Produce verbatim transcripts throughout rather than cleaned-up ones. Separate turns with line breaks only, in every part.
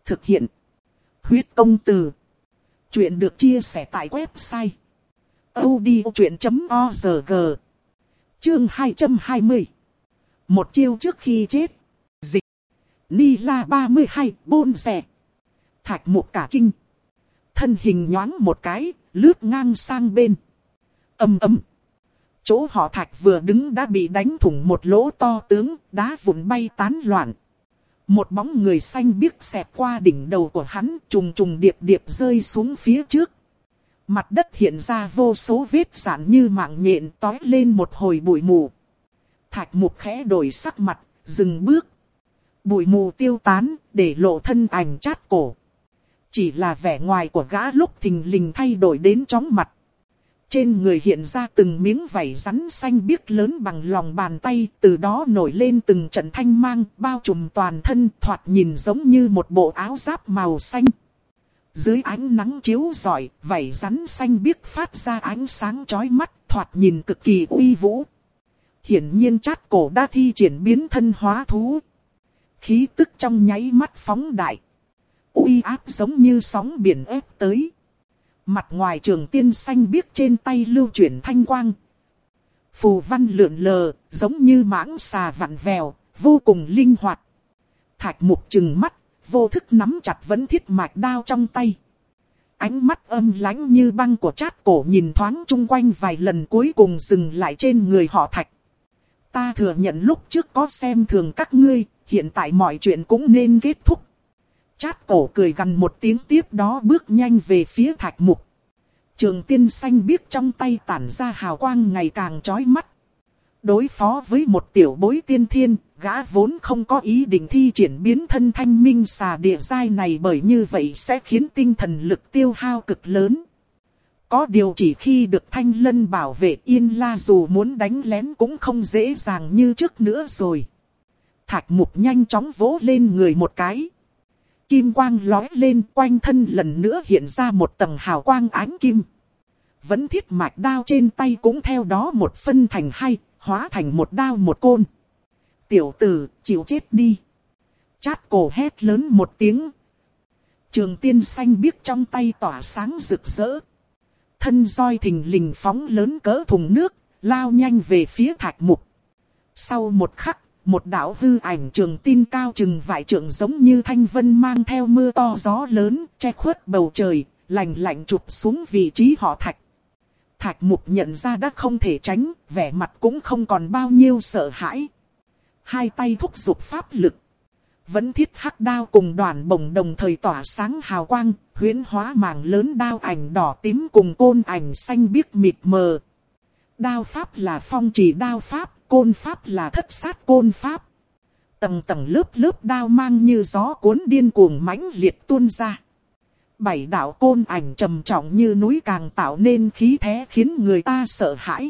Thực hiện. Huyết công từ. Chuyện được chia sẻ tại website audiochuyện chấm org. Chương hai trăm hai mươi. Một chiêu trước khi chết. Dịch. Nila ba mươi hai, bôn rẻ. Thạch Mục cả kinh. Thân hình nhoáng một cái, lướt ngang sang bên. Ầm ầm. Chỗ họ Thạch vừa đứng đã bị đánh thủng một lỗ to tướng, đá vụn bay tán loạn. Một bóng người xanh biếc xẹt qua đỉnh đầu của hắn, trùng trùng điệp điệp rơi xuống phía trước. Mặt đất hiện ra vô số vết rạn như mạng nhện, tói lên một hồi bụi mù. Thạch Mục khẽ đổi sắc mặt, dừng bước. Bụi mù tiêu tán, để lộ thân ảnh Trát Cổ. Chỉ là vẻ ngoài của gã lúc thình lình thay đổi đến chóng mặt. Trên người hiện ra từng miếng vảy rắn xanh biếc lớn bằng lòng bàn tay, từ đó nổi lên từng trận thanh mang, bao trùm toàn thân, thoạt nhìn giống như một bộ áo giáp màu xanh. Dưới ánh nắng chiếu rọi, vảy rắn xanh biếc phát ra ánh sáng chói mắt, thoạt nhìn cực kỳ uy vũ. Hiển nhiên Trát Cổ đã thi triển biến thân hóa thú. Khí tức trong nháy mắt phóng đại. Uy áp giống như sóng biển ép tới. Mặt ngoài Trường Tiên xanh biếc trên tay lưu chuyển thanh quang. Phù văn lượn lờ, giống như mãng xà vặn vèo, vô cùng linh hoạt. Thạch Mục trừng mắt, vô thức nắm chặt vấn thiết mạch đao trong tay. Ánh mắt âm lãnh như băng của Trát Cổ nhìn thoáng chung quanh vài lần, cuối cùng dừng lại trên người họ Thạch. Ta thừa nhận lúc trước có xem thường các ngươi, hiện tại mọi chuyện cũng nên kết thúc. Trát Cổ cười gằn một tiếng, tiếp đó bước nhanh về phía Thạch Mục. Trường Tiên xanh biếc trong tay tản ra hào quang ngày càng chói mắt. Đối phó với một tiểu bối tiên thiên, gã vốn không có ý định thi triển biến thân thanh minh xà địa giai này, bởi như vậy sẽ khiến tinh thần lực tiêu hao cực lớn. Có điều chỉ khi được Thanh Lân bảo vệ, Yên La dù muốn đánh lén cũng không dễ dàng như trước nữa rồi. Thạch Mục nhanh chóng vỗ lên người một cái. Kim quang lói lên, quanh thân lần nữa hiện ra một tầng hào quang ánh kim. Vấn thiết mạch đao trên tay cũng theo đó một phân thành hai, hóa thành một đao một côn. Tiểu tử, chịu chết đi. Trát Cổ hét lớn một tiếng. Trường Tiên xanh biếc trong tay tỏa sáng rực rỡ. Thân roi thình lình phóng lớn cỡ thùng nước, lao nhanh về phía Thạch Mục. Sau một khắc, một đạo hư ảnh Trường Tiên cao chừng vài trượng giống như thanh vân mang theo mưa to gió lớn, che khuất bầu trời, lạnh lạnh chụp xuống vị trí họ Thạch. Thạch Mục nhận ra đã không thể tránh, vẻ mặt cũng không còn bao nhiêu sợ hãi. Hai tay thúc giục pháp lực. Vấn thiết hắc đao cùng đoàn bổng đồng thời tỏa sáng hào quang, huyễn hóa mảng lớn đao ảnh đỏ tím cùng côn ảnh xanh biếc mịt mờ. Đao pháp là phong trì đao pháp, côn pháp là thất sát côn pháp. Tầng tầng lớp lớp đao mang như gió cuốn điên cuồng mãnh liệt tuôn ra. Bảy đạo côn ảnh trầm trọng như núi càng tạo nên khí thế khiến người ta sợ hãi.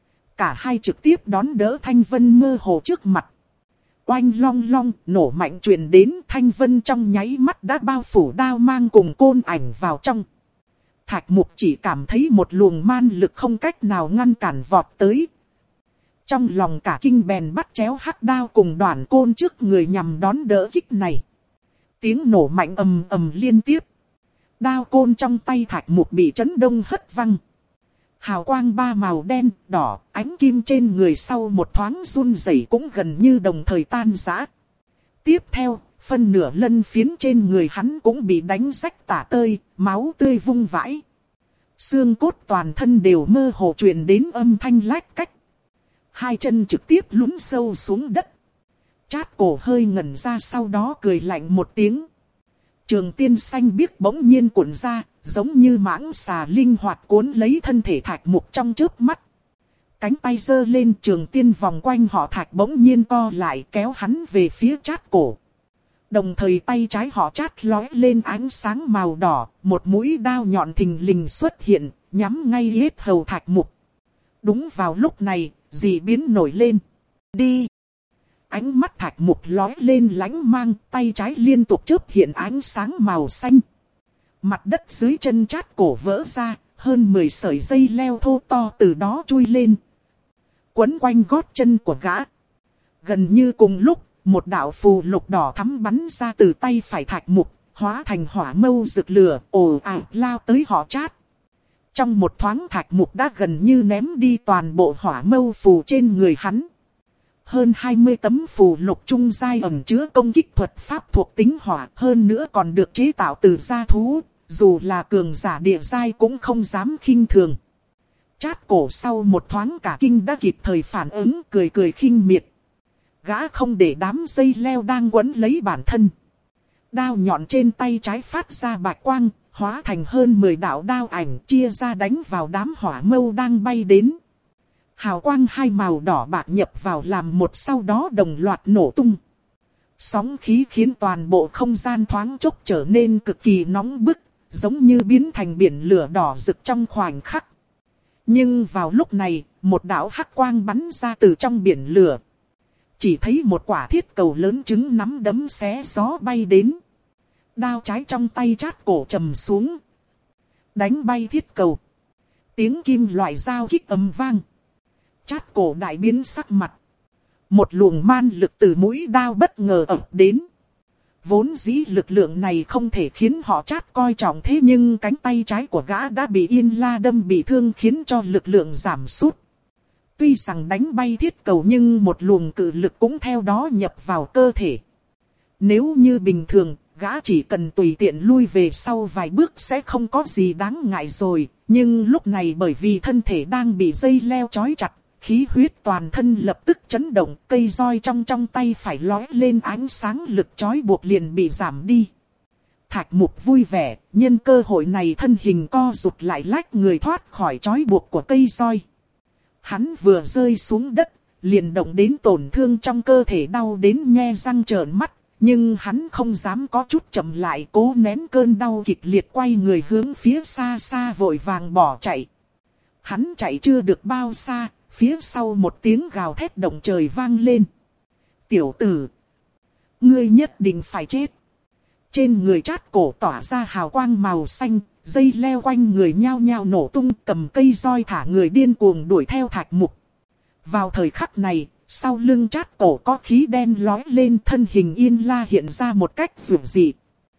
Cả hai trực tiếp đón đỡ thanh vân mơ hồ trước mặt. Oanh long long, nổ mạnh truyền đến, thanh vân trong nháy mắt đã bao phủ đao mang cùng côn ảnh vào trong. Thạch Mục chỉ cảm thấy một luồng man lực không cách nào ngăn cản vọt tới. Trong lòng cả kinh bèn bắt chéo hắc đao cùng đoàn côn trước người nhằm đón đỡ kích này. Tiếng nổ mạnh ầm ầm liên tiếp. Đao côn trong tay Thạch Mục bị chấn đông hất văng. Hào quang ba màu đen, đỏ, ánh kim trên người sau một thoáng run rẩy cũng gần như đồng thời tan rã. Tiếp theo, phân nửa lân phiến trên người hắn cũng bị đánh rách tả tơi, máu tươi vung vãi. Xương cốt toàn thân đều mơ hồ truyền đến âm thanh lách cách. Hai chân trực tiếp lún sâu xuống đất. Trát Cổ hơi ngẩn ra, sau đó cười lạnh một tiếng. Trường Tiên xanh biếc bỗng nhiên cuộn ra, giống như mãng xà linh hoạt cuốn lấy thân thể Thạch Mục trong chớp mắt. Cánh tay giơ lên, Trường Tiên vòng quanh họ Thạch bỗng nhiên co lại, kéo hắn về phía Trát Cổ. Đồng thời tay trái họ Trát lói lên ánh sáng màu đỏ, một mũi đao nhọn thình lình xuất hiện, nhắm ngay yết hầu Thạch Mục. Đúng vào lúc này, dị biến nổi lên. Đi! Ánh mắt Thạch Mục lói lên lánh mang, tay trái liên tục chớp hiện ánh sáng màu xanh. Mặt đất dưới chân Trát Cổ vỡ ra, hơn mười sợi dây leo thô to từ đó chui lên. Quấn quanh gót chân của gã. Gần như cùng lúc, một đạo phù lục đỏ thắm bắn ra từ tay phải Thạch Mục, hóa thành hỏa mâu rực lửa, ồ ạt lao tới họ Trát. Trong một thoáng Thạch Mục đã gần như ném đi toàn bộ hỏa mâu phù trên người hắn. Hơn hai mươi tấm phù lục trung giai ẩn chứa công kích thuật pháp thuộc tính hỏa, hơn nữa còn được chế tạo từ gia thú, dù là cường giả địa giai cũng không dám khinh thường. Trát Cổ sau một thoáng cả kinh đã kịp thời phản ứng, cười cười khinh miệt. Gã không để đám dây leo đang quấn lấy bản thân. Đao nhọn trên tay trái phát ra bạch quang, hóa thành hơn mười đạo đao ảnh chia ra đánh vào đám hỏa mâu đang bay đến. Hào quang hai màu đỏ bạc nhập vào làm một, sau đó đồng loạt nổ tung. Sóng khí khiến toàn bộ không gian thoáng chốc trở nên cực kỳ nóng bức, giống như biến thành biển lửa đỏ rực trong khoảnh khắc. Nhưng vào lúc này, một đạo hắc quang bắn ra từ trong biển lửa. Chỉ thấy một quả thiết cầu lớn trứng nắm đấm xé gió bay đến. Đao trái trong tay Trát Cổ trầm xuống, đánh bay thiết cầu. Tiếng kim loại dao kích ầm vang. Trát Cổ đại biến sắc mặt. Một luồng man lực từ mũi đao bất ngờ ập đến. Vốn dĩ lực lượng này không thể khiến họ Trát coi trọng, thế nhưng cánh tay trái của gã đã bị Yên La đâm bị thương khiến cho lực lượng giảm sút. Tuy rằng đánh bay thiết cầu nhưng một luồng cự lực cũng theo đó nhập vào cơ thể. Nếu như bình thường, gã chỉ cần tùy tiện lui về sau vài bước sẽ không có gì đáng ngại rồi. Nhưng lúc này bởi vì thân thể đang bị dây leo trói chặt, khí huyết toàn thân lập tức chấn động, cây roi trong trong tay phải lóe lên ánh sáng, lực trói buộc liền bị giảm đi. Thạch Mục vui vẻ, nhân cơ hội này thân hình co rụt lại lách người thoát khỏi trói buộc của cây roi. Hắn vừa rơi xuống đất, liền động đến tổn thương trong cơ thể đau đến nhe răng trợn mắt. Nhưng hắn không dám có chút chậm lại, cố nén cơn đau kịch liệt quay người hướng phía xa xa vội vàng bỏ chạy. Hắn chạy chưa được bao xa, phía sau một tiếng gào thét động trời vang lên. Tiểu tử, ngươi nhất định phải chết. Trên người Trát Cổ tỏa ra hào quang màu xanh, dây leo quanh người nhao nhao nổ tung, cầm cây roi thả người điên cuồng đuổi theo Thạch Mục. Vào thời khắc này, sau lưng Trát Cổ có khí đen lói lên, thân hình Yên La hiện ra một cách dữ dị.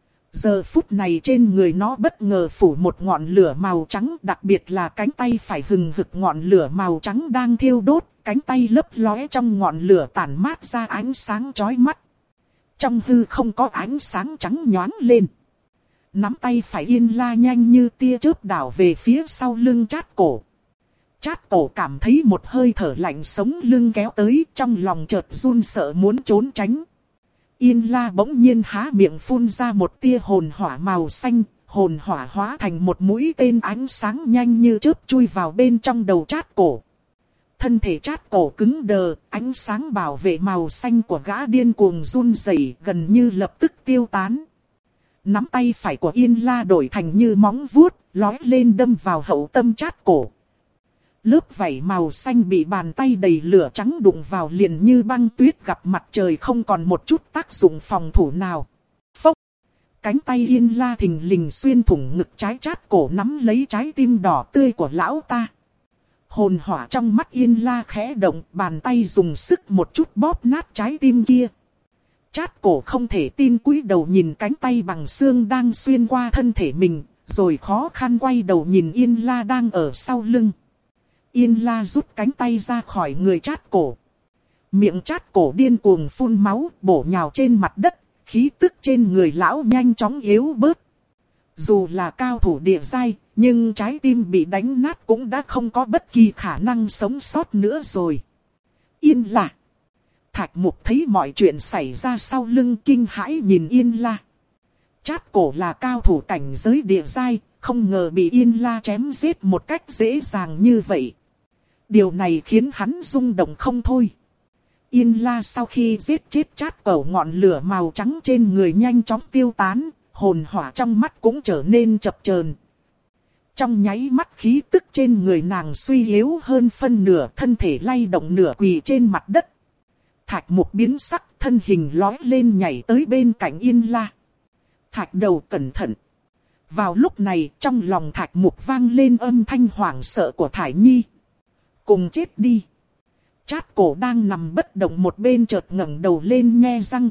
Giờ phút này trên người nó bất ngờ phủ một ngọn lửa màu trắng, đặc biệt là cánh tay phải hừng hực ngọn lửa màu trắng đang thiêu đốt, cánh tay lấp lóe trong ngọn lửa tản mát ra ánh sáng chói mắt. Trong hư không có ánh sáng trắng nhoáng lên. Nắm tay phải Yên La nhanh như tia chớp đảo về phía sau lưng Trát Cổ. Trát Cổ cảm thấy một hơi thở lạnh sống lưng kéo tới, trong lòng chợt run sợ muốn trốn tránh. Yên La bỗng nhiên há miệng phun ra một tia hồn hỏa màu xanh, hồn hỏa hóa thành một mũi tên ánh sáng nhanh như chớp chui vào bên trong đầu Trát Cổ. Thân thể Trát Cổ cứng đờ, ánh sáng bảo vệ màu xanh của gã điên cuồng run rẩy, gần như lập tức tiêu tán. Nắm tay phải của Yên La đổi thành như móng vuốt, lói lên đâm vào hậu tâm Trát Cổ. Lớp vảy màu xanh bị bàn tay đầy lửa trắng đụng vào liền như băng tuyết gặp mặt trời, không còn một chút tác dụng phòng thủ nào. Phốc! Cánh tay Yên La thình lình xuyên thủng ngực trái Trát Cổ, nắm lấy trái tim đỏ tươi của lão ta. Hồn hỏa trong mắt Yên La khẽ động, bàn tay dùng sức một chút bóp nát trái tim kia. Trát Cổ không thể tin cúi đầu nhìn cánh tay bằng xương đang xuyên qua thân thể mình, rồi khó khăn quay đầu nhìn Yên La đang ở sau lưng. Yên La rút cánh tay ra khỏi người Trát Cổ. Miệng Trát Cổ điên cuồng phun máu, bổ nhào trên mặt đất, khí tức trên người lão nhanh chóng yếu bớt. Dù là cao thủ địa giai, nhưng trái tim bị đánh nát cũng đã không có bất kỳ khả năng sống sót nữa rồi. Yên La. Thạch Mục thấy mọi chuyện xảy ra sau lưng kinh hãi nhìn Yên La. Trát Cổ là cao thủ cảnh giới địa giai, không ngờ bị Yên La chém giết một cách dễ dàng như vậy. Điều này khiến hắn rung động không thôi. Yên La sau khi giết chết Trát Cổ, ngọn lửa màu trắng trên người nhanh chóng tiêu tán, hồn hỏa trong mắt cũng trở nên chập chờn. Trong nháy mắt khí tức trên người nàng suy yếu hơn phân nửa, thân thể lay động nửa quỳ trên mặt đất. Thạch Mục biến sắc, thân hình lói lên nhảy tới bên cạnh Yên La. Thạch đầu cẩn thận. Vào lúc này trong lòng Thạch Mục vang lên âm thanh hoảng sợ của Thải Nhi. Cùng chết đi. Trát Cổ đang nằm bất động một bên chợt ngẩng đầu lên nhe răng cười,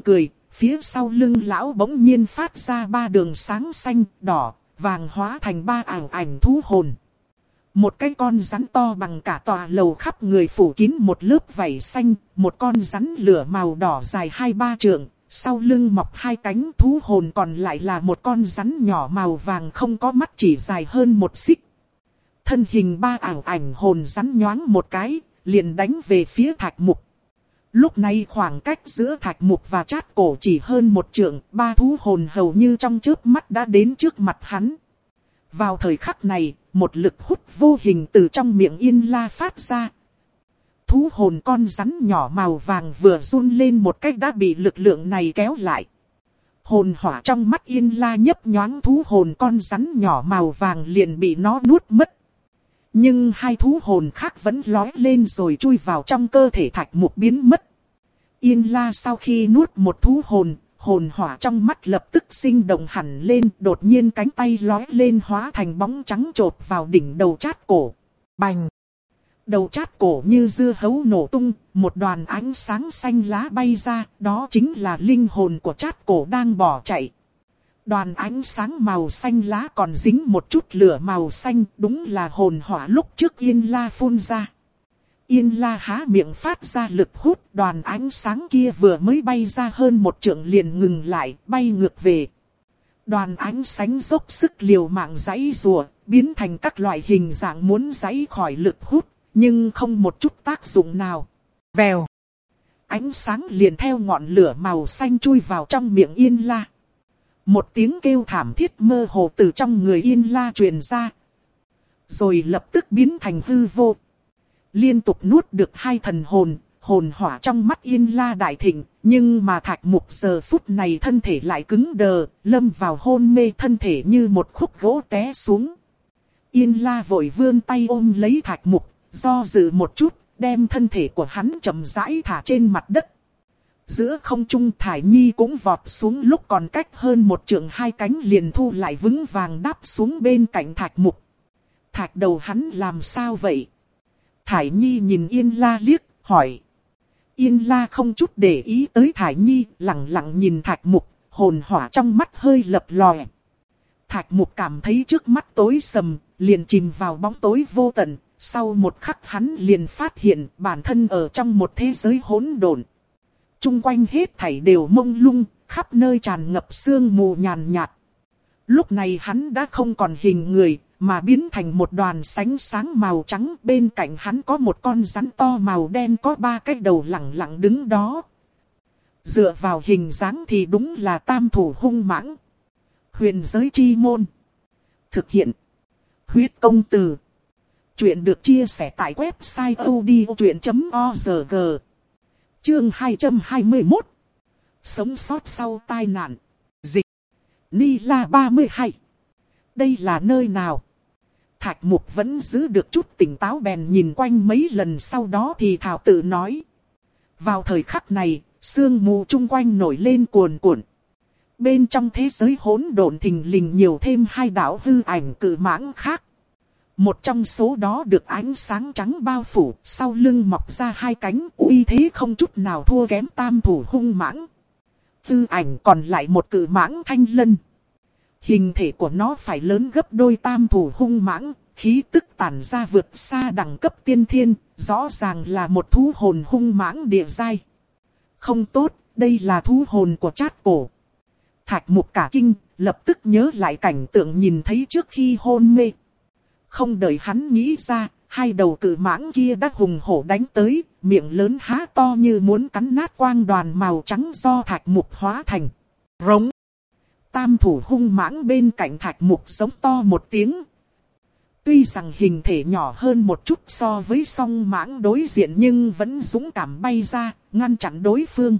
phía sau lưng lão bỗng nhiên phát ra ba đường sáng xanh, đỏ, vàng hóa thành ba ảo ảnh thú hồn. Một cái con rắn to bằng cả tòa lầu khắp người phủ kín một lớp vảy xanh, một con rắn lửa màu đỏ dài hai ba trượng, sau lưng mọc hai cánh. Thú hồn còn lại là một con rắn nhỏ màu vàng không có mắt, chỉ dài hơn một xích. Thân hình ba ảo ảnh hồn rắn nhoáng một cái, liền đánh về phía Thạch Mục. Lúc này khoảng cách giữa Thạch Mục và Trát Cổ chỉ hơn một trượng, ba thú hồn hầu như trong chớp mắt đã đến trước mặt hắn. Vào thời khắc này, một lực hút vô hình từ trong miệng Yên La phát ra. Thú hồn con rắn nhỏ màu vàng vừa run lên một cách đã bị lực lượng này kéo lại. Hồn hỏa trong mắt Yên La nhấp nhoáng, thú hồn con rắn nhỏ màu vàng liền bị nó nuốt mất. Nhưng hai thú hồn khác vẫn lói lên rồi chui vào trong cơ thể Thạch Mục biến mất. Yên La sau khi nuốt một thú hồn, hồn hỏa trong mắt lập tức sinh động hẳn lên, đột nhiên cánh tay lói lên hóa thành bóng trắng chộp vào đỉnh đầu Trát Cổ. Bành! Đầu Trát Cổ như dưa hấu nổ tung, một đoàn ánh sáng xanh lá bay ra, đó chính là linh hồn của Trát Cổ đang bỏ chạy. Đoàn ánh sáng màu xanh lá còn dính một chút lửa màu xanh, đúng là hồn hỏa lúc trước Yên La phun ra. Yên La há miệng phát ra lực hút, đoàn ánh sáng kia vừa mới bay ra hơn một trượng liền ngừng lại, bay ngược về. Đoàn ánh sáng dốc sức liều mạng giãy giụa, biến thành các loại hình dạng muốn giãy khỏi lực hút, nhưng không một chút tác dụng nào. Vèo! Ánh sáng liền theo ngọn lửa màu xanh chui vào trong miệng Yên La. Một tiếng kêu thảm thiết mơ hồ từ trong người Yên La truyền ra. Rồi lập tức biến thành hư vô. Liên tục nuốt được hai thần hồn, hồn hỏa trong mắt Yên La đại thịnh. Nhưng mà Thạch Mục giờ phút này thân thể lại cứng đờ, lâm vào hôn mê, thân thể như một khúc gỗ té xuống. Yên La vội vươn tay ôm lấy Thạch Mục, do dự một chút, đem thân thể của hắn chậm rãi thả trên mặt đất. Giữa không trung Thải Nhi cũng vọt xuống, lúc còn cách hơn một trượng, hai cánh liền thu lại vững vàng đáp xuống bên cạnh Thạch Mục. Thạch đầu hắn làm sao vậy? Thải Nhi nhìn Yên La liếc, hỏi. Yên La không chút để ý tới Thải Nhi, lặng lặng nhìn Thạch Mục, hồn hỏa trong mắt hơi lập lòe. Thạch Mục cảm thấy trước mắt tối sầm, liền chìm vào bóng tối vô tận. Sau một khắc hắn liền phát hiện bản thân ở trong một thế giới hỗn độn. Trung quanh hết thảy đều mông lung, khắp nơi tràn ngập sương mù nhàn nhạt. Lúc này hắn đã không còn hình người, mà biến thành một đoàn sánh sáng màu trắng. Bên cạnh hắn có một con rắn to màu đen có ba cái đầu lẳng lặng đứng đó. Dựa vào hình dáng thì đúng là tam thủ hung mãng. Huyền giới chi môn. Thực hiện. Huyết công từ. Chuyện được chia sẻ tại website odchuyện chấm org. Chương hai trăm hai mươi mốt. Sống sót sau tai nạn. Dịch. Ni La ba mươi hai. Đây là nơi nào? Thạch Mục vẫn giữ được chút tỉnh táo, bèn nhìn quanh mấy lần, sau đó thì thào tự nói. Vào thời khắc này, sương mù chung quanh nổi lên cuồn cuộn. Bên trong thế giới hỗn độn thình lình nhiều thêm hai đạo hư ảnh cự mãng khác. Một trong số đó được ánh sáng trắng bao phủ, sau lưng mọc ra hai cánh, uy thế không chút nào thua kém tam thủ hung mãng. Hư ảnh còn lại một cự mãng thanh lân. Hình thể của nó phải lớn gấp đôi tam thủ hung mãng, khí tức tản ra vượt xa đẳng cấp tiên thiên, rõ ràng là một thú hồn hung mãng địa giai. Không tốt, đây là thú hồn của Trát Cổ. Thạch Mục cả kinh, lập tức nhớ lại cảnh tượng nhìn thấy trước khi hôn mê. Không đợi hắn nghĩ ra, hai đầu cự mãng kia đã hùng hổ đánh tới, miệng lớn há to như muốn cắn nát quang đoàn màu trắng do Thạch Mục hóa thành. Rống! Tam thủ hung mãng bên cạnh Thạch Mục giống to một tiếng. Tuy rằng hình thể nhỏ hơn một chút so với song mãng đối diện, nhưng vẫn dũng cảm bay ra, ngăn chặn đối phương.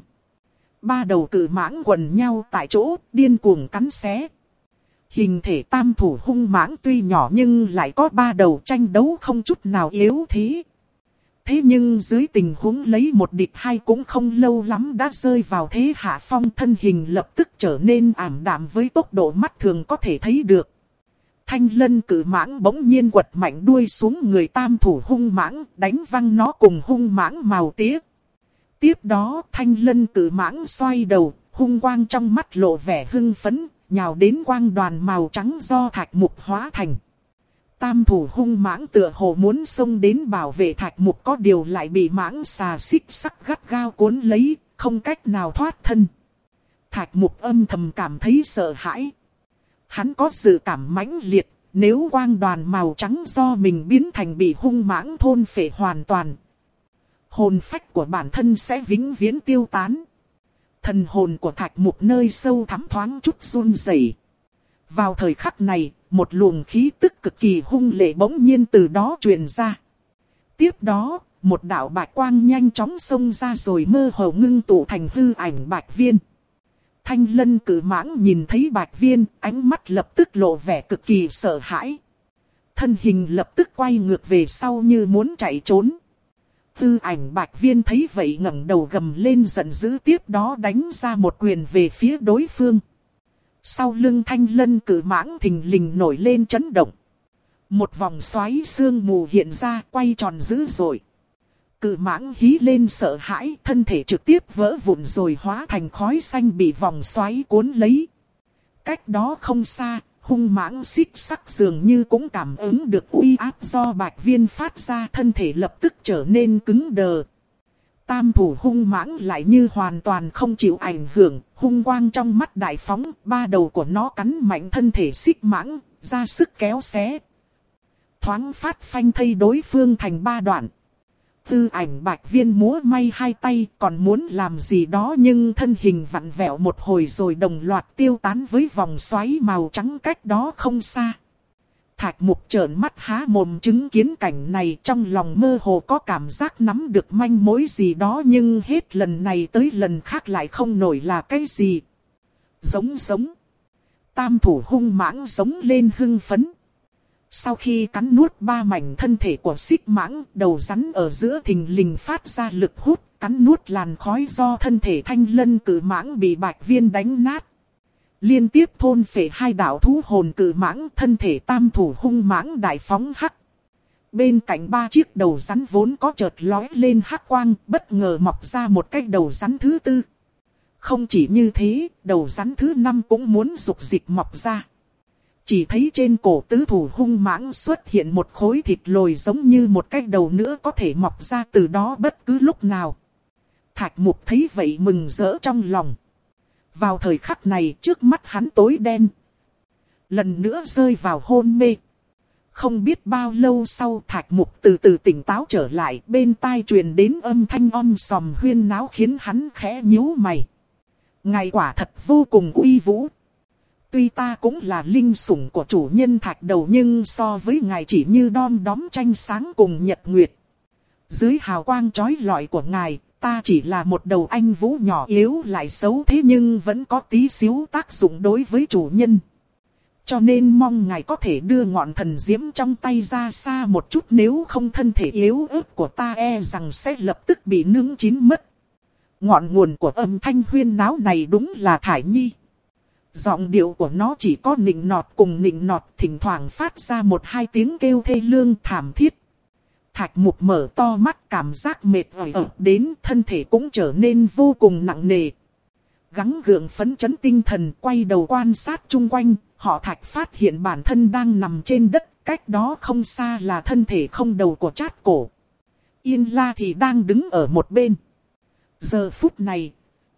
Ba đầu cự mãng quần nhau tại chỗ, điên cuồng cắn xé. Hình thể tam thủ hung mãng tuy nhỏ nhưng lại có ba đầu, tranh đấu không chút nào yếu thế. Thế nhưng dưới tình huống lấy một địch hai cũng không lâu lắm đã rơi vào thế hạ phong, thân hình lập tức trở nên ảm đạm với tốc độ mắt thường có thể thấy được. Thanh lân cự mãng bỗng nhiên quật mạnh đuôi xuống người tam thủ hung mãng, đánh văng nó cùng hung mãng màu tía. Tiếp đó thanh lân cự mãng xoay đầu, hung quang trong mắt lộ vẻ hưng phấn, nhào đến quang đoàn màu trắng do thạch mục hóa thành. Tam thủ hung mãng tựa hồ muốn xông đến bảo vệ thạch mục, có điều lại bị mãng xà xích sắc gắt gao cuốn lấy, không cách nào thoát thân. Thạch mục âm thầm cảm thấy sợ hãi. Hắn có dự cảm mãnh liệt, nếu quang đoàn màu trắng do mình biến thành bị hung mãng thôn phệ hoàn toàn, hồn phách của bản thân sẽ vĩnh viễn tiêu tán. Thần hồn của thạch mục nơi sâu thẳm thoáng chút run rẩy. Vào thời khắc này, một luồng khí tức cực kỳ hung lệ bỗng nhiên từ đó truyền ra. Tiếp đó, một đạo bạch quang nhanh chóng xông ra rồi mơ hồ ngưng tụ thành hư ảnh bạch viên. Thanh lân cử mãng nhìn thấy bạch viên, ánh mắt lập tức lộ vẻ cực kỳ sợ hãi. Thân hình lập tức quay ngược về sau như muốn chạy trốn. Hư ảnh bạch viên thấy vậy ngẩng đầu gầm lên giận dữ, tiếp đó đánh ra một quyền về phía đối phương. Sau lưng thanh lân cử mãng thình lình nổi lên chấn động. Một vòng xoáy sương mù hiện ra, quay tròn dữ dội. Cự mãng hí lên sợ hãi, thân thể trực tiếp vỡ vụn rồi hóa thành khói xanh bị vòng xoáy cuốn lấy. Cách đó không xa, hung mãng xích sắc dường như cũng cảm ứng được uy áp do bạch viên phát ra, thân thể lập tức trở nên cứng đờ. Tam thủ hung mãng lại như hoàn toàn không chịu ảnh hưởng, hung quang trong mắt đại phóng, ba đầu của nó cắn mạnh thân thể xích mãng, ra sức kéo xé. Thoáng phát phanh thây đối phương thành ba đoạn. Tư ảnh bạch viên múa may hai tay, còn muốn làm gì đó nhưng thân hình vặn vẹo một hồi rồi đồng loạt tiêu tán với vòng xoáy màu trắng cách đó không xa. Thạch mục trợn mắt há mồm chứng kiến cảnh này, trong lòng mơ hồ có cảm giác nắm được manh mối gì đó, nhưng hết lần này tới lần khác lại không nổi là cái gì. Giống giống. Tam thủ hung mãng giống lên hưng phấn. Sau khi cắn nuốt ba mảnh thân thể của xích mãng, đầu rắn ở giữa thình lình phát ra lực hút, cắn nuốt làn khói do thân thể thanh lân cử mãng bị bạch viên đánh nát. Liên tiếp thôn phệ hai đạo thú hồn cử mãng, thân thể tam thủ hung mãng đại phóng hắc. Bên cạnh ba chiếc đầu rắn vốn có chợt lói lên hắc quang, bất ngờ mọc ra một cái đầu rắn thứ tư. Không chỉ như thế, đầu rắn thứ năm cũng muốn dục dịch mọc ra. Chỉ thấy trên cổ tứ thủ hung mãng xuất hiện một khối thịt lồi giống như một cái đầu nữa có thể mọc ra từ đó bất cứ lúc nào. Thạch mục thấy vậy mừng rỡ trong lòng. Vào thời khắc này trước mắt hắn tối đen. Lần nữa rơi vào hôn mê. Không biết bao lâu sau thạch mục từ từ tỉnh táo trở lại, bên tai truyền đến âm thanh om sòm huyên náo khiến hắn khẽ nhíu mày. Ngài quả thật vô cùng uy vũ. Tuy ta cũng là linh sủng của chủ nhân thạch đầu nhưng so với ngài chỉ như đom đóm tranh sáng cùng nhật nguyệt. Dưới hào quang chói lọi của ngài, ta chỉ là một đầu anh vũ nhỏ yếu lại xấu thế nhưng vẫn có tí xíu tác dụng đối với chủ nhân. Cho nên mong ngài có thể đưa ngọn thần diễm trong tay ra xa một chút, nếu không thân thể yếu ớt của ta e rằng sẽ lập tức bị nướng chín mất. Ngọn nguồn của âm thanh huyên náo này đúng là Thải Nhi. Giọng điệu của nó chỉ có nịnh nọt cùng nịnh nọt, thỉnh thoảng phát ra một hai tiếng kêu thê lương thảm thiết. Thạch mục mở to mắt, cảm giác mệt ỏi ỏi đến, thân thể cũng trở nên vô cùng nặng nề. Gắng gượng phấn chấn tinh thần, quay đầu quan sát chung quanh, họ Thạch phát hiện bản thân đang nằm trên đất, cách đó không xa là thân thể không đầu của Trát Cổ. Yên La thì đang đứng ở một bên. Giờ phút này,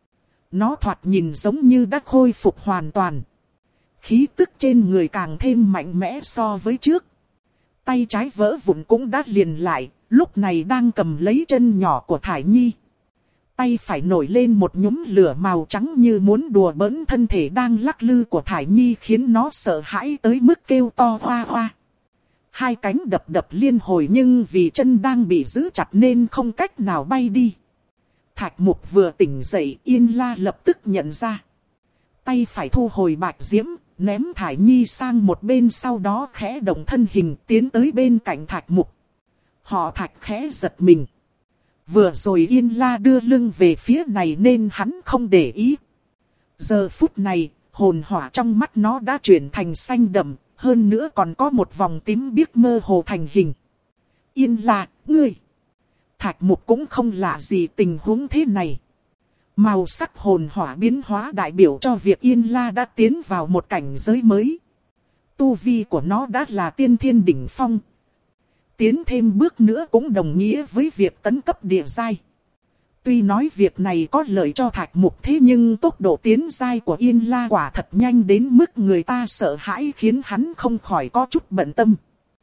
nó thoạt nhìn giống như đã khôi phục hoàn toàn. Khí tức trên người càng thêm mạnh mẽ so với trước. Tay trái vỡ vụn cũng đã liền lại, lúc này đang cầm lấy chân nhỏ của Thải Nhi. Tay phải nổi lên một nhúm lửa màu trắng như muốn đùa bỡn thân thể đang lắc lư của Thải Nhi, khiến nó sợ hãi tới mức kêu to hoa hoa. Hai cánh đập đập liên hồi nhưng vì chân đang bị giữ chặt nên không cách nào bay đi. Thạch mục vừa tỉnh dậy, Yên La lập tức nhận ra. Tay phải thu hồi bạch diễm, ném Thải Nhi sang một bên, sau đó khẽ động thân hình tiến tới bên cạnh Thạch mục. Họ Thạch khẽ giật mình. Vừa rồi Yên La đưa lưng về phía này nên hắn không để ý. Giờ phút này, hồn hỏa trong mắt nó đã chuyển thành xanh đậm, hơn nữa còn có một vòng tím biếc mơ hồ thành hình. Yên La, ngươi! Thạch mục cũng không lạ gì tình huống thế này. Màu sắc hồn hỏa biến hóa đại biểu cho việc Yên La đã tiến vào một cảnh giới mới. Tu vi của nó đã là tiên thiên đỉnh phong. Tiến thêm bước nữa cũng đồng nghĩa với việc tấn cấp địa giai. Tuy nói việc này có lợi cho Thạch Mục, thế nhưng tốc độ tiến giai của Yên La quả thật nhanh đến mức người ta sợ hãi, khiến hắn không khỏi có chút bận tâm.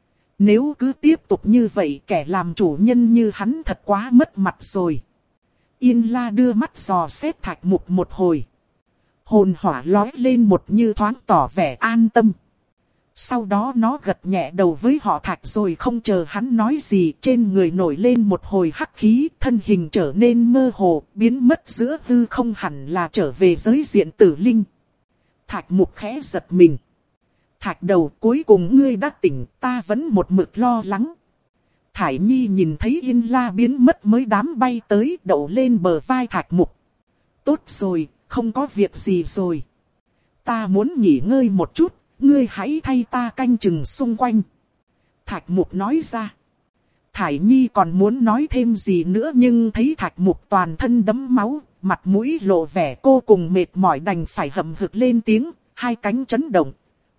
Nếu cứ tiếp tục như vậy, kẻ làm chủ nhân như hắn thật quá mất mặt rồi. Yên La đưa mắt dò xét Thạch Mục một hồi. Hồn hỏa lói lên một như thoáng tỏ vẻ an tâm. Sau đó nó gật nhẹ đầu với họ Thạch, rồi không chờ hắn nói gì, trên người nổi lên một hồi hắc khí, thân hình trở nên mơ hồ, biến mất giữa hư không, hẳn là trở về giới diện tử linh. Thạch Mục khẽ giật mình. Thạch đầu, cuối cùng ngươi đã tỉnh, ta vẫn một mực lo lắng. Thải Nhi nhìn thấy Yên La biến mất mới đám bay tới, đậu lên bờ vai Thạch Mục. Tốt rồi, không có việc gì rồi. Ta muốn nghỉ ngơi một chút, ngươi hãy thay ta canh chừng xung quanh. Thạch Mục nói ra. Thải Nhi còn muốn nói thêm gì nữa, nhưng thấy Thạch Mục toàn thân đẫm máu, mặt mũi lộ vẻ cô cùng mệt mỏi, đành phải hậm hực lên tiếng, hai cánh chấn động,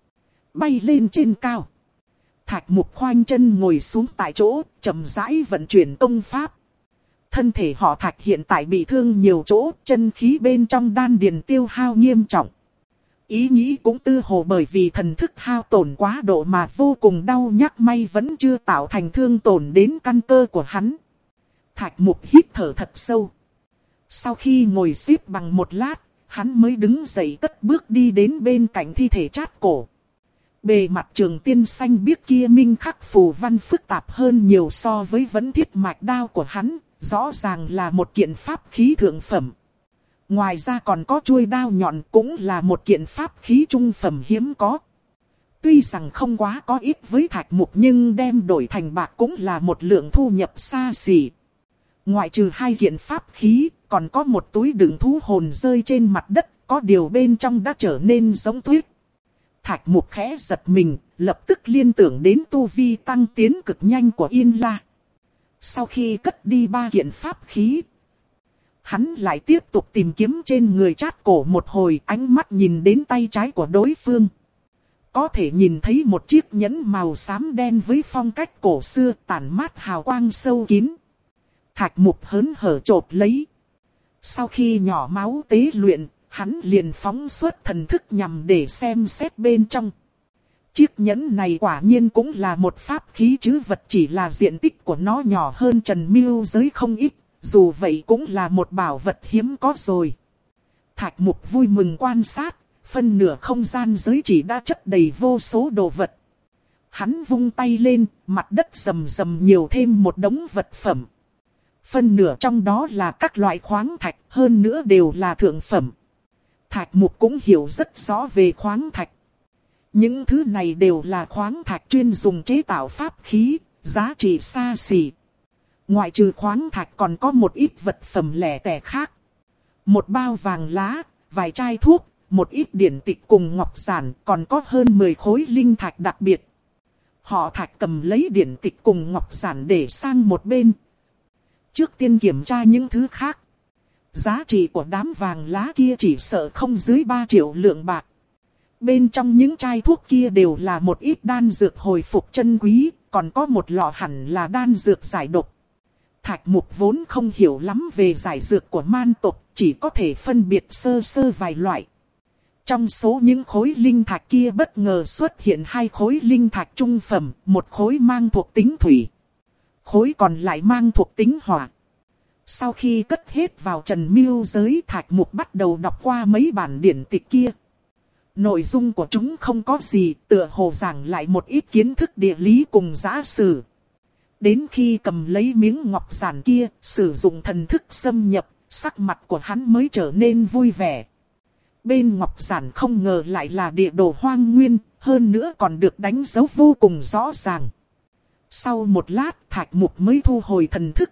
bay lên trên cao. Thạch Mục khoanh chân ngồi xuống tại chỗ, chậm rãi vận chuyển công pháp. Thân thể họ Thạch hiện tại bị thương nhiều chỗ, chân khí bên trong đan điền tiêu hao nghiêm trọng. Ý nghĩ cũng tư hồ bởi vì thần thức hao tổn quá độ mà vô cùng đau nhức, may vẫn chưa tạo thành thương tổn đến căn cơ của hắn. Thạch Mục hít thở thật sâu. Sau khi ngồi xếp bằng một lát, hắn mới đứng dậy cất bước đi đến bên cạnh thi thể Trát Cổ. Bề mặt trường tiên xanh biếc kia minh khắc phù văn phức tạp hơn nhiều so với vấn thiết mạch đao của hắn, rõ ràng là một kiện pháp khí thượng phẩm. Ngoài ra còn có chuôi đao nhọn, cũng là một kiện pháp khí trung phẩm hiếm có. Tuy rằng không quá có ít với Thạch Mục, nhưng đem đổi thành bạc cũng là một lượng thu nhập xa xỉ. Ngoại trừ hai kiện pháp khí, còn có một túi đựng thú hồn rơi trên mặt đất, có điều bên trong đã trở nên giống tuyết. Thạch Mục khẽ giật mình, lập tức liên tưởng đến tu vi tăng tiến cực nhanh của Yên La. Sau khi cất đi ba kiện pháp khí, hắn lại tiếp tục tìm kiếm trên người Trát Cổ một hồi, ánh mắt nhìn đến tay trái của đối phương. Có thể nhìn thấy một chiếc nhẫn màu xám đen với phong cách cổ xưa, tản mát hào quang sâu kín. Thạch Mục hớn hở chộp lấy. Sau khi nhỏ máu tế luyện, hắn liền phóng xuất thần thức nhằm để xem xét bên trong. Chiếc nhẫn này quả nhiên cũng là một pháp khí trữ vật, chỉ là diện tích của nó nhỏ hơn Trần Miêu giới không ít, dù vậy cũng là một bảo vật hiếm có rồi. Thạch Mục vui mừng quan sát, phân nửa không gian giới chỉ đã chất đầy vô số đồ vật. Hắn vung tay lên, mặt đất rầm rầm nhiều thêm một đống vật phẩm. Phân nửa trong đó là các loại khoáng thạch, hơn nữa đều là thượng phẩm. Thạch Mục cũng hiểu rất rõ về khoáng thạch. Những thứ này đều là khoáng thạch chuyên dùng chế tạo pháp khí, giá trị xa xỉ. Ngoại trừ khoáng thạch còn có một ít vật phẩm lẻ tẻ khác. Một bao vàng lá, vài chai thuốc, một ít điển tịch cùng ngọc giản, còn có hơn mười khối linh thạch đặc biệt. Họ Thạch cầm lấy điển tịch cùng ngọc giản để sang một bên. Trước tiên kiểm tra những thứ khác. Giá trị của đám vàng lá kia chỉ sợ không dưới ba triệu lượng bạc. Bên trong những chai thuốc kia đều là một ít đan dược hồi phục chân quý, còn có một lọ hẳn là đan dược giải độc. Thạch Mục vốn không hiểu lắm về giải dược của man tộc, chỉ có thể phân biệt sơ sơ vài loại. Trong số những khối linh thạch kia bất ngờ xuất hiện hai khối linh thạch trung phẩm, một khối mang thuộc tính thủy, khối còn lại mang thuộc tính hỏa. Sau khi cất hết vào Trần Miêu giới, Thạch Mục bắt đầu đọc qua mấy bản điển tịch kia. Nội dung của chúng không có gì, tựa hồ giảng lại một ít kiến thức địa lý cùng giả sử. Đến khi cầm lấy miếng ngọc giản kia, sử dụng thần thức xâm nhập, sắc mặt của hắn mới trở nên vui vẻ. Bên ngọc giản không ngờ lại là địa đồ hoang nguyên, hơn nữa còn được đánh dấu vô cùng rõ ràng. Sau một lát, Thạch Mục mới thu hồi thần thức.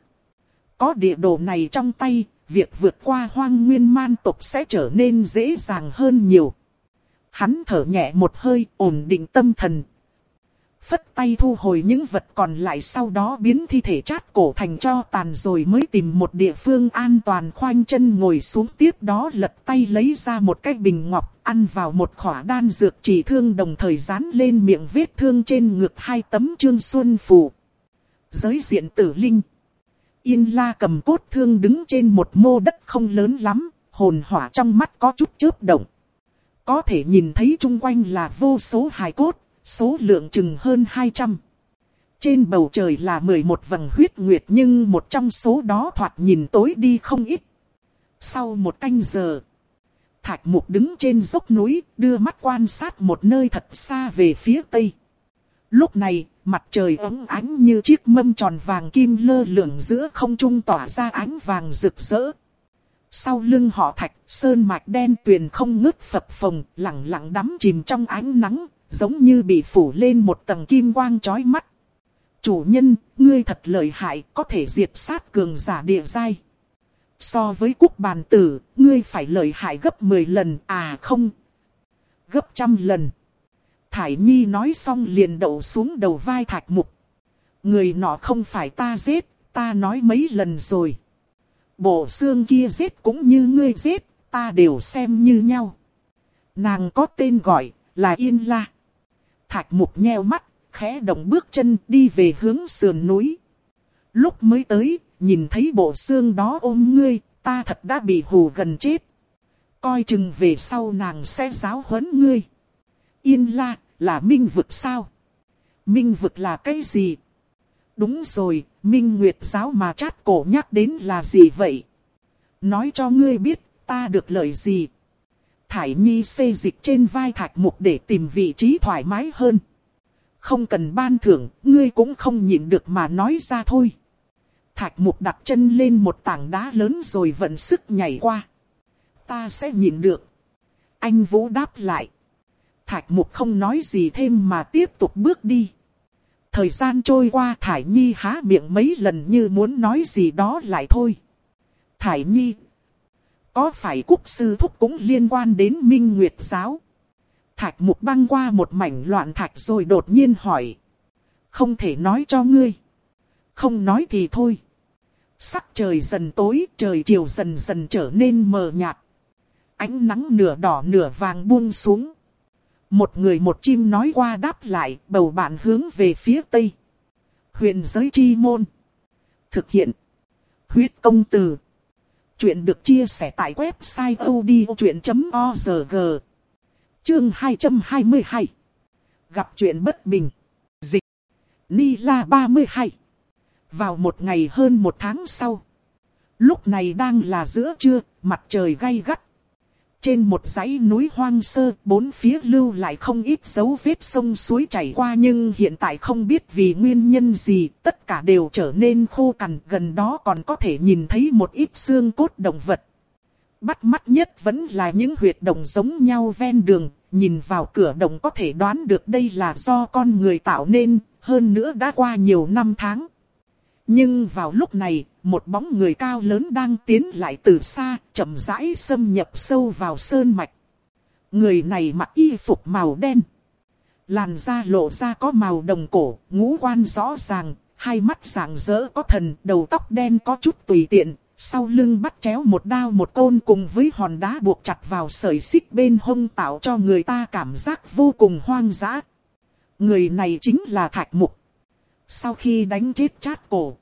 Có địa đồ này trong tay, việc vượt qua hoang nguyên man tộc sẽ trở nên dễ dàng hơn nhiều. Hắn thở nhẹ một hơi, ổn định tâm thần. phất tay thu hồi những vật còn lại, sau đó biến thi thể Trát Cổ thành tro tàn, rồi mới tìm một địa phương an toàn khoanh chân ngồi xuống, tiếp đó lật tay lấy ra một cái bình ngọc, ăn vào một khỏa đan dược trị thương, đồng thời dán lên miệng vết thương trên ngực hai tấm chương xuân phù. Giới diện Tử Linh. Yên La cầm cốt thương đứng trên một mô đất không lớn lắm, hồn hỏa trong mắt có chút chớp động. Có thể nhìn thấy chung quanh là vô số hài cốt, số lượng chừng hơn hai trăm. Trên bầu trời là mười một vầng huyết nguyệt, nhưng một trong số đó thoạt nhìn tối đi không ít. Sau một canh giờ, Thạch Mục đứng trên dốc núi, đưa mắt quan sát một nơi thật xa về phía tây. Lúc này, mặt trời óng ánh như chiếc mâm tròn vàng kim lơ lửng giữa không trung, tỏa ra ánh vàng rực rỡ. Sau lưng họ Thạch, sơn mạch đen tuyền không ngớt phập phồng, lặng lặng đắm chìm trong ánh nắng, giống như bị phủ lên một tầng kim quang chói mắt. Chủ nhân, ngươi thật lợi hại, có thể diệt sát cường giả địa giai. So với Cúc Bàn Tử, ngươi phải lợi hại gấp mười lần, à không, gấp trăm lần. Thải Nhi nói xong liền đậu xuống đầu vai Thạch Mục. Người nọ không phải ta giết, ta nói mấy lần rồi. Bộ xương kia giết cũng như ngươi giết, ta đều xem như nhau. Nàng có tên gọi là Yên La. Thạch Mục nheo mắt, khẽ động bước chân đi về hướng sườn núi. Lúc mới tới, nhìn thấy bộ xương đó ôm ngươi, ta thật đã bị hù gần chết. Coi chừng về sau nàng sẽ giáo huấn ngươi. Yên La, là Minh Vực sao? Minh Vực là cái gì? Đúng rồi, Minh Nguyệt giáo mà Trát Cổ nhắc đến là gì vậy? Nói cho ngươi biết, ta được lợi gì? Thải Nhi xê dịch trên vai Thạch Mục để tìm vị trí thoải mái hơn. Không cần ban thưởng, ngươi cũng không nhịn được mà nói ra thôi. Thạch Mục đặt chân lên một tảng đá lớn rồi vận sức nhảy qua. Ta sẽ nhịn được. Anh Vũ đáp lại. Thạch Mục không nói gì thêm mà tiếp tục bước đi. Thời gian trôi qua, Thải Nhi há miệng mấy lần như muốn nói gì đó lại thôi. Thải Nhi, có phải Cúc sư thúc cũng liên quan đến Minh Nguyệt giáo? Thạch Mục băng qua một mảnh loạn thạch rồi đột nhiên hỏi. Không thể nói cho ngươi. Không nói thì thôi. Sắc trời dần tối, trời chiều dần dần trở nên mờ nhạt. Ánh nắng nửa đỏ nửa vàng buông xuống. Một người một chim nói qua đáp lại, bầu bạn hướng về phía tây. Huyền giới chi môn. Thực hiện. Huyết công từ. Chuyện được chia sẻ tại website odchuyện chấm org. Chương hai trăm hai mươi hai. Gặp chuyện bất bình. Dịch. Ni La ba mươi hai. Vào một ngày hơn một tháng sau. Lúc này đang là giữa trưa, mặt trời gay gắt. Trên một dãy núi hoang sơ, bốn phía lưu lại không ít dấu vết sông suối chảy qua, nhưng hiện tại không biết vì nguyên nhân gì, tất cả đều trở nên khô cằn, gần đó còn có thể nhìn thấy một ít xương cốt động vật. Bắt mắt nhất vẫn là những huyệt động giống nhau ven đường, nhìn vào cửa động có thể đoán được đây là do con người tạo nên, hơn nữa đã qua nhiều năm tháng. Nhưng vào lúc này, một bóng người cao lớn đang tiến lại từ xa, chậm rãi xâm nhập sâu vào sơn mạch. Người này mặc y phục màu đen. Làn da lộ ra có màu đồng cổ, ngũ quan rõ ràng, hai mắt rạng rỡ có thần, đầu tóc đen có chút tùy tiện. Sau lưng bắt chéo một đao một côn cùng với hòn đá buộc chặt vào sợi xích bên hông, tạo cho người ta cảm giác vô cùng hoang dã. Người này chính là Thạch Mục. Sau khi đánh chết Trát Cổ,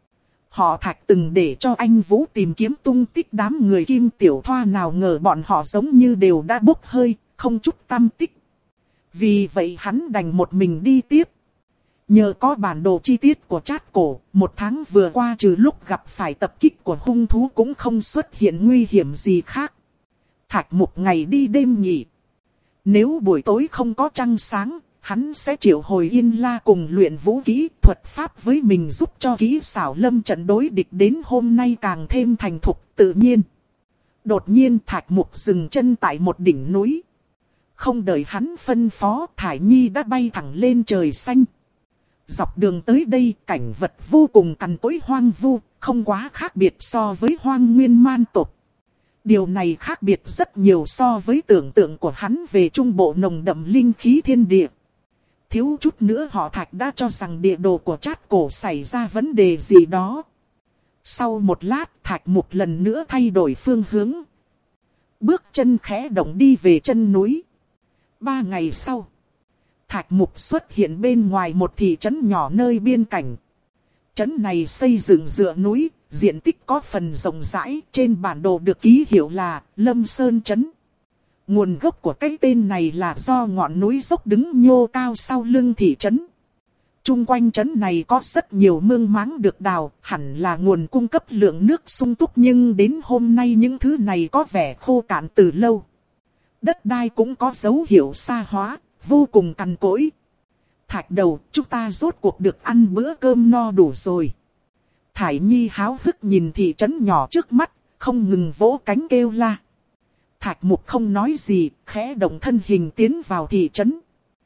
họ Thạch từng để cho anh Vũ tìm kiếm tung tích đám người Kim Tiểu Thoa, nào ngờ bọn họ giống như đều đã bốc hơi, không chút tăm tích. Vì vậy hắn đành một mình đi tiếp. Nhờ có bản đồ chi tiết của Trát Cổ, một tháng vừa qua trừ lúc gặp phải tập kích của hung thú cũng không xuất hiện nguy hiểm gì khác. Thạch Mục ngày đi đêm nghỉ. Nếu buổi tối không có trăng sáng, hắn sẽ triệu hồi Yên La cùng luyện vũ kỹ thuật pháp với mình, giúp cho kỹ xảo lâm trận đối địch đến hôm nay càng thêm thành thục tự nhiên. Đột nhiên Thạch Mục dừng chân tại một đỉnh núi. Không đợi hắn phân phó, Thải Nhi đã bay thẳng lên trời xanh. Dọc đường tới đây, cảnh vật vô cùng cằn cỗi hoang vu, không quá khác biệt so với Hoang Nguyên man tộc. Điều này khác biệt rất nhiều so với tưởng tượng của hắn về trung bộ nồng đậm linh khí thiên địa. Thiếu chút nữa họ Thạch đã cho rằng địa đồ của Trát Cổ xảy ra vấn đề gì đó. Sau một lát, Thạch Mục lần nữa thay đổi phương hướng. Bước chân khẽ động đi về chân núi. Ba ngày sau, Thạch Mục xuất hiện bên ngoài một thị trấn nhỏ nơi biên cảnh. Trấn này xây dựng dựa núi, diện tích có phần rộng rãi, trên bản đồ được ký hiệu là Lâm Sơn Trấn. Nguồn gốc của cái tên này là do ngọn núi dốc đứng nhô cao sau lưng thị trấn. Trung quanh trấn này có rất nhiều mương máng được đào, hẳn là nguồn cung cấp lượng nước sung túc, nhưng đến hôm nay những thứ này có vẻ khô cạn từ lâu. Đất đai cũng có dấu hiệu sa hóa, vô cùng cằn cỗi. Thạch đầu, chúng ta rốt cuộc được ăn bữa cơm no đủ rồi. Thải Nhi háo hức nhìn thị trấn nhỏ trước mắt, không ngừng vỗ cánh kêu la. Thạch Mục không nói gì, khẽ động thân hình tiến vào thị trấn.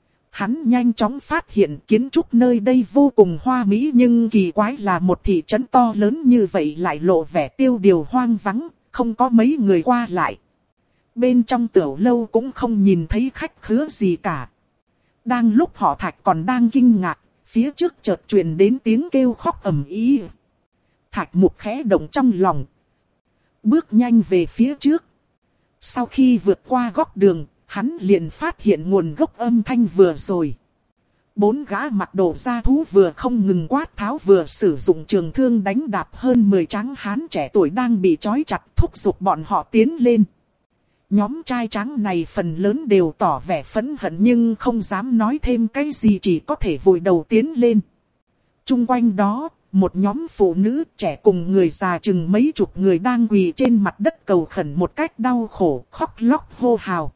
Hắn nhanh chóng phát hiện kiến trúc nơi đây vô cùng hoa mỹ, nhưng kỳ quái là một thị trấn to lớn như vậy lại lộ vẻ tiêu điều hoang vắng, không có mấy người qua lại. Bên trong tiểu lâu cũng không nhìn thấy khách khứa gì cả. Đang lúc họ Thạch còn đang kinh ngạc, phía trước chợt truyền đến tiếng kêu khóc ầm ĩ. Thạch Mục khẽ động trong lòng, bước nhanh về phía trước. Sau khi vượt qua góc đường, hắn liền phát hiện nguồn gốc âm thanh vừa rồi. Bốn gã mặc đồ gia thú vừa không ngừng quát tháo vừa sử dụng trường thương đánh đạp hơn mười tráng hán trẻ tuổi đang bị trói chặt, thúc giục bọn họ tiến lên. Nhóm trai tráng này phần lớn đều tỏ vẻ phẫn hận nhưng không dám nói thêm cái gì, chỉ có thể vùi đầu tiến lên. Trung quanh đó, một nhóm phụ nữ trẻ cùng người già chừng mấy chục người đang quỳ trên mặt đất cầu khẩn một cách đau khổ, khóc lóc hô hào.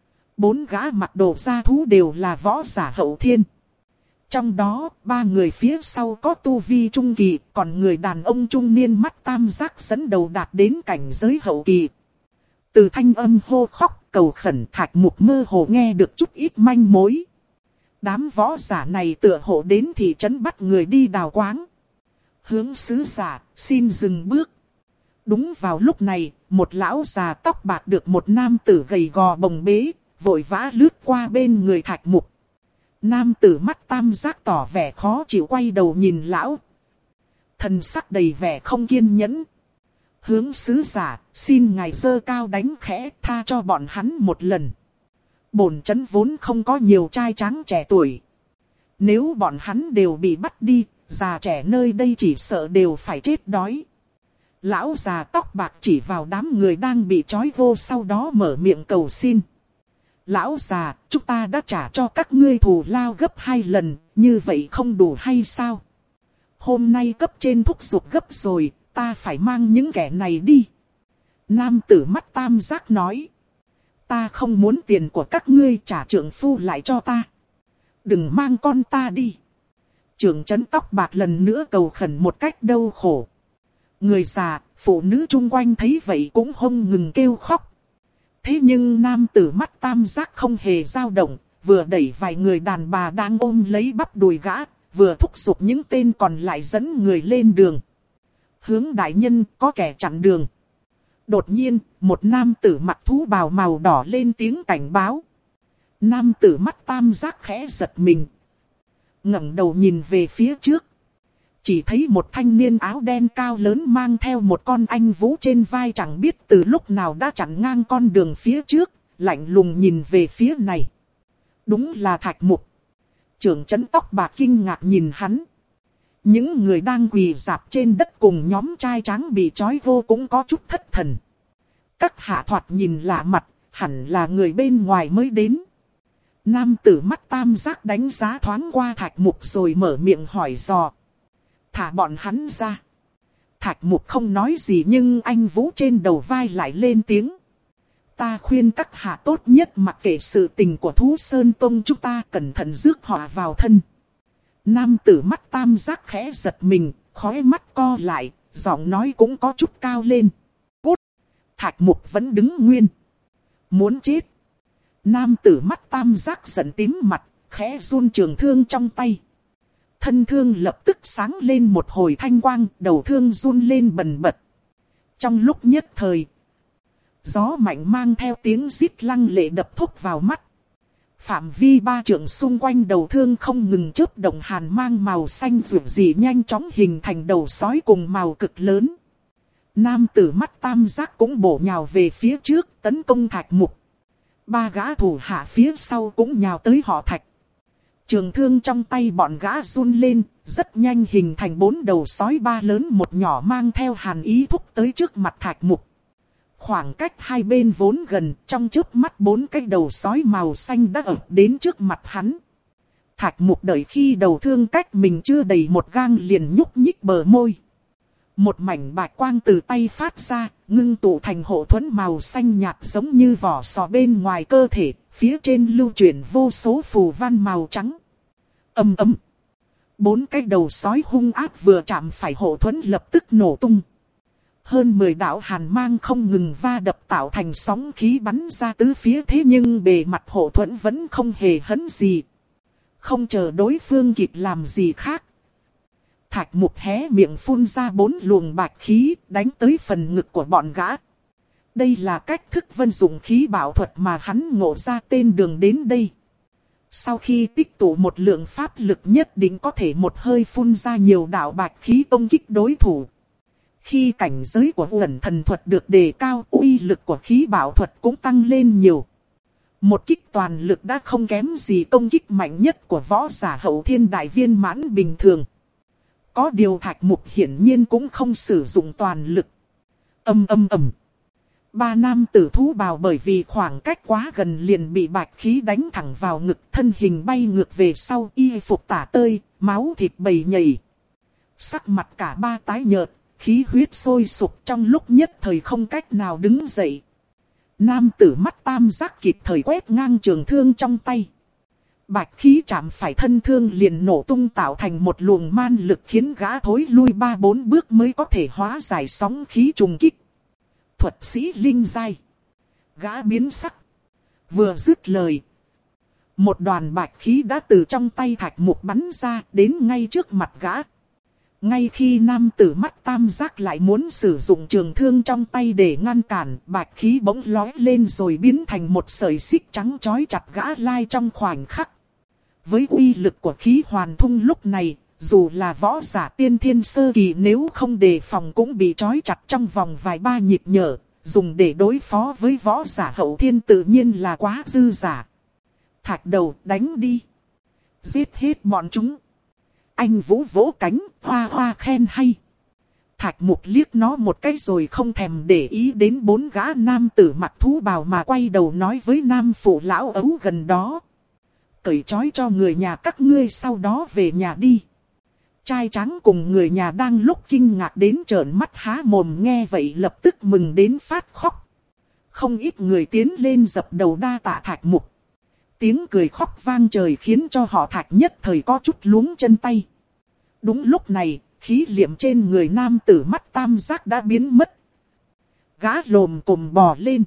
Bốn gã mặc đồ gia thú đều là võ giả hậu thiên. Trong đó, ba người phía sau có tu vi trung kỳ, còn người đàn ông trung niên mắt tam giác dẫn đầu đạt đến cảnh giới hậu kỳ. Từ thanh âm hô khóc cầu khẩn, Thạch Mục mơ hồ nghe được chút ít manh mối. Đám võ giả này tựa hồ đến thị trấn bắt người đi đào quáng. Hướng sứ giả, xin dừng bước. Đúng vào lúc này, một lão già tóc bạc được một nam tử gầy gò bồng bế, vội vã lướt qua bên người Thạch Mục. Nam tử mắt tam giác tỏ vẻ khó chịu quay đầu nhìn lão. Thần sắc đầy vẻ không kiên nhẫn. Hướng sứ giả, xin ngài giơ cao đánh khẽ, tha cho bọn hắn một lần. Bổn trấn vốn không có nhiều trai tráng trẻ tuổi. Nếu bọn hắn đều bị bắt đi, già trẻ nơi đây chỉ sợ đều phải chết đói. Lão già tóc bạc chỉ vào đám người đang bị trói gô, sau đó mở miệng cầu xin. Lão già, chúng ta đã trả cho các ngươi thù lao gấp hai lần, như vậy không đủ hay sao? Hôm nay cấp trên thúc giục gấp rồi, ta phải mang những kẻ này đi. Nam tử mắt tam giác nói. Ta không muốn tiền của các ngươi, trả trượng phu lại cho ta. Đừng mang con ta đi. Trưởng trấn tóc bạc lần nữa cầu khẩn một cách đau khổ. Người già, phụ nữ chung quanh thấy vậy cũng không ngừng kêu khóc. Thế nhưng nam tử mắt tam giác không hề dao động, vừa đẩy vài người đàn bà đang ôm lấy bắp đùi gã, vừa thúc giục những tên còn lại dẫn người lên đường. Hướng đại nhân, có kẻ chặn đường. Đột nhiên, một nam tử mặc thú bào màu đỏ lên tiếng cảnh báo. Nam tử mắt tam giác khẽ giật mình, ngẩng đầu nhìn về phía trước. Chỉ thấy một thanh niên áo đen cao lớn mang theo một con anh vũ trên vai, chẳng biết từ lúc nào đã chặn ngang con đường phía trước, lạnh lùng nhìn về phía này. Đúng là Thạch Mục. Trưởng trấn tóc bạc kinh ngạc nhìn hắn. Những người đang quỳ rạp trên đất cùng nhóm trai tráng bị trói vô cũng có chút thất thần. Các hạ thoạt nhìn lạ mặt, hẳn là người bên ngoài mới đến. Nam tử mắt tam giác đánh giá thoáng qua Thạch Mục rồi mở miệng hỏi dò. Thả bọn hắn ra. Thạch Mục không nói gì nhưng anh vũ trên đầu vai lại lên tiếng. Ta khuyên các hạ tốt nhất mặc kệ sự tình của Thú Sơn Tông, chúng ta cẩn thận rước họ vào thân. Nam tử mắt tam giác khẽ giật mình, khóe mắt co lại, giọng nói cũng có chút cao lên. Cút! Thạch Mục vẫn đứng nguyên. Muốn chết! Nam tử mắt tam giác giận tím mặt, khẽ run trường thương trong tay. Thân thương lập tức sáng lên một hồi thanh quang, đầu thương run lên bần bật. Trong lúc nhất thời, gió mạnh mang theo tiếng rít lăng lệ đập thốc vào mắt. Phạm vi ba trượng xung quanh đầu thương không ngừng chớp động hàn mang màu xanh rực rỡ nhanh chóng hình thành đầu sói cùng màu cực lớn. Nam tử mắt tam giác cũng bổ nhào về phía trước tấn công Thạch Mục. Ba gã thủ hạ phía sau cũng nhào tới họ Thạch. Trường thương trong tay bọn gã run lên, rất nhanh hình thành bốn đầu sói ba lớn một nhỏ mang theo hàn ý thúc tới trước mặt Thạch Mục. Khoảng cách hai bên vốn gần, trong chớp mắt bốn cái đầu sói màu xanh đã ập đến trước mặt hắn. Thạch Mục đợi khi đầu thương cách mình chưa đầy một gang liền nhúc nhích bờ môi. Một mảnh bạch quang từ tay phát ra, ngưng tụ thành hộ thuẫn màu xanh nhạt giống như vỏ sò bên ngoài cơ thể, phía trên lưu chuyển vô số phù văn màu trắng. Ầm ầm. Bốn cái đầu sói hung ác vừa chạm phải hộ thuẫn lập tức nổ tung. Hơn mười đạo hàn mang không ngừng va đập tạo thành sóng khí bắn ra tứ phía, thế nhưng bề mặt hộ thuẫn vẫn không hề hấn gì. Không chờ đối phương kịp làm gì khác. Thạch Mục hé miệng phun ra bốn luồng bạch khí đánh tới phần ngực của bọn gã. Đây là cách thức vận dụng khí bảo thuật mà hắn ngộ ra tên đường đến đây. Sau khi tích tụ một lượng pháp lực nhất định có thể một hơi phun ra nhiều đạo bạch khí công kích đối thủ. Khi cảnh giới của uẩn thần thuật được đề cao, uy lực của khí bảo thuật cũng tăng lên nhiều. Một kích toàn lực đã không kém gì công kích mạnh nhất của võ giả hậu thiên đại viên mãn bình thường. Có điều Thạch Mục hiển nhiên cũng không sử dụng toàn lực. Âm âm ầm. Ba nam tử thú bào bởi vì khoảng cách quá gần liền bị bạch khí đánh thẳng vào ngực, thân hình bay ngược về sau, y phục tả tơi, máu thịt bầy nhầy. Sắc mặt cả ba tái nhợt, khí huyết sôi sục, trong lúc nhất thời không cách nào đứng dậy. Nam tử mắt tam giác kịp thời quét ngang trường thương trong tay. Bạch khí chạm phải thân thương liền nổ tung tạo thành một luồng man lực khiến gã thối lui ba bốn bước mới có thể hóa giải sóng khí trùng kích. Thuật sĩ linh giai. Gã biến sắc. Vừa dứt lời, một đoàn bạch khí đã từ trong tay Thạch Mục bắn ra đến ngay trước mặt gã. Ngay khi nam tử mắt tam giác lại muốn sử dụng trường thương trong tay để ngăn cản, bạch khí bỗng lói lên rồi biến thành một sợi xích trắng trói chặt gã lai trong khoảnh khắc. Với uy lực của khí hoàn thung lúc này, dù là võ giả tiên thiên sơ kỳ nếu không đề phòng cũng bị trói chặt trong vòng vài ba nhịp nhở, dùng để đối phó với võ giả hậu thiên tự nhiên là quá dư giả. Thạch Đầu, đánh đi. Giết hết bọn chúng. Anh Vũ vỗ cánh, hoa hoa khen hay. Thạch Mục liếc nó một cái rồi không thèm để ý đến bốn gã nam tử mặc thú bào mà quay đầu nói với nam phụ lão ấu gần đó. Cởi trói cho người nhà các ngươi sau đó về nhà đi. Trai trắng cùng người nhà đang lúc kinh ngạc đến trợn mắt há mồm nghe vậy lập tức mừng đến phát khóc. Không ít người tiến lên dập đầu đa tạ Thạch Mục. Tiếng cười khóc vang trời khiến cho họ Thạch nhất thời có chút luống chân tay. Đúng lúc này, khí liệm trên người nam tử mắt tam giác đã biến mất. Gã lồm cồm bò lên.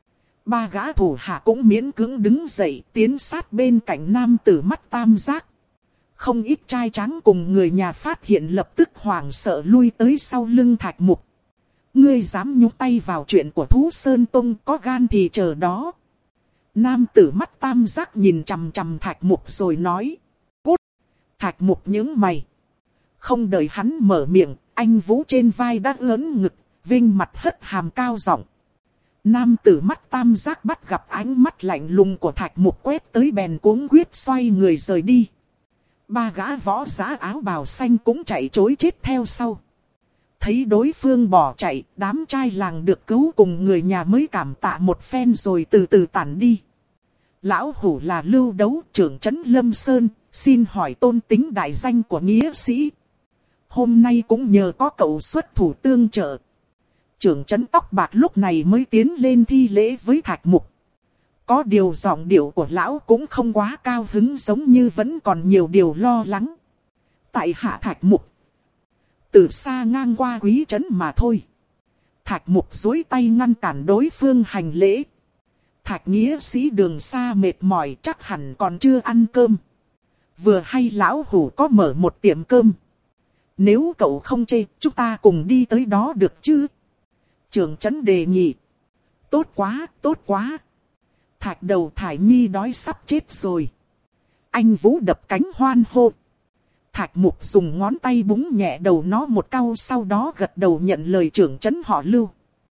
Ba gã thủ hạ cũng miễn cưỡng đứng dậy tiến sát bên cạnh nam tử mắt tam giác. Không ít trai trắng cùng người nhà phát hiện lập tức hoảng sợ lui tới sau lưng Thạch Mục. Ngươi dám nhúng tay vào chuyện của Thú Sơn Tông, có gan thì chờ đó. Nam tử mắt tam giác nhìn chằm chằm Thạch Mục rồi nói. Cút! Thạch Mục nhướng mày. Không đợi hắn mở miệng, anh Vũ trên vai đã ưỡn ngực, vinh mặt hất hàm cao giọng. Nam tử mắt tam giác bắt gặp ánh mắt lạnh lùng của Thạch Mục quét tới bèn cuống quyết xoay người rời đi. Ba gã võ giả áo bào xanh cũng chạy trối chết theo sau. Thấy đối phương bỏ chạy, đám trai làng được cứu cùng người nhà mới cảm tạ một phen rồi từ từ tản đi. Lão hủ là Lưu Đấu, trưởng trấn Lâm Sơn, xin hỏi tôn tính đại danh của nghĩa sĩ. Hôm nay cũng nhờ có cậu xuất thủ tương trợ. Trưởng trấn tóc bạc lúc này mới tiến lên thi lễ với Thạch Mục. Có điều giọng điệu của lão cũng không quá cao hứng, giống như vẫn còn nhiều điều lo lắng. Tại hạ Thạch Mục. Từ xa ngang qua quý trấn mà thôi. Thạch Mục duỗi tay ngăn cản đối phương hành lễ. Thạch nghĩa sĩ đường xa mệt mỏi chắc hẳn còn chưa ăn cơm. Vừa hay lão hủ có mở một tiệm cơm. Nếu cậu không chê, chúng ta cùng đi tới đó được chứ? Trưởng trấn đề nghị. Tốt quá, tốt quá. Thạch đầu Thải Nhi đói sắp chết rồi. Anh Vũ đập cánh hoan hô. Thạch Mục dùng ngón tay búng nhẹ đầu nó một cau, sau đó gật đầu nhận lời trưởng trấn họ Lưu.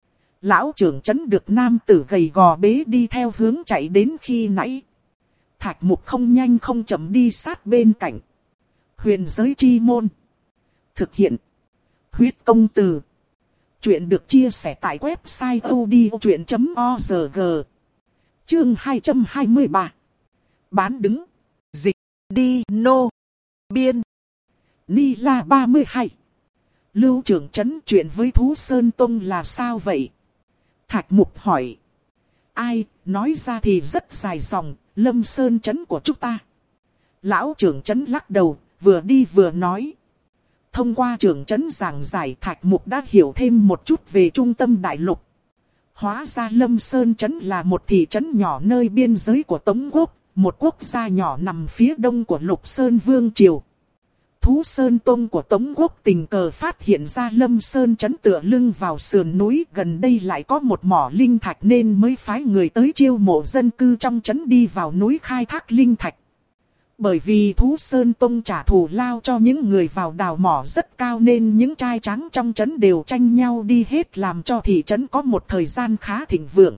Lão trưởng trấn được nam tử gầy gò bế đi theo hướng chạy đến khi nãy. Thạch Mục không nhanh không chậm đi sát bên cạnh. Huyền giới chi môn. Thực hiện. Huyết công từ. Chuyện được chia sẻ tại website odchuyện chấm org. Chương hai trăm hai mươi ba. Bán đứng. Dịch. Đi. Nô. Biên. Ni La ba mươi hai. Lưu trưởng trấn, chuyện với Thú Sơn Tông là sao vậy? Thạch Mục hỏi. Ai, nói ra thì rất dài dòng, Lâm Sơn trấn của chúng ta. Lão trưởng trấn lắc đầu, vừa đi vừa nói. Thông qua trưởng trấn giảng giải, Thạch Mục đã hiểu thêm một chút về trung tâm đại lục. Hóa ra Lâm Sơn trấn là một thị trấn nhỏ nơi biên giới của Tống Quốc, một quốc gia nhỏ nằm phía đông của Lục Sơn Vương Triều. Thú Sơn Tông của Tống Quốc tình cờ phát hiện ra Lâm Sơn trấn tựa lưng vào sườn núi, gần đây lại có một mỏ linh thạch nên mới phái người tới chiêu mộ dân cư trong trấn đi vào núi khai thác linh thạch. Bởi vì Thú Sơn Tông trả thù lao cho những người vào đào mỏ rất cao nên những trai tráng trong trấn đều tranh nhau đi hết, làm cho thị trấn có một thời gian khá thịnh vượng.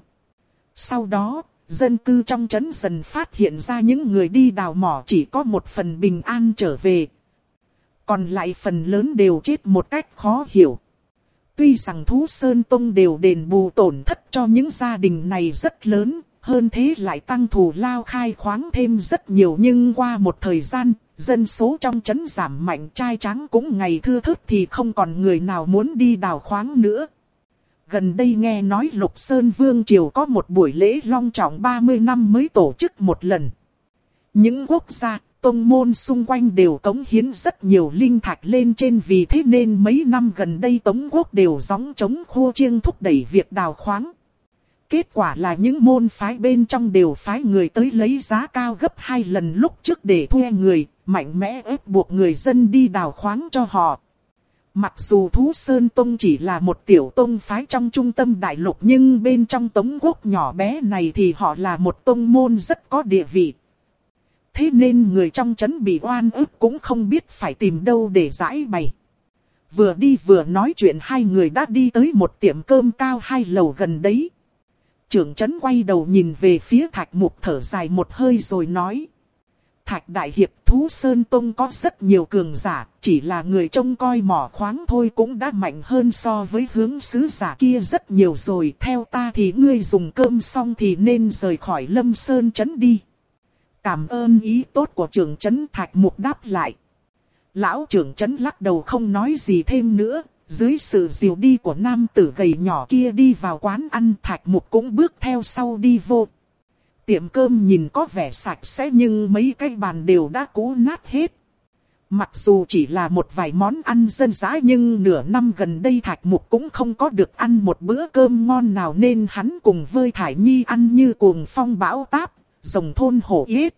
Sau đó, dân cư trong trấn dần phát hiện ra những người đi đào mỏ chỉ có một phần bình an trở về. Còn lại phần lớn đều chết một cách khó hiểu. Tuy rằng Thú Sơn Tông đều đền bù tổn thất cho những gia đình này rất lớn, hơn thế lại tăng thù lao khai khoáng thêm rất nhiều, nhưng qua một thời gian, dân số trong trấn giảm mạnh, trai tráng cũng ngày thưa thớt thì không còn người nào muốn đi đào khoáng nữa. Gần đây nghe nói Lục Sơn Vương Triều có một buổi lễ long trọng ba mươi năm mới tổ chức một lần. Những quốc gia, tông môn xung quanh đều cống hiến rất nhiều linh thạch lên trên, vì thế nên mấy năm gần đây Tống Quốc đều gióng trống khua chiêng thúc đẩy việc đào khoáng. Kết quả là những môn phái bên trong đều phái người tới lấy giá cao gấp hai lần lúc trước để thuê người, mạnh mẽ ép buộc người dân đi đào khoáng cho họ. Mặc dù Thú Sơn Tông chỉ là một tiểu tông phái trong trung tâm đại lục, nhưng bên trong Tống Quốc nhỏ bé này thì họ là một tông môn rất có địa vị. Thế nên người trong trấn bị oan ức cũng không biết phải tìm đâu để giải bày. Vừa đi vừa nói chuyện, hai người đã đi tới một tiệm cơm cao hai lầu gần đấy. Trưởng trấn quay đầu nhìn về phía Thạch Mục, thở dài một hơi rồi nói. Thạch đại hiệp, Thú Sơn Tông có rất nhiều cường giả, chỉ là người trông coi mỏ khoáng thôi cũng đã mạnh hơn so với hướng sứ giả kia rất nhiều rồi. Theo ta thì ngươi dùng cơm xong thì nên rời khỏi Lâm Sơn trấn đi. Cảm ơn ý tốt của trưởng trấn, Thạch Mục đáp lại. Lão trưởng trấn lắc đầu không nói gì thêm nữa. Dưới sự dìu đi của nam tử gầy nhỏ kia đi vào quán ăn, Thạch Mục cũng bước theo sau đi vô. Tiệm cơm nhìn có vẻ sạch sẽ nhưng mấy cái bàn đều đã cũ nát hết. Mặc dù chỉ là một vài món ăn dân dã nhưng nửa năm gần đây Thạch Mục cũng không có được ăn một bữa cơm ngon nào, nên hắn cùng với Thải Nhi ăn như cuồng phong bão táp, rồng thôn hổ yết.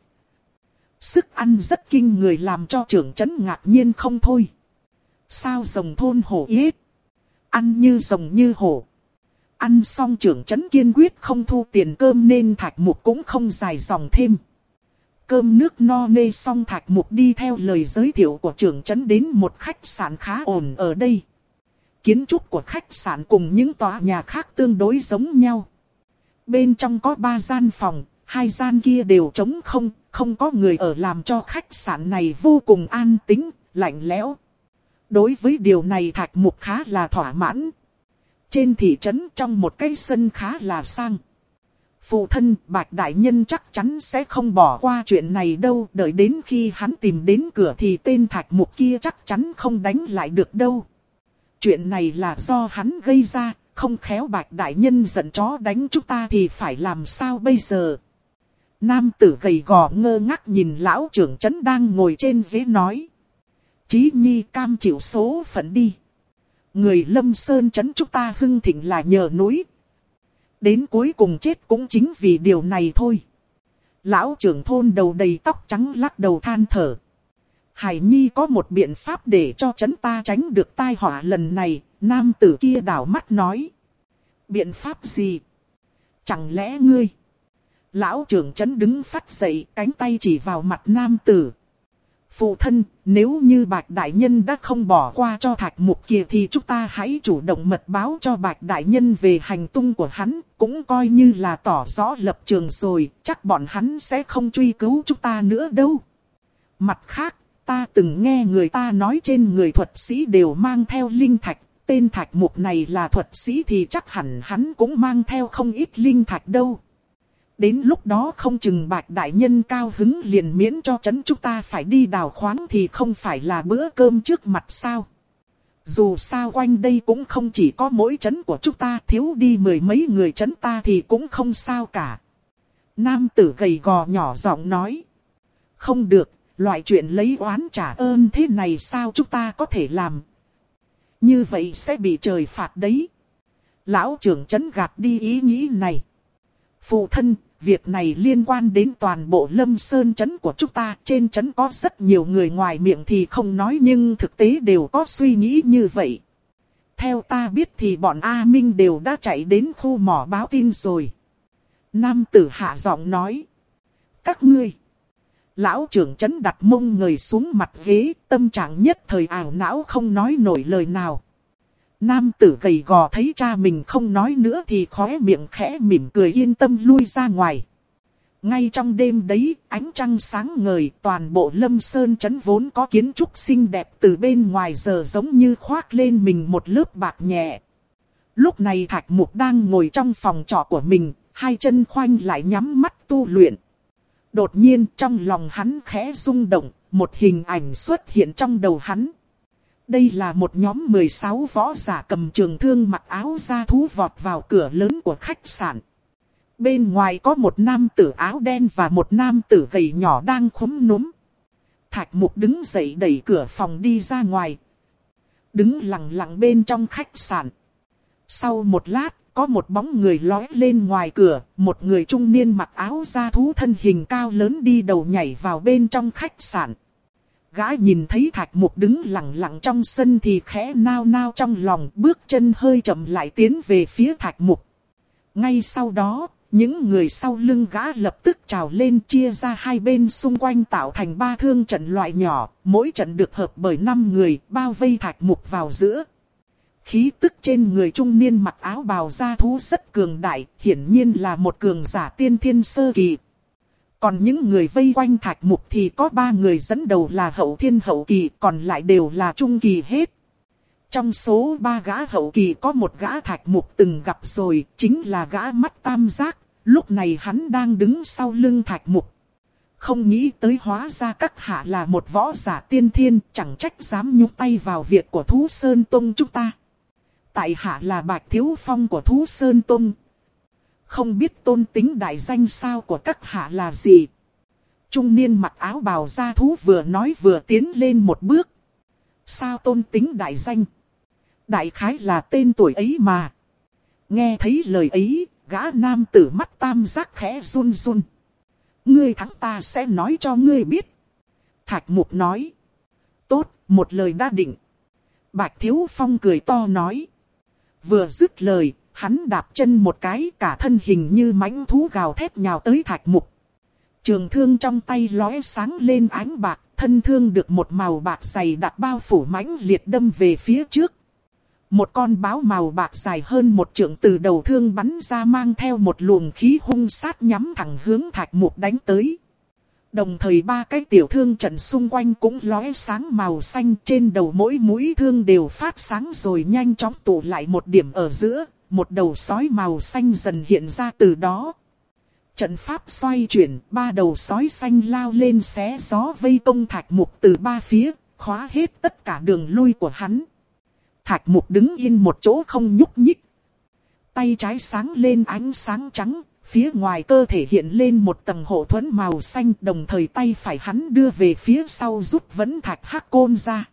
Sức ăn rất kinh người làm cho trưởng trấn ngạc nhiên không thôi. Sao rồng thôn hổ yết? Ăn như rồng như hổ. Ăn xong trưởng trấn kiên quyết không thu tiền cơm nên Thạch Mục cũng không dài dòng thêm. Cơm nước no nê xong, Thạch Mục đi theo lời giới thiệu của trưởng trấn đến một khách sạn khá ổn ở đây. Kiến trúc của khách sạn cùng những tòa nhà khác tương đối giống nhau. Bên trong có ba gian phòng, hai gian kia đều trống không, không có người ở, làm cho khách sạn này vô cùng an tĩnh, lạnh lẽo. Đối với điều này Thạch Mục khá là thỏa mãn. Trên thị trấn trong một cái sân khá là sang. Phụ thân Bạch Đại Nhân chắc chắn sẽ không bỏ qua chuyện này đâu. Đợi đến khi hắn tìm đến cửa thì tên Thạch Mục kia chắc chắn không đánh lại được đâu. Chuyện này là do hắn gây ra, không khéo Bạch Đại Nhân giận chó đánh chúng ta thì phải làm sao bây giờ? Nam tử gầy gò ngơ ngác nhìn lão trưởng trấn đang ngồi trên ghế nói. Chí Nhi cam chịu số phận đi. Người Lâm Sơn trấn chúng ta hưng thịnh là nhờ núi. Đến cuối cùng chết cũng chính vì điều này thôi. Lão trưởng thôn đầu đầy tóc trắng lắc đầu than thở. Hải Nhi có một biện pháp để cho trấn ta tránh được tai họa lần này. Nam tử kia đảo mắt nói. Biện pháp gì? Chẳng lẽ ngươi Lão trưởng trấn đứng phát dậy, cánh tay chỉ vào mặt nam tử. Phụ thân, nếu như Bạch Đại Nhân đã không bỏ qua cho Thạch Mục kia thì chúng ta hãy chủ động mật báo cho Bạch Đại Nhân về hành tung của hắn, cũng coi như là tỏ rõ lập trường rồi, chắc bọn hắn sẽ không truy cứu chúng ta nữa đâu. Mặt khác, ta từng nghe người ta nói trên người thuật sĩ đều mang theo linh thạch, tên Thạch Mục này là thuật sĩ thì chắc hẳn hắn cũng mang theo không ít linh thạch đâu. Đến lúc đó không chừng Bạch Đại Nhân cao hứng liền miễn cho trấn chúng ta phải đi đào khoáng thì không phải là bữa cơm trước mặt sao. Dù sao quanh đây cũng không chỉ có mỗi trấn của chúng ta, thiếu đi mười mấy người trấn ta thì cũng không sao cả. Nam tử gầy gò nhỏ giọng nói. Không được, loại chuyện lấy oán trả ơn thế này sao chúng ta có thể làm. Như vậy sẽ bị trời phạt đấy. Lão trưởng trấn gạt đi ý nghĩ này. Phụ thân, việc này liên quan đến toàn bộ Lâm Sơn trấn của chúng ta. Trên trấn có rất nhiều người ngoài miệng thì không nói nhưng thực tế đều có suy nghĩ như vậy. Theo ta biết thì bọn A Minh đều đã chạy đến khu mỏ báo tin rồi. Nam tử hạ giọng nói. Các ngươi. Lão trưởng trấn đặt mông ngồi xuống mặt ghế, tâm trạng nhất thời ảo não không nói nổi lời nào. Nam tử gầy gò thấy cha mình không nói nữa thì khóe miệng khẽ mỉm cười yên tâm lui ra ngoài. Ngay trong đêm đấy, ánh trăng sáng ngời, toàn bộ Lâm Sơn trấn vốn có kiến trúc xinh đẹp từ bên ngoài giờ giống như khoác lên mình một lớp bạc nhẹ. Lúc này Thạch Mục đang ngồi trong phòng trọ của mình, hai chân khoanh lại nhắm mắt tu luyện. Đột nhiên trong lòng hắn khẽ rung động, một hình ảnh xuất hiện trong đầu hắn. Đây là một nhóm mười sáu võ giả cầm trường thương mặc áo da thú vọt vào cửa lớn của khách sạn. Bên ngoài có một nam tử áo đen và một nam tử gầy nhỏ đang khúm núm. Thạch Mục đứng dậy đẩy cửa phòng đi ra ngoài. Đứng lặng lặng bên trong khách sạn. Sau một lát, có một bóng người lóe lên ngoài cửa. Một người trung niên mặc áo da thú thân hình cao lớn đi đầu nhảy vào bên trong khách sạn. Gã nhìn thấy Thạch Mục đứng lặng lặng trong sân thì khẽ nao nao trong lòng, bước chân hơi chậm lại tiến về phía Thạch Mục. Ngay sau đó, những người sau lưng gã lập tức trào lên chia ra hai bên xung quanh tạo thành ba thương trận loại nhỏ, mỗi trận được hợp bởi năm người, bao vây Thạch Mục vào giữa. Khí tức trên người trung niên mặc áo bào da thú rất cường đại, hiển nhiên là một cường giả tiên thiên sơ kỳ. Còn những người vây quanh Thạch Mục thì có ba người dẫn đầu là hậu thiên hậu kỳ, còn lại đều là trung kỳ hết. Trong số ba gã hậu kỳ có một gã Thạch Mục từng gặp rồi, chính là gã mắt tam giác, lúc này hắn đang đứng sau lưng Thạch Mục. Không nghĩ tới hóa ra các hạ là một võ giả tiên thiên, chẳng trách dám nhúng tay vào việc của Thú Sơn Tông chúng ta. Tại hạ là Bạch Thiếu Phong của Thú Sơn Tông. Không biết tôn tính đại danh sao của các hạ là gì? Trung niên mặc áo bào da thú vừa nói vừa tiến lên một bước. Sao tôn tính đại danh? Đại khái là tên tuổi ấy mà. Nghe thấy lời ấy, gã nam tử mắt tam giác khẽ run run. Ngươi thắng ta sẽ nói cho ngươi biết. Thạch Mục nói. Tốt, một lời đã định. Bạch Thiếu Phong cười to nói. Vừa dứt lời, hắn đạp chân một cái, cả thân hình như mãnh thú gào thét nhào tới Thạch Mục. Trường thương trong tay lóe sáng lên ánh bạc, thân thương được một màu bạc dày đặc bao phủ mãnh liệt đâm về phía trước. Một con báo màu bạc dài hơn một trượng từ đầu thương bắn ra mang theo một luồng khí hung sát nhắm thẳng hướng Thạch Mục đánh tới. Đồng thời ba cái tiểu thương trận xung quanh cũng lóe sáng màu xanh, trên đầu mỗi mũi thương đều phát sáng rồi nhanh chóng tụ lại một điểm ở giữa, một đầu sói màu xanh dần hiện ra từ đó. Trận pháp xoay chuyển, ba đầu sói xanh lao lên xé gió vây công Thạch Mục từ ba phía, khóa hết tất cả đường lui của hắn. Thạch Mục đứng yên một chỗ không nhúc nhích. Tay trái sáng lên ánh sáng trắng, phía ngoài cơ thể hiện lên một tầng hộ thuẫn màu xanh, đồng thời tay phải hắn đưa về phía sau rút vấn thạch hắc côn ra.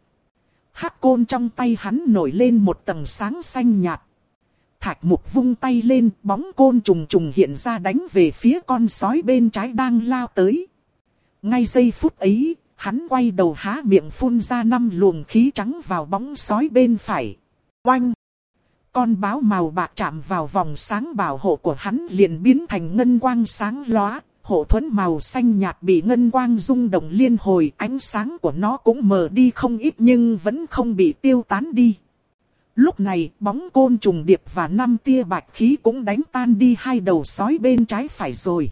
Hắc côn trong tay hắn nổi lên một tầng sáng xanh nhạt. Thạch Mục vung tay lên, bóng côn trùng trùng hiện ra đánh về phía con sói bên trái đang lao tới. Ngay giây phút ấy, hắn quay đầu há miệng phun ra năm luồng khí trắng vào bóng sói bên phải. Oanh! Con báo màu bạc chạm vào vòng sáng bảo hộ của hắn liền biến thành ngân quang sáng lóa. Hộ thuẫn màu xanh nhạt bị ngân quang rung động liên hồi, ánh sáng của nó cũng mờ đi không ít nhưng vẫn không bị tiêu tán đi. Lúc này bóng côn trùng điệp và năm tia bạch khí cũng đánh tan đi hai đầu sói bên trái phải rồi.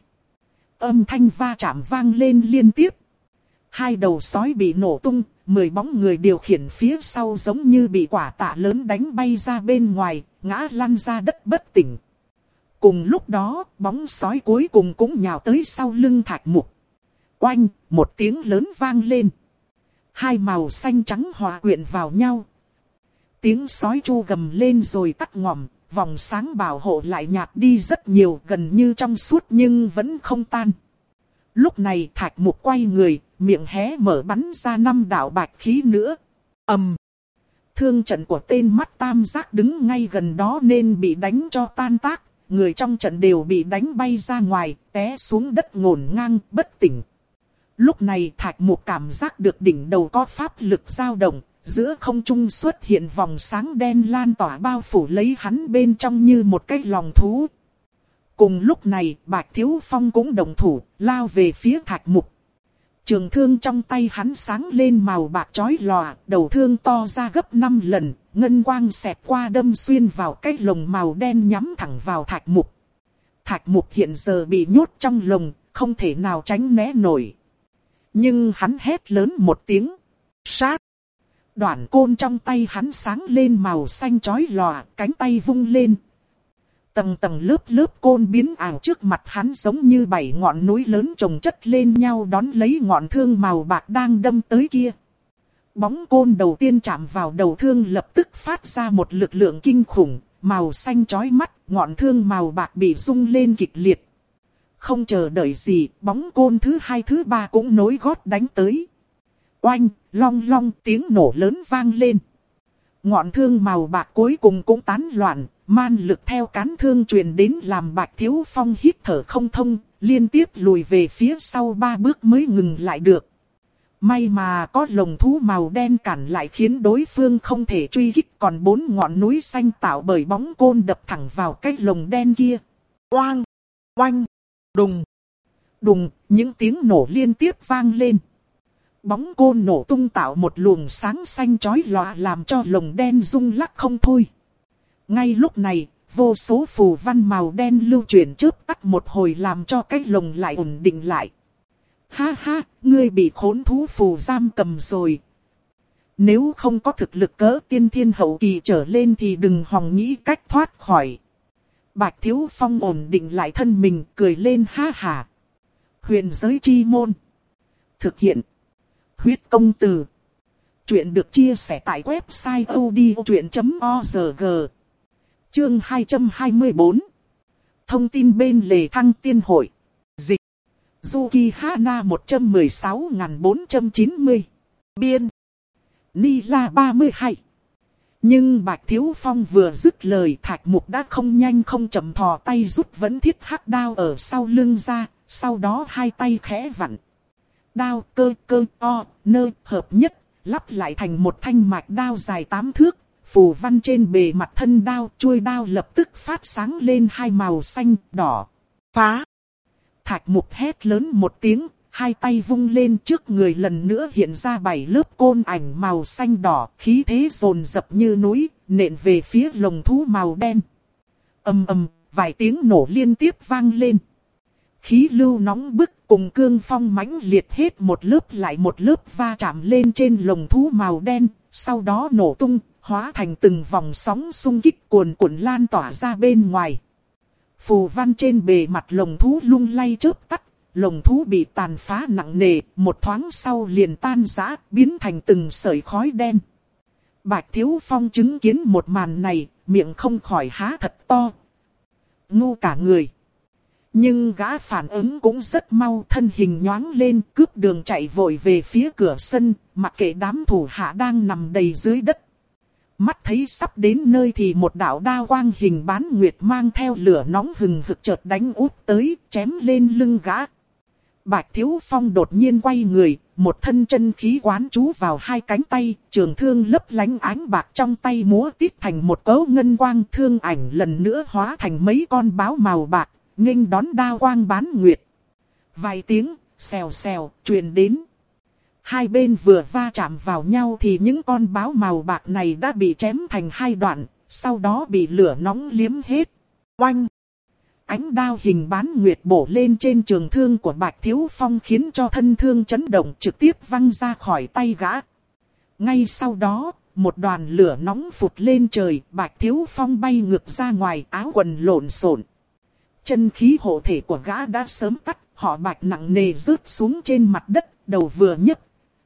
Âm thanh va chạm vang lên liên tiếp. Hai đầu sói bị nổ tung, mười bóng người điều khiển phía sau giống như bị quả tạ lớn đánh bay ra bên ngoài, ngã lăn ra đất bất tỉnh. Cùng lúc đó, bóng sói cuối cùng cũng nhào tới sau lưng Thạch Mục. Oanh, một tiếng lớn vang lên. Hai màu xanh trắng hòa quyện vào nhau. Tiếng sói chu gầm lên rồi tắt ngòm, vòng sáng bảo hộ lại nhạt đi rất nhiều, gần như trong suốt nhưng vẫn không tan. Lúc này Thạch Mục quay người, miệng hé mở bắn ra năm đạo bạch khí nữa. Ầm. Thương trận của tên mắt tam giác đứng ngay gần đó nên bị đánh cho tan tác. Người trong trận đều bị đánh bay ra ngoài, té xuống đất ngổn ngang, bất tỉnh. Lúc này Thạch Mục cảm giác được đỉnh đầu có pháp lực dao động, giữa không trung xuất hiện vòng sáng đen lan tỏa bao phủ lấy hắn bên trong như một cái lòng thú. Cùng lúc này Bạch Thiếu Phong cũng đồng thủ, lao về phía Thạch Mục. Trường thương trong tay hắn sáng lên màu bạc chói lòa, đầu thương to ra gấp năm lần, ngân quang xẹt qua đâm xuyên vào cái lồng màu đen nhắm thẳng vào Thạch Mục. Thạch Mục hiện giờ bị nhốt trong lồng, không thể nào tránh né nổi. Nhưng hắn hét lớn một tiếng, sát. Đoạn côn trong tay hắn sáng lên màu xanh chói lòa, cánh tay vung lên. Tầng tầng lớp lớp côn biến ảo trước mặt hắn giống như bảy ngọn núi lớn chồng chất lên nhau đón lấy ngọn thương màu bạc đang đâm tới kia. Bóng côn đầu tiên chạm vào đầu thương lập tức phát ra một lực lượng kinh khủng, màu xanh chói mắt, ngọn thương màu bạc bị rung lên kịch liệt. Không chờ đợi gì, bóng côn thứ hai thứ ba cũng nối gót đánh tới. Oanh, long long tiếng nổ lớn vang lên. Ngọn thương màu bạc cuối cùng cũng tán loạn, man lực theo cán thương truyền đến làm Bạch Thiếu Phong hít thở không thông, liên tiếp lùi về phía sau ba bước mới ngừng lại được. May mà có lồng thú màu đen cản lại khiến đối phương không thể truy kích, còn bốn ngọn núi xanh tạo bởi bóng côn đập thẳng vào cái lồng đen kia. Oang, oanh, đùng, đùng, những tiếng nổ liên tiếp vang lên. Bóng côn nổ tung tạo một luồng sáng xanh chói lòa làm cho lồng đen rung lắc không thôi. Ngay lúc này, vô số phù văn màu đen lưu chuyển chớp tắt một hồi làm cho cái lồng lại ổn định lại. Ha ha, ngươi bị khốn thú phù giam cầm rồi. Nếu không có thực lực cỡ tiên thiên hậu kỳ trở lên thì đừng hòng nghĩ cách thoát khỏi. Bạch Thiếu Phong ổn định lại thân mình, cười lên ha hả. Huyền giới chi môn. Thực hiện. Huyết công từ. Chuyện được chia sẻ tại website odchuyện chấm org. Chương hai trăm hai mươi tư. Thông tin bên lề Thăng Tiên Hội. Dịch. Yuki Hana một trăm mười sáu nghìn bốn trăm chín mươi. Biên. Nila ba mươi hai. Nhưng Bạch Thiếu Phong vừa dứt lời, Thạch Mục đã không nhanh không chậm thò tay rút vẫn thiết hắc đao ở sau lưng ra, sau đó hai tay khẽ vặn. Đao cơ cơ o nơ hợp nhất, lắp lại thành một thanh mạch đao dài tám thước. Phù văn trên bề mặt thân đao, chuôi đao lập tức phát sáng lên hai màu xanh, đỏ. Phá! Thạch Mục hét lớn một tiếng, hai tay vung lên trước người lần nữa hiện ra bảy lớp côn ảnh màu xanh đỏ, khí thế dồn dập như núi, nện về phía lồng thú màu đen. Ầm ầm, vài tiếng nổ liên tiếp vang lên. Khí lưu nóng bức cùng cương phong mãnh liệt hết một lớp lại một lớp va chạm lên trên lồng thú màu đen, sau đó nổ tung, hóa thành từng vòng sóng xung kích cuồn cuộn lan tỏa ra bên ngoài. Phù văn trên bề mặt lồng thú lung lay chớp tắt, lồng thú bị tàn phá nặng nề, một thoáng sau liền tan rã, biến thành từng sợi khói đen. Bạch Thiếu Phong chứng kiến một màn này, miệng không khỏi há thật to. Ngu cả người. Nhưng gã phản ứng cũng rất mau, thân hình nhoáng lên, cướp đường chạy vội về phía cửa sân, mặc kệ đám thủ hạ đang nằm đầy dưới đất. Mắt thấy sắp đến nơi thì một đạo đao quang hình bán nguyệt mang theo lửa nóng hừng hực chợt đánh úp tới, chém lên lưng gã. Bạch Thiếu Phong đột nhiên quay người, một thân chân khí quán trú vào hai cánh tay, trường thương lấp lánh ánh bạc trong tay múa tít thành một cấu ngân quang, thương ảnh lần nữa hóa thành mấy con báo màu bạc, nghênh đón đao quang bán nguyệt. Vài tiếng, xèo xèo, truyền đến. Hai bên vừa va chạm vào nhau thì những con báo màu bạc này đã bị chém thành hai đoạn, sau đó bị lửa nóng liếm hết. Oanh! Ánh đao hình bán nguyệt bổ lên trên trường thương của Bạch Thiếu Phong khiến cho thân thương chấn động trực tiếp văng ra khỏi tay gã. Ngay sau đó, một đoàn lửa nóng phụt lên trời, Bạch Thiếu Phong bay ngược ra ngoài, áo quần lộn xộn. Chân khí hộ thể của gã đã sớm tắt, họ Bạch nặng nề rớt xuống trên mặt đất, đầu vừa nhấc,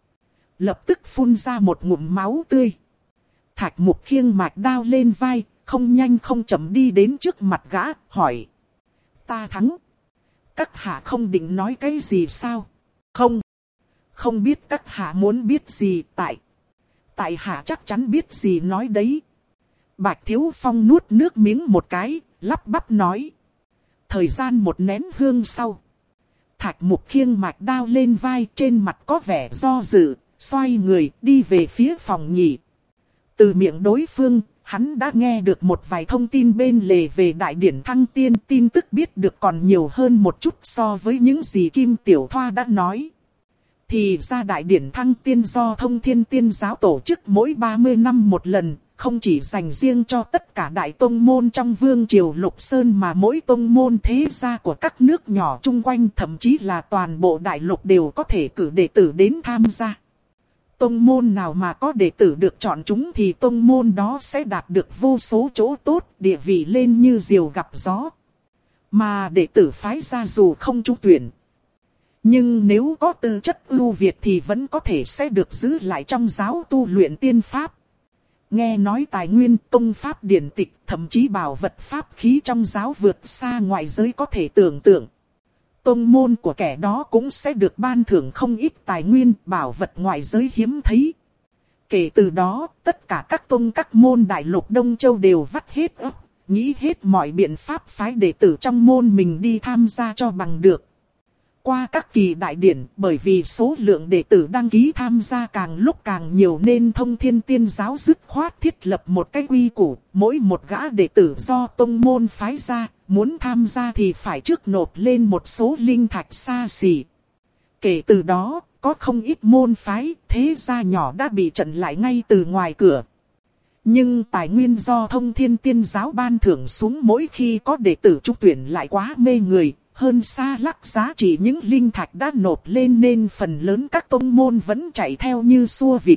lập tức phun ra một ngụm máu tươi. Thạch Mục khiêng mạch đao lên vai, không nhanh không chậm đi đến trước mặt gã, hỏi. Ta thắng. Các hạ không định nói cái gì sao? Không. Không biết các hạ muốn biết gì, tại. Tại hạ chắc chắn biết gì nói đấy. Bạch Thiếu Phong nuốt nước miếng một cái, lắp bắp nói. Thời gian một nén hương sau. Thạch Mục khiêng mạch đao lên vai, trên mặt có vẻ do dự, xoay người đi về phía phòng nghỉ. Từ miệng đối phương, hắn đã nghe được một vài thông tin bên lề về đại điển thăng tiên, tin tức biết được còn nhiều hơn một chút so với những gì Kim Tiểu Thoa đã nói. Thì ra đại điển thăng tiên do Thông Thiên Tiên Giáo tổ chức mỗi ba mươi năm một lần, không chỉ dành riêng cho tất cả đại tông môn trong Vương Triều Lục Sơn mà mỗi tông môn thế gia của các nước nhỏ chung quanh, thậm chí là toàn bộ đại lục đều có thể cử đệ tử đến tham gia. Tông môn nào mà có đệ tử được chọn chúng thì tông môn đó sẽ đạt được vô số chỗ tốt, địa vị lên như diều gặp gió. Mà đệ tử phái ra dù không trúng tuyển, nhưng nếu có tư chất ưu việt thì vẫn có thể sẽ được giữ lại trong giáo tu luyện tiên pháp. Nghe nói tài nguyên, công pháp điển tịch, thậm chí bảo vật pháp khí trong giáo vượt xa ngoại giới có thể tưởng tượng. Tông môn của kẻ đó cũng sẽ được ban thưởng không ít tài nguyên, bảo vật ngoại giới hiếm thấy. Kể từ đó, tất cả các tông các môn đại lục Đông Châu đều vắt hết óc, nghĩ hết mọi biện pháp phái đệ tử trong môn mình đi tham gia cho bằng được. Qua các kỳ đại điển, bởi vì số lượng đệ tử đăng ký tham gia càng lúc càng nhiều nên Thông Thiên Tiên Giáo dứt khoát thiết lập một cái quy củ, mỗi một gã đệ tử do tông môn phái ra, muốn tham gia thì phải trước nộp lên một số linh thạch xa xỉ. Kể từ đó, có không ít môn phái, thế gia nhỏ đã bị chặn lại ngay từ ngoài cửa. Nhưng tài nguyên do Thông Thiên Tiên Giáo ban thưởng xuống mỗi khi có đệ tử trúng tuyển lại quá mê người, hơn xa lắc giá trị những linh thạch đã nộp lên nên phần lớn các tông môn vẫn chạy theo như xua vịt.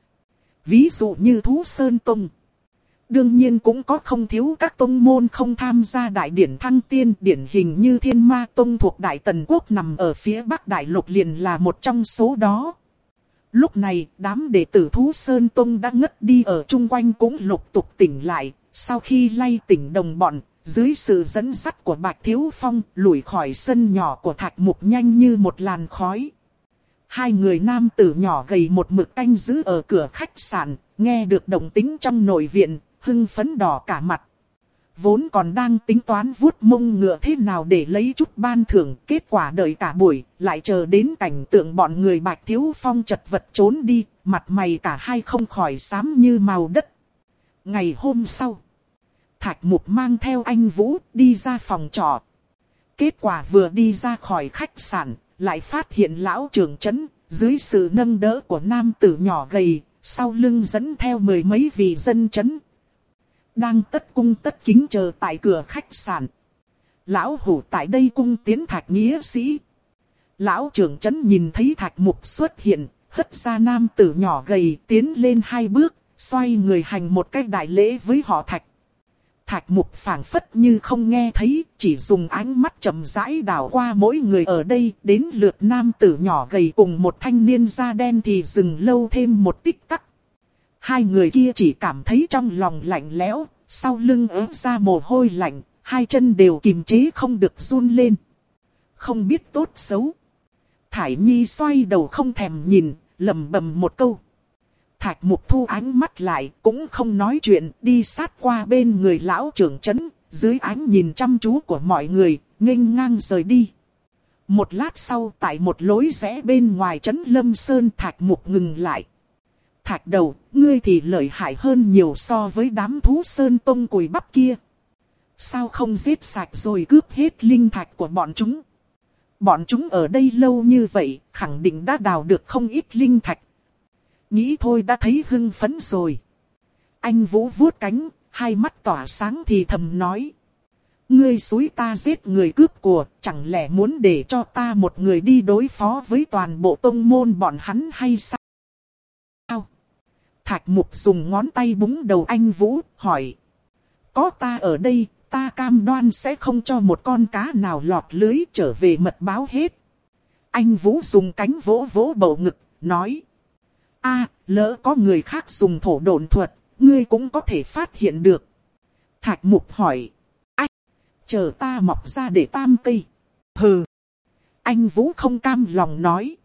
Ví dụ như Thú Sơn Tông. Đương nhiên cũng có không thiếu các tông môn không tham gia đại điển thăng tiên, điển hình như Thiên Ma Tông thuộc Đại Tần Quốc nằm ở phía Bắc Đại Lục liền là một trong số đó. Lúc này, đám đệ tử Thú Sơn Tông đã ngất đi ở chung quanh cũng lục tục tỉnh lại, sau khi lay tỉnh đồng bọn, dưới sự dẫn dắt của Bạch Thiếu Phong, lủi khỏi sân nhỏ của Thạch Mục nhanh như một làn khói. Hai người nam tử nhỏ gầy một mực canh giữ ở cửa khách sạn, nghe được động tĩnh trong nội viện, hưng phấn đỏ cả mặt. Vốn còn đang tính toán vuốt mông ngựa thế nào để lấy chút ban thưởng, kết quả đợi cả buổi, lại chờ đến cảnh tượng bọn người Bạch Thiếu Phong chật vật trốn đi, mặt mày cả hai không khỏi xám như màu đất. Ngày hôm sau, Thạch Mục mang theo anh Vũ đi ra phòng trọ. Kết quả vừa đi ra khỏi khách sạn, lại phát hiện lão trưởng trấn, dưới sự nâng đỡ của nam tử nhỏ gầy, sau lưng dẫn theo mười mấy vị dân trấn, đang tất cung tất kính chờ tại cửa khách sạn. Lão hủ tại đây cung tiến Thạch nghĩa sĩ. Lão trưởng trấn nhìn thấy Thạch Mục xuất hiện, hất ra nam tử nhỏ gầy tiến lên hai bước, xoay người hành một cái đại lễ với họ Thạch. Thạch Mục phảng phất như không nghe thấy, chỉ dùng ánh mắt chậm rãi đảo qua mỗi người ở đây, đến lượt nam tử nhỏ gầy cùng một thanh niên da đen thì dừng lâu thêm một tích tắc. Hai người kia chỉ cảm thấy trong lòng lạnh lẽo, sau lưng ớt ra mồ hôi lạnh, hai chân đều kìm chế không được run lên. Không biết tốt xấu. Thải Nhi xoay đầu không thèm nhìn, lẩm bẩm một câu. Thạch Mục thu ánh mắt lại, cũng không nói chuyện, đi sát qua bên người lão trưởng trấn, dưới ánh nhìn chăm chú của mọi người, nghênh ngang rời đi. Một lát sau tại một lối rẽ bên ngoài trấn Lâm Sơn, Thạch Mục ngừng lại. Thạch đầu, ngươi thì lợi hại hơn nhiều so với đám thú sơn tông cùi bắp kia. Sao không giết sạch rồi cướp hết linh thạch của bọn chúng? Bọn chúng ở đây lâu như vậy, khẳng định đã đào được không ít linh thạch. Nghĩ thôi đã thấy hưng phấn rồi. Anh Vũ vuốt cánh, hai mắt tỏa sáng thì thầm nói. Ngươi xúi ta giết người cướp của, chẳng lẽ muốn để cho ta một người đi đối phó với toàn bộ tông môn bọn hắn hay sao? Thạch Mục dùng ngón tay búng đầu anh Vũ, hỏi. Có ta ở đây, ta cam đoan sẽ không cho một con cá nào lọt lưới trở về mật báo hết. Anh Vũ dùng cánh vỗ vỗ bầu ngực, nói. A, lỡ có người khác dùng thổ độn thuật, ngươi cũng có thể phát hiện được. Thạch Mục hỏi. Ách, chờ ta mọc ra để tam cây. Hừ. Anh Vũ không cam lòng nói.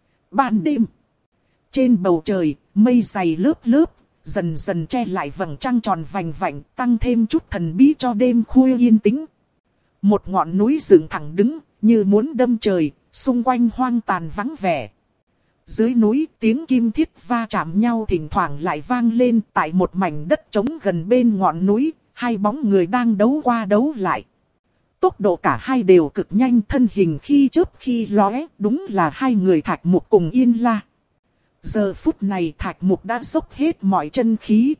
Ban đêm. Trên bầu trời, mây dày lớp lớp, dần dần che lại vầng trăng tròn vành vạnh, tăng thêm chút thần bí cho đêm khuya yên tĩnh. Một ngọn núi dựng thẳng đứng, như muốn đâm trời, xung quanh hoang tàn vắng vẻ. Dưới núi, tiếng kim thiết va chạm nhau thỉnh thoảng lại vang lên. Tại một mảnh đất trống gần bên ngọn núi, hai bóng người đang đấu qua đấu lại. Tốc độ cả hai đều cực nhanh, thân hình khi chớp khi lóe, đúng là hai người Thạch Mục cùng Yên La. Giờ phút này Thạch Mục đã dốc hết mọi chân khí.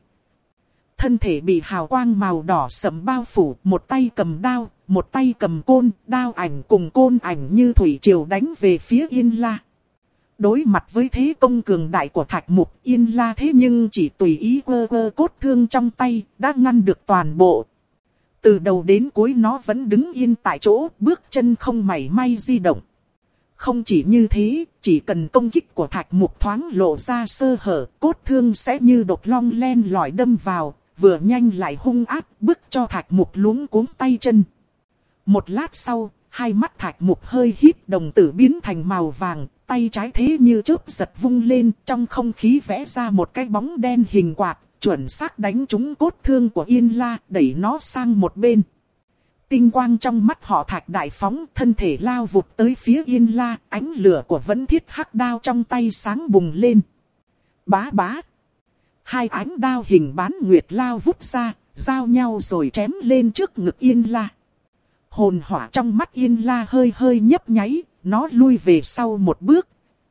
Thân thể bị hào quang màu đỏ sẫm bao phủ, một tay cầm đao, một tay cầm côn, đao ảnh cùng côn ảnh như thủy triều đánh về phía Yên La. Đối mặt với thế công cường đại của Thạch Mục, Yên La thế nhưng chỉ tùy ý quơ quơ cốt thương trong tay, đã ngăn được toàn bộ. Từ đầu đến cuối nó vẫn đứng yên tại chỗ, bước chân không mảy may di động. Không chỉ như thế, chỉ cần công kích của Thạch Mục thoáng lộ ra sơ hở, cốt thương sẽ như độc long len lỏi đâm vào, vừa nhanh lại hung ác, bức cho Thạch Mục luống cuống tay chân. Một lát sau, hai mắt Thạch Mục hơi híp, đồng tử biến thành màu vàng, tay trái thế như chớp giật vung lên, trong không khí vẽ ra một cái bóng đen hình quạt, chuẩn xác đánh trúng cốt thương của Yên La, đẩy nó sang một bên. Tinh quang trong mắt họ Thạch đại phóng, thân thể lao vụt tới phía Yên La, ánh lửa của vẫn thiết hắc đao trong tay sáng bùng lên. Bá bá. Hai ánh đao hình bán nguyệt lao vút ra, giao nhau rồi chém lên trước ngực Yên La. Hồn hỏa trong mắt Yên La hơi hơi nhấp nháy, nó lui về sau một bước.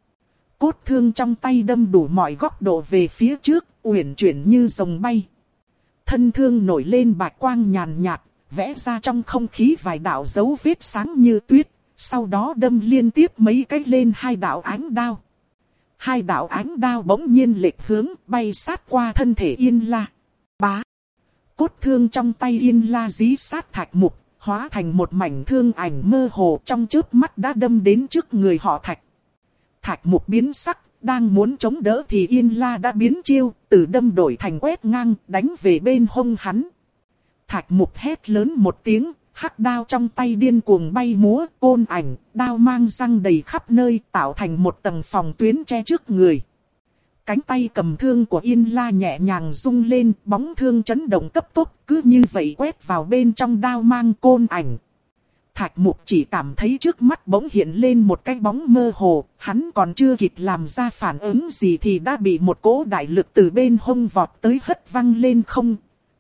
Cốt thương trong tay đâm đủ mọi góc độ về phía trước, uyển chuyển như rồng bay. Thân thương nổi lên bạch quang nhàn nhạt, vẽ ra trong không khí vài đạo dấu vết sáng như tuyết, sau đó đâm liên tiếp mấy cái lên hai đạo ánh đao. Hai đạo ánh đao bỗng nhiên lệch hướng, bay sát qua thân thể Yên La. Bá! Cốt thương trong tay Yên La dí sát Thạch Mục, hóa thành một mảnh thương ảnh mơ hồ, trong chớp mắt đã đâm đến trước người họ Thạch. Thạch Mục biến sắc, đang muốn chống đỡ thì Yên La đã biến chiêu, từ đâm đổi thành quét ngang, đánh về bên hông hắn. Thạch Mục hét lớn một tiếng, hắc đao trong tay điên cuồng bay múa, côn ảnh, đao mang răng đầy khắp nơi, tạo thành một tầng phòng tuyến che trước người. Cánh tay cầm thương của Yên La nhẹ nhàng rung lên, bóng thương chấn động cấp tốc, cứ như vậy quét vào bên trong đao mang côn ảnh. Thạch Mục chỉ cảm thấy trước mắt bỗng hiện lên một cái bóng mơ hồ, hắn còn chưa kịp làm ra phản ứng gì thì đã bị một cỗ đại lực từ bên hông vọt tới hất văng lên không.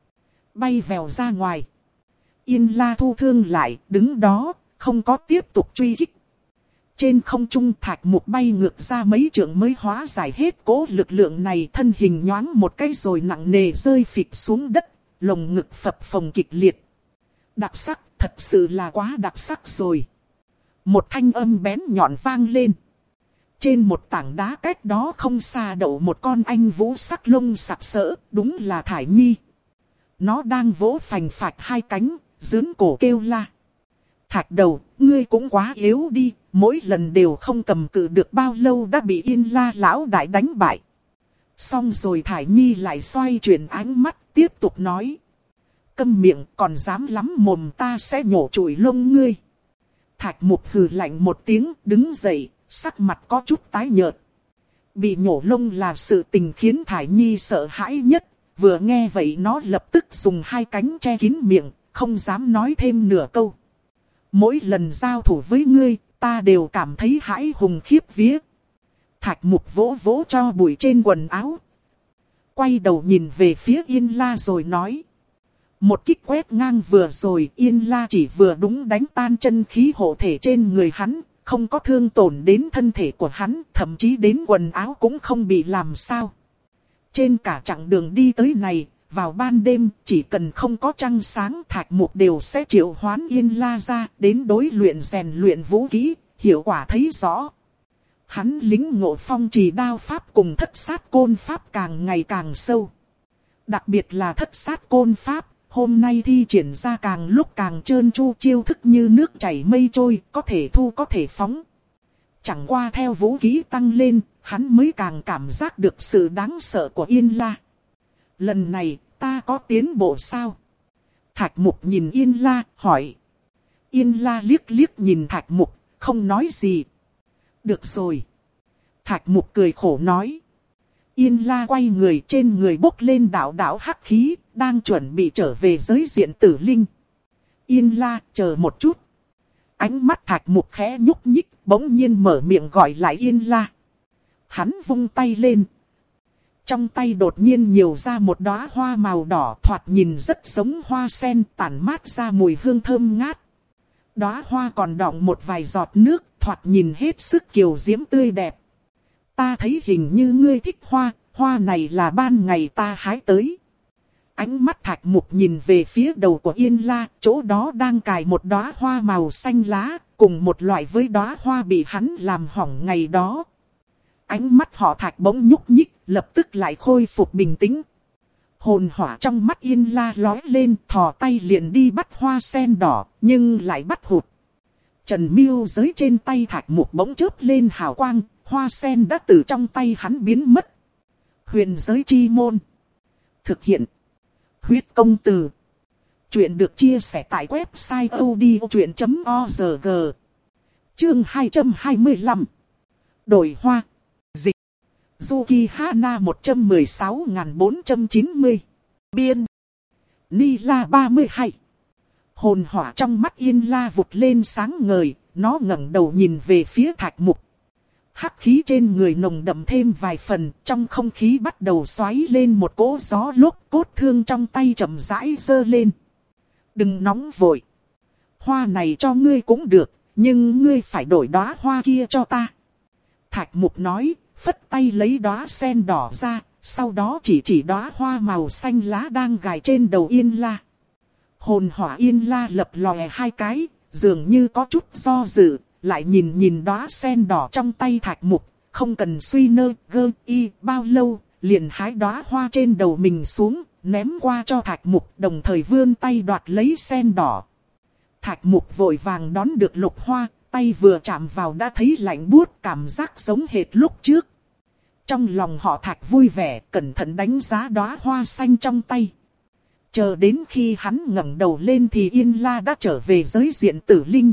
Bay vèo ra ngoài. Yên La thu thương lại, đứng đó, không có tiếp tục truy kích. Trên không trung Thạch Mục bay ngược ra mấy trượng mới hóa giải hết cỗ lực lượng này, thân hình nhoáng một cái rồi nặng nề rơi phịch xuống đất, lồng ngực phập phồng kịch liệt. Đặc sắc, thật sự là quá đặc sắc rồi. Một thanh âm bén nhọn vang lên. Trên một tảng đá cách đó không xa đậu một con anh vũ sắc lông sặc sỡ, đúng là Thải Nhi. Nó đang vỗ phành phạch hai cánh, dướn cổ kêu la. Thạch đầu, ngươi cũng quá yếu đi, mỗi lần đều không cầm cự được bao lâu đã bị Yên La lão đại đánh bại. Xong rồi Thải Nhi lại xoay chuyển ánh mắt, tiếp tục nói. Câm miệng, còn dám lắm mồm, ta sẽ nhổ chùi lông ngươi. Thạch Mục hừ lạnh một tiếng, đứng dậy, sắc mặt có chút tái nhợt. Bị nhổ lông là sự tình khiến Thải Nhi sợ hãi nhất. Vừa nghe vậy nó lập tức dùng hai cánh che kín miệng, không dám nói thêm nửa câu. Mỗi lần giao thủ với ngươi, ta đều cảm thấy hãi hùng khiếp vía. Thạch Mục vỗ vỗ cho bụi trên quần áo. Quay đầu nhìn về phía Yên La rồi nói. Một kích quét ngang vừa rồi, Yên La chỉ vừa đúng đánh tan chân khí hộ thể trên người hắn, không có thương tổn đến thân thể của hắn, thậm chí đến quần áo cũng không bị làm sao. Trên cả chặng đường đi tới này, vào ban đêm, chỉ cần không có trăng sáng, Thạch Mục đều sẽ triệu hoán Yên La ra, đến đối luyện rèn luyện vũ khí, hiệu quả thấy rõ. Hắn lính ngộ phong trì đao pháp cùng thất sát côn pháp càng ngày càng sâu. Đặc biệt là thất sát côn pháp, hôm nay thi triển ra càng lúc càng trơn tru, chiêu thức như nước chảy mây trôi, có thể thu có thể phóng. Chẳng qua theo vũ khí tăng lên, hắn mới càng cảm giác được sự đáng sợ của Yên La. Lần này, ta có tiến bộ sao? Thạch Mục nhìn Yên La, hỏi. Yên La liếc liếc nhìn Thạch Mục, không nói gì. Được rồi. Thạch Mục cười khổ nói. Yên La quay người, trên người bốc lên đạo đạo hắc khí, đang chuẩn bị trở về giới diện tử linh. Yên La, chờ một chút. Ánh mắt Thạch Mục khẽ nhúc nhích, bỗng nhiên mở miệng gọi lại Yên La. Hắn vung tay lên. Trong tay đột nhiên nhiều ra một đóa hoa màu đỏ, thoạt nhìn rất giống hoa sen, tản mát ra mùi hương thơm ngát. Đóa hoa còn đọng một vài giọt nước, thoạt nhìn hết sức kiều diễm tươi đẹp. Ta thấy hình như ngươi thích hoa, hoa này là ban ngày ta hái tới. Ánh mắt Thạch Mục nhìn về phía đầu của Yên La, chỗ đó đang cài một đóa hoa màu xanh lá, cùng một loại với đóa hoa bị hắn làm hỏng ngày đó. Ánh mắt họ Thạch bỗng nhúc nhích, lập tức lại khôi phục bình tĩnh. Hồn hỏa trong mắt Yên La lói lên, thò tay liền đi bắt hoa sen đỏ, nhưng lại bắt hụt. Trần miêu giới trên tay Thạch Mục bỗng chớp lên hào quang, hoa sen đã từ trong tay hắn biến mất. Huyền giới chi môn. Thực hiện. Huyết công từ. Chuyện được chia sẻ tại website odchuyện chấm org. Chương hai trăm hai mươi lăm. Đổi hoa. Dịch. Zuki Hana một trăm mười sáu nghìn bốn trăm chín mươi. Biên. Nila ba mươi hai. Hồn hỏa trong mắt Yên La vụt lên sáng ngời, nó ngẩng đầu nhìn về phía Thạch Mục. Hắc khí trên người nồng đậm thêm vài phần, trong không khí bắt đầu xoáy lên một cỗ gió lốc, cốt thương trong tay chậm rãi giơ lên. Đừng nóng vội. Hoa này cho ngươi cũng được, nhưng ngươi phải đổi đóa hoa kia cho ta. Thạch Mục nói, phất tay lấy đóa sen đỏ ra, sau đó chỉ chỉ đóa hoa màu xanh lá đang gài trên đầu Yên La. Hồn hỏa Yên La lập lòe hai cái, dường như có chút do dự, lại nhìn nhìn đóa sen đỏ trong tay Thạch Mục, không cần suy nơ gơ y bao lâu, liền hái đóa hoa trên đầu mình xuống, ném qua cho Thạch Mục, đồng thời vươn tay đoạt lấy sen đỏ. Thạch Mục vội vàng đón được lục hoa, tay vừa chạm vào đã thấy lạnh buốt, cảm giác giống hệt lúc trước. Trong lòng họ Thạch vui vẻ, cẩn thận đánh giá đóa hoa xanh trong tay. Chờ đến khi hắn ngẩng đầu lên thì Yên La đã trở về giới diện tử linh.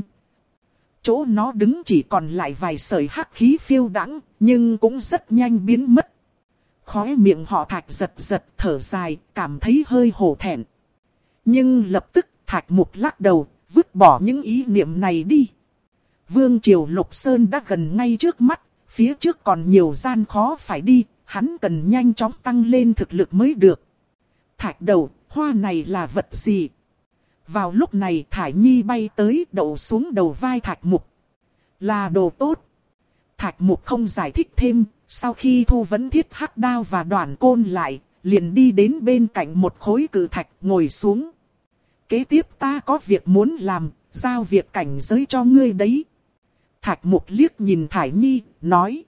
Chỗ nó đứng chỉ còn lại vài sợi hắc khí phiêu đãng, nhưng cũng rất nhanh biến mất. Khóe miệng họ Thạch giật giật thở dài, cảm thấy hơi hổ thẹn. Nhưng lập tức Thạch Mục lắc đầu, vứt bỏ những ý niệm này đi. Vương triều Lục Sơn đã gần ngay trước mắt, phía trước còn nhiều gian khó phải đi, hắn cần nhanh chóng tăng lên thực lực mới được. Thạch đầu, hoa này là vật gì? Vào lúc này Thải Nhi bay tới, đậu xuống đầu vai Thạch Mục. Là đồ tốt. Thạch Mục không giải thích thêm, sau khi thu vấn thiết hắc đao và đoạn côn lại, liền đi đến bên cạnh một khối cự thạch ngồi xuống. Kế tiếp ta có việc muốn làm, giao việc cảnh giới cho ngươi đấy. Thạch Mục liếc nhìn Thải Nhi, nói.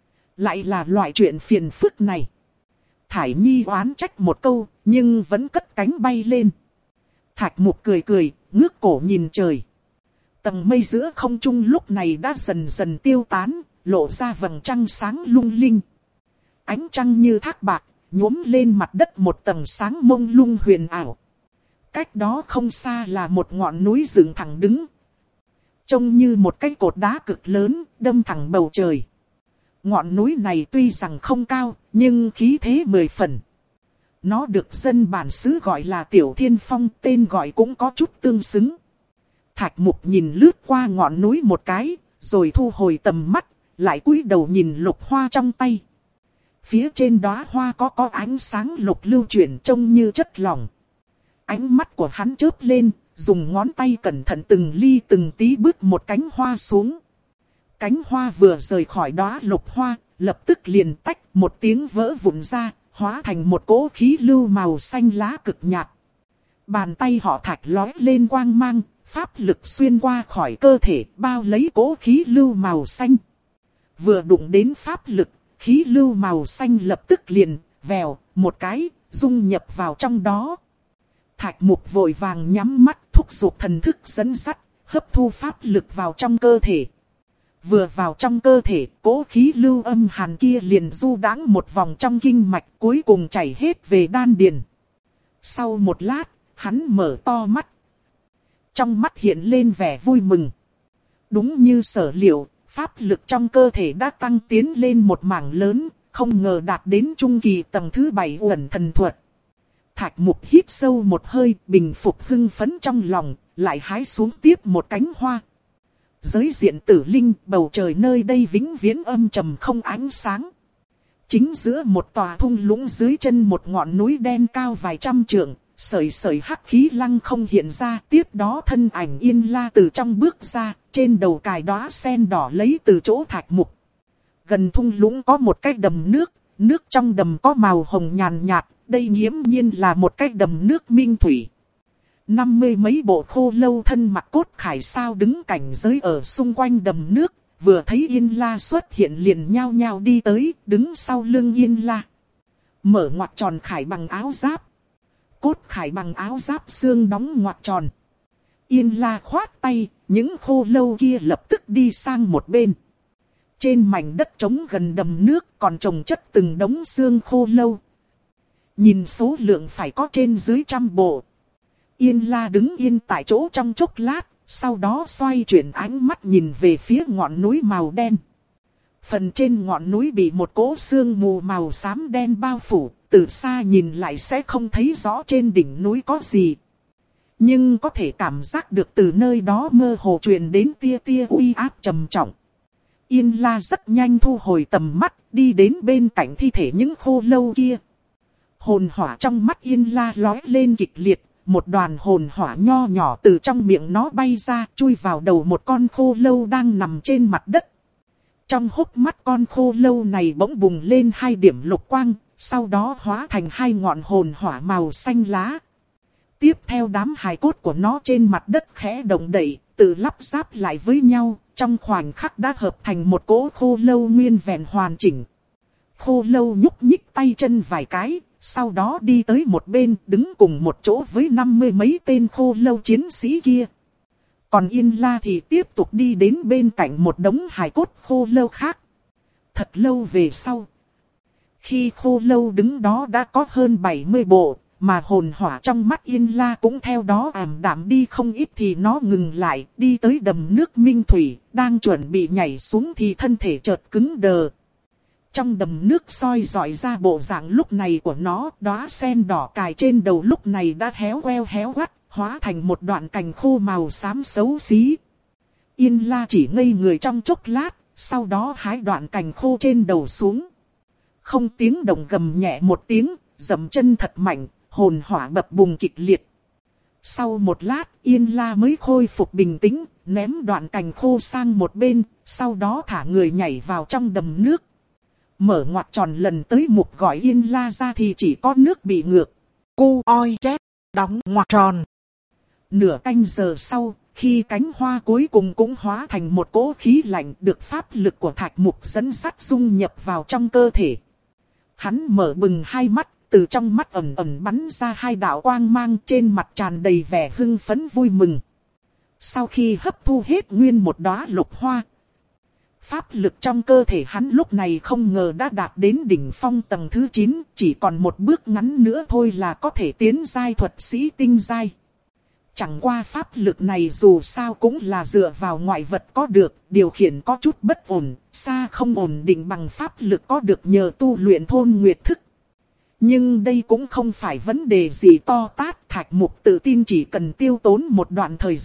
Lại là loại chuyện phiền phức này. Thải Nhi oán trách một câu, nhưng vẫn cất cánh bay lên. Thạch Mục cười cười, ngước cổ nhìn trời. Tầng mây giữa không trung lúc này đã dần dần tiêu tán, lộ ra vầng trăng sáng lung linh. Ánh trăng như thác bạc, nhuốm lên mặt đất một tầng sáng mông lung huyền ảo. Cách đó không xa là một ngọn núi dựng thẳng đứng. Trông như một cái cột đá cực lớn, đâm thẳng bầu trời. Ngọn núi này tuy rằng không cao, nhưng khí thế mười phần. Nó được dân bản xứ gọi là Tiểu Thiên Phong, tên gọi cũng có chút tương xứng. Thạch Mục nhìn lướt qua ngọn núi một cái, rồi thu hồi tầm mắt, lại cúi đầu nhìn lục hoa trong tay. Phía trên đóa hoa có có ánh sáng lục lưu chuyển trông như chất lỏng. Ánh mắt của hắn chớp lên, dùng ngón tay cẩn thận từng ly từng tí bước một cánh hoa xuống. Cánh hoa vừa rời khỏi đóa lục hoa, lập tức liền tách một tiếng vỡ vụn ra, hóa thành một cỗ khí lưu màu xanh lá cực nhạt. Bàn tay họ Thạch lói lên quang mang, pháp lực xuyên qua khỏi cơ thể bao lấy cỗ khí lưu màu xanh. Vừa đụng đến pháp lực, khí lưu màu xanh lập tức liền, vèo, một cái, dung nhập vào trong đó. Thạch Mục vội vàng nhắm mắt thúc giục thần thức dẫn dắt, hấp thu pháp lực vào trong cơ thể. Vừa vào trong cơ thể, cỗ khí lưu âm hàn kia liền du đãng một vòng trong kinh mạch, cuối cùng chảy hết về đan điền. Sau một lát, hắn mở to mắt. Trong mắt hiện lên vẻ vui mừng. Đúng như sở liệu, pháp lực trong cơ thể đã tăng tiến lên một mảng lớn, không ngờ đạt đến trung kỳ tầng thứ bảy uẩn thần thuật. Thạch Mục hít sâu một hơi, bình phục hưng phấn trong lòng, lại hái xuống tiếp một cánh hoa. Giới diện tử linh, bầu trời nơi đây vĩnh viễn âm trầm không ánh sáng. Chính giữa một tòa thung lũng dưới chân một ngọn núi đen cao vài trăm trượng, sợi sợi hắc khí lăng không hiện ra. Tiếp đó thân ảnh Yên La từ trong bước ra, trên đầu cài đóa sen đỏ lấy từ chỗ Thạch Mục. Gần thung lũng có một cái đầm nước, nước trong đầm có màu hồng nhàn nhạt, đây nghiễm nhiên là một cái đầm nước minh thủy. Năm mươi mấy bộ khô lâu thân mặc cốt khải sao đứng cảnh giới ở xung quanh đầm nước, vừa thấy Yên La xuất hiện liền nhao nhao đi tới, đứng sau lưng Yên La. Mở ngoặc tròn khải bằng áo giáp. Cốt khải bằng áo giáp xương đóng ngoặc tròn. Yên La khoát tay, những khô lâu kia lập tức đi sang một bên. Trên mảnh đất trống gần đầm nước còn trồng chất từng đống xương khô lâu. Nhìn số lượng phải có trên dưới trăm bộ. Yên La đứng yên tại chỗ trong chốc lát, sau đó xoay chuyển ánh mắt nhìn về phía ngọn núi màu đen. Phần trên ngọn núi bị một cỗ sương mù màu xám đen bao phủ, từ xa nhìn lại sẽ không thấy rõ trên đỉnh núi có gì. Nhưng có thể cảm giác được từ nơi đó mơ hồ truyền đến tia tia uy áp trầm trọng. Yên La rất nhanh thu hồi tầm mắt, đi đến bên cạnh thi thể những khô lâu kia. Hồn hỏa trong mắt Yên La lói lên kịch liệt, một đoàn hồn hỏa nho nhỏ từ trong miệng nó bay ra, chui vào đầu một con khô lâu đang nằm trên mặt đất. Trong hốc mắt con khô lâu này bỗng bùng lên hai điểm lục quang, sau đó hóa thành hai ngọn hồn hỏa màu xanh lá. Tiếp theo đám hài cốt của nó trên mặt đất khẽ động đậy, tự lắp ráp lại với nhau, trong khoảnh khắc đã hợp thành một cỗ khô lâu nguyên vẹn hoàn chỉnh. Khô lâu nhúc nhích tay chân vài cái, sau đó đi tới một bên đứng cùng một chỗ với năm mươi mấy tên khô lâu chiến sĩ kia. Còn Yên La thì tiếp tục đi đến bên cạnh một đống hài cốt khô lâu khác. Thật lâu về sau, khi khô lâu đứng đó đã có hơn bảy mươi bộ, mà hồn hỏa trong mắt Yên La cũng theo đó ảm đạm đi không ít thì nó ngừng lại, đi tới đầm nước minh thủy, đang chuẩn bị nhảy xuống thì thân thể chợt cứng đờ. Trong đầm nước soi dọi ra bộ dạng lúc này của nó, đóa sen đỏ cài trên đầu lúc này đã héo queo héo quắt, hóa thành một đoạn cành khô màu xám xấu xí. Yên La chỉ ngây người trong chốc lát, sau đó hái đoạn cành khô trên đầu xuống. Không tiếng động gầm nhẹ một tiếng, dậm chân thật mạnh, hồn hỏa bập bùng kịch liệt. Sau một lát, Yên La mới khôi phục bình tĩnh, ném đoạn cành khô sang một bên, sau đó thả người nhảy vào trong đầm nước. Mở ngoặc tròn lần tới Mục gọi Yên La ra thì chỉ có nước bị ngược. Cu oi chét, đóng ngoặc tròn. Nửa canh giờ sau, khi cánh hoa cuối cùng cũng hóa thành một cỗ khí lạnh được pháp lực của Thạch Mục dẫn dắt dung nhập vào trong cơ thể. Hắn mở bừng hai mắt, từ trong mắt ẩn ẩn bắn ra hai đạo quang mang, trên mặt tràn đầy vẻ hưng phấn vui mừng. Sau khi hấp thu hết nguyên một đóa lục hoa, pháp lực trong cơ thể hắn lúc này không ngờ đã đạt đến đỉnh phong tầng thứ chín, chỉ còn một bước ngắn nữa thôi là có thể tiến giai thuật sĩ tinh giai. Chẳng qua pháp lực này dù sao cũng là dựa vào ngoại vật có được, điều khiển có chút bất ổn, xa không ổn định bằng pháp lực có được nhờ tu luyện thôn nguyệt thức. Nhưng đây cũng không phải vấn đề gì to tát, Thạch Mục tự tin chỉ cần tiêu tốn một đoạn thời gian,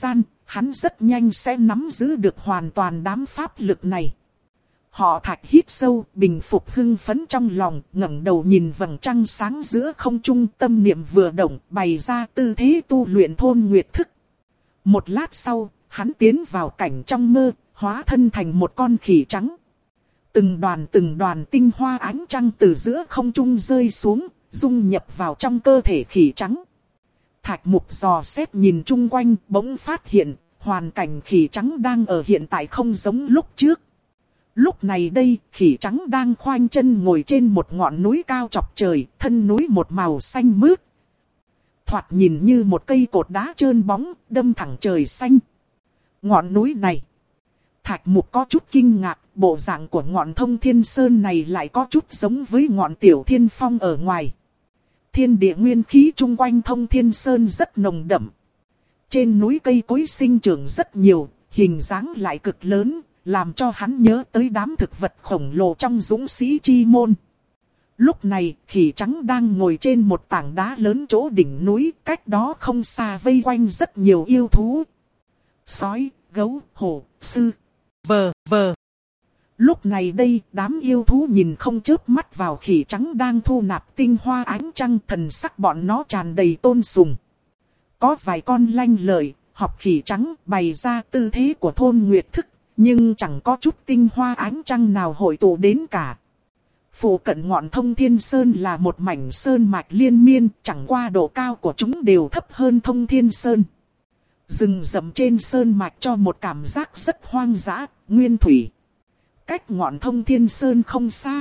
hắn rất nhanh sẽ nắm giữ được hoàn toàn đám pháp lực này. Họ Thạch hít sâu, bình phục hưng phấn trong lòng, ngẩng đầu nhìn vầng trăng sáng giữa không trung, tâm niệm vừa động, bày ra tư thế tu luyện thôn nguyệt thức. Một lát sau, hắn tiến vào cảnh trong mơ, hóa thân thành một con khỉ trắng. Từng đoàn từng đoàn tinh hoa ánh trăng từ giữa không trung rơi xuống, dung nhập vào trong cơ thể khỉ trắng. Thạch Mục dò xét nhìn chung quanh, bỗng phát hiện, hoàn cảnh khỉ trắng đang ở hiện tại không giống lúc trước. Lúc này đây, khỉ trắng đang khoanh chân ngồi trên một ngọn núi cao chọc trời, thân núi một màu xanh mướt. Thoạt nhìn như một cây cột đá trơn bóng, đâm thẳng trời xanh. Ngọn núi này, Thạch Mục có chút kinh ngạc, bộ dạng của ngọn Thông Thiên Sơn này lại có chút giống với ngọn Tiểu Thiên Phong ở ngoài. Thiên địa nguyên khí chung quanh Thông Thiên Sơn rất nồng đậm. Trên núi cây cối sinh trưởng rất nhiều, hình dáng lại cực lớn, làm cho hắn nhớ tới đám thực vật khổng lồ trong dũng sĩ chi môn. Lúc này, khỉ trắng đang ngồi trên một tảng đá lớn chỗ đỉnh núi, cách đó không xa vây quanh rất nhiều yêu thú. Sói, gấu, hổ, sư, vờ, vờ. Lúc này đây, đám yêu thú nhìn không chớp mắt vào khỉ trắng đang thu nạp tinh hoa ánh trăng, thần sắc bọn nó tràn đầy tôn sùng. Có vài con lanh lợi, học khỉ trắng bày ra tư thế của thôn nguyệt thức, nhưng chẳng có chút tinh hoa ánh trăng nào hội tụ đến cả. Phụ cận ngọn Thông Thiên Sơn là một mảnh sơn mạch liên miên, chẳng qua độ cao của chúng đều thấp hơn Thông Thiên Sơn. Rừng rậm trên sơn mạch cho một cảm giác rất hoang dã, nguyên thủy. Cách ngọn Thông Thiên Sơn không xa,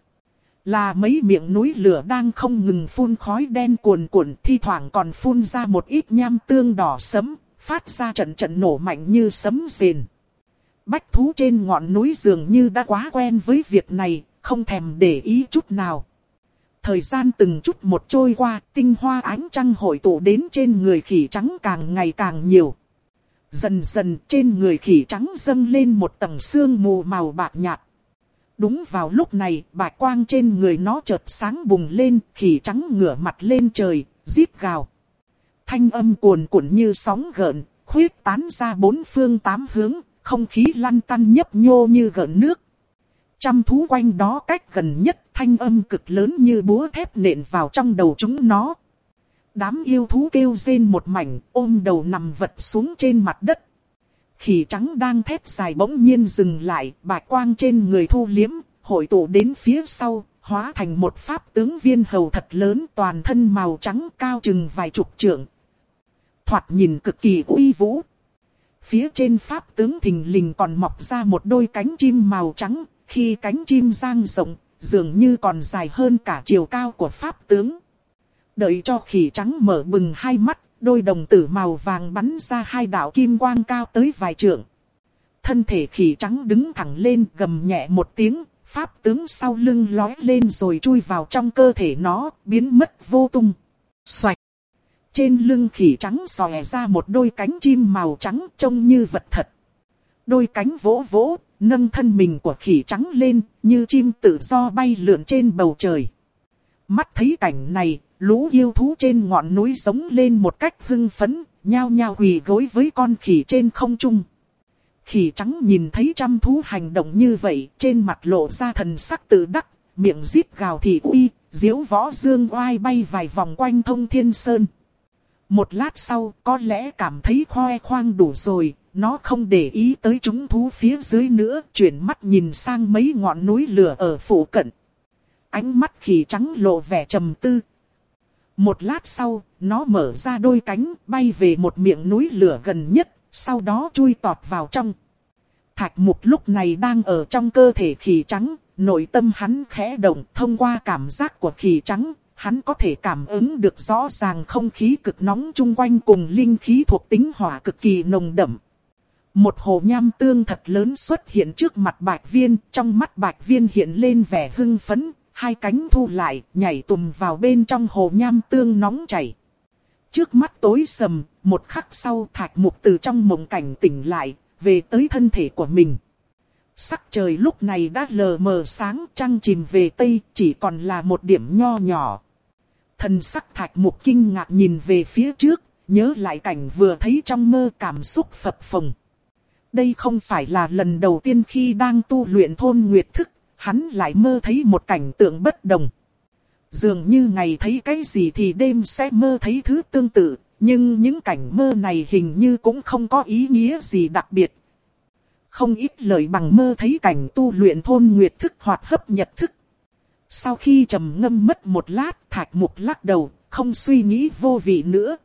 là mấy miệng núi lửa đang không ngừng phun khói đen cuồn cuộn, thi thoảng còn phun ra một ít nham tương đỏ sẫm, phát ra trận trận nổ mạnh như sấm rền. Bách thú trên ngọn núi dường như đã quá quen với việc này, không thèm để ý chút nào. Thời gian từng chút một trôi qua, tinh hoa ánh trăng hội tụ đến trên người khỉ trắng càng ngày càng nhiều. Dần dần trên người khỉ trắng dâng lên một tầng sương mù màu bạc nhạt. Đúng vào lúc này, bạch quang trên người nó chợt sáng bùng lên, khỉ trắng ngửa mặt lên trời, rít gào. Thanh âm cuồn cuộn như sóng gợn, khuyết tán ra bốn phương tám hướng, không khí lăn tăn nhấp nhô như gợn nước. Trăm thú quanh đó cách gần nhất, thanh âm cực lớn như búa thép nện vào trong đầu chúng nó. Đám yêu thú kêu rên một mảnh, ôm đầu nằm vật xuống trên mặt đất. Khỉ trắng đang thét dài bỗng nhiên dừng lại, bạch quang trên người thu liếm, hội tụ đến phía sau, hóa thành một pháp tướng viên hầu thật lớn, toàn thân màu trắng cao chừng vài chục trượng. Thoạt nhìn cực kỳ uy vũ. Phía trên pháp tướng thình lình còn mọc ra một đôi cánh chim màu trắng, khi cánh chim dang rộng, dường như còn dài hơn cả chiều cao của pháp tướng. Đợi cho khỉ trắng mở bừng hai mắt, đôi đồng tử màu vàng bắn ra hai đạo kim quang cao tới vài trượng. Thân thể khỉ trắng đứng thẳng lên, gầm nhẹ một tiếng, pháp tướng sau lưng lói lên rồi chui vào trong cơ thể nó, biến mất vô tung. Xoạch! Trên lưng khỉ trắng xòe ra một đôi cánh chim màu trắng trông như vật thật. Đôi cánh vỗ vỗ, nâng thân mình của khỉ trắng lên, như chim tự do bay lượn trên bầu trời. Mắt thấy cảnh này, lũ yêu thú trên ngọn núi giống lên một cách hưng phấn, nhao nhao quỳ gối với con khỉ trên không trung. Khỉ trắng nhìn thấy trăm thú hành động như vậy, trên mặt lộ ra thần sắc tự đắc, miệng rít gào thị uy, diếu võ dương oai bay vài vòng quanh Thông Thiên Sơn. Một lát sau, có lẽ cảm thấy khoe khoang đủ rồi, nó không để ý tới chúng thú phía dưới nữa, chuyển mắt nhìn sang mấy ngọn núi lửa ở phụ cận. Ánh mắt khỉ trắng lộ vẻ trầm tư. Một lát sau, nó mở ra đôi cánh, bay về một miệng núi lửa gần nhất, sau đó chui tọt vào trong. Thạch Mục lúc này đang ở trong cơ thể khỉ trắng, nội tâm hắn khẽ động, thông qua cảm giác của khỉ trắng, hắn có thể cảm ứng được rõ ràng không khí cực nóng chung quanh cùng linh khí thuộc tính hỏa cực kỳ nồng đậm. Một hồ nham tương thật lớn xuất hiện trước mặt Bạch Viên, trong mắt Bạch Viên hiện lên vẻ hưng phấn, hai cánh thu lại, nhảy tùm vào bên trong hồ nham tương nóng chảy. Trước mắt tối sầm, một khắc sau Thạch Mục từ trong mộng cảnh tỉnh lại, về tới thân thể của mình. Sắc trời lúc này đã lờ mờ sáng, trăng chìm về tây, chỉ còn là một điểm nho nhỏ. Thần sắc Thạch Mục kinh ngạc nhìn về phía trước, nhớ lại cảnh vừa thấy trong mơ cảm xúc phập phồng. Đây không phải là lần đầu tiên khi đang tu luyện thôn nguyệt thức, hắn lại mơ thấy một cảnh tượng bất đồng. Dường như ngày thấy cái gì thì đêm sẽ mơ thấy thứ tương tự, nhưng những cảnh mơ này hình như cũng không có ý nghĩa gì đặc biệt. Không ít lời bằng mơ thấy cảnh tu luyện thôn nguyệt thức hoặc hấp nhật thức. Sau khi trầm ngâm mất một lát, Thạch Mục lắc đầu, không suy nghĩ vô vị nữa.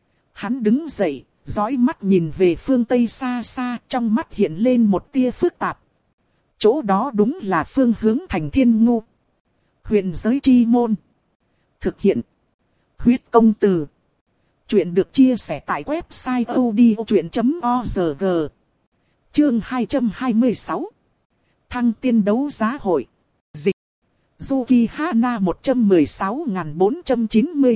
Hắn đứng dậy, dõi mắt nhìn về phương Tây xa xa, trong mắt hiện lên một tia phức tạp. Chỗ đó đúng là phương hướng thành Thiên Ngu. Huyền giới chi môn. Thực hiện. Huyết công từ. Chuyện được chia sẻ tại website odchuyện chấm org. Chương hai trăm hai mươi sáu. Thăng tiên đấu giá hội. Dịch. Yuki Hana một trăm mười sáu nghìn bốn trăm chín mươi.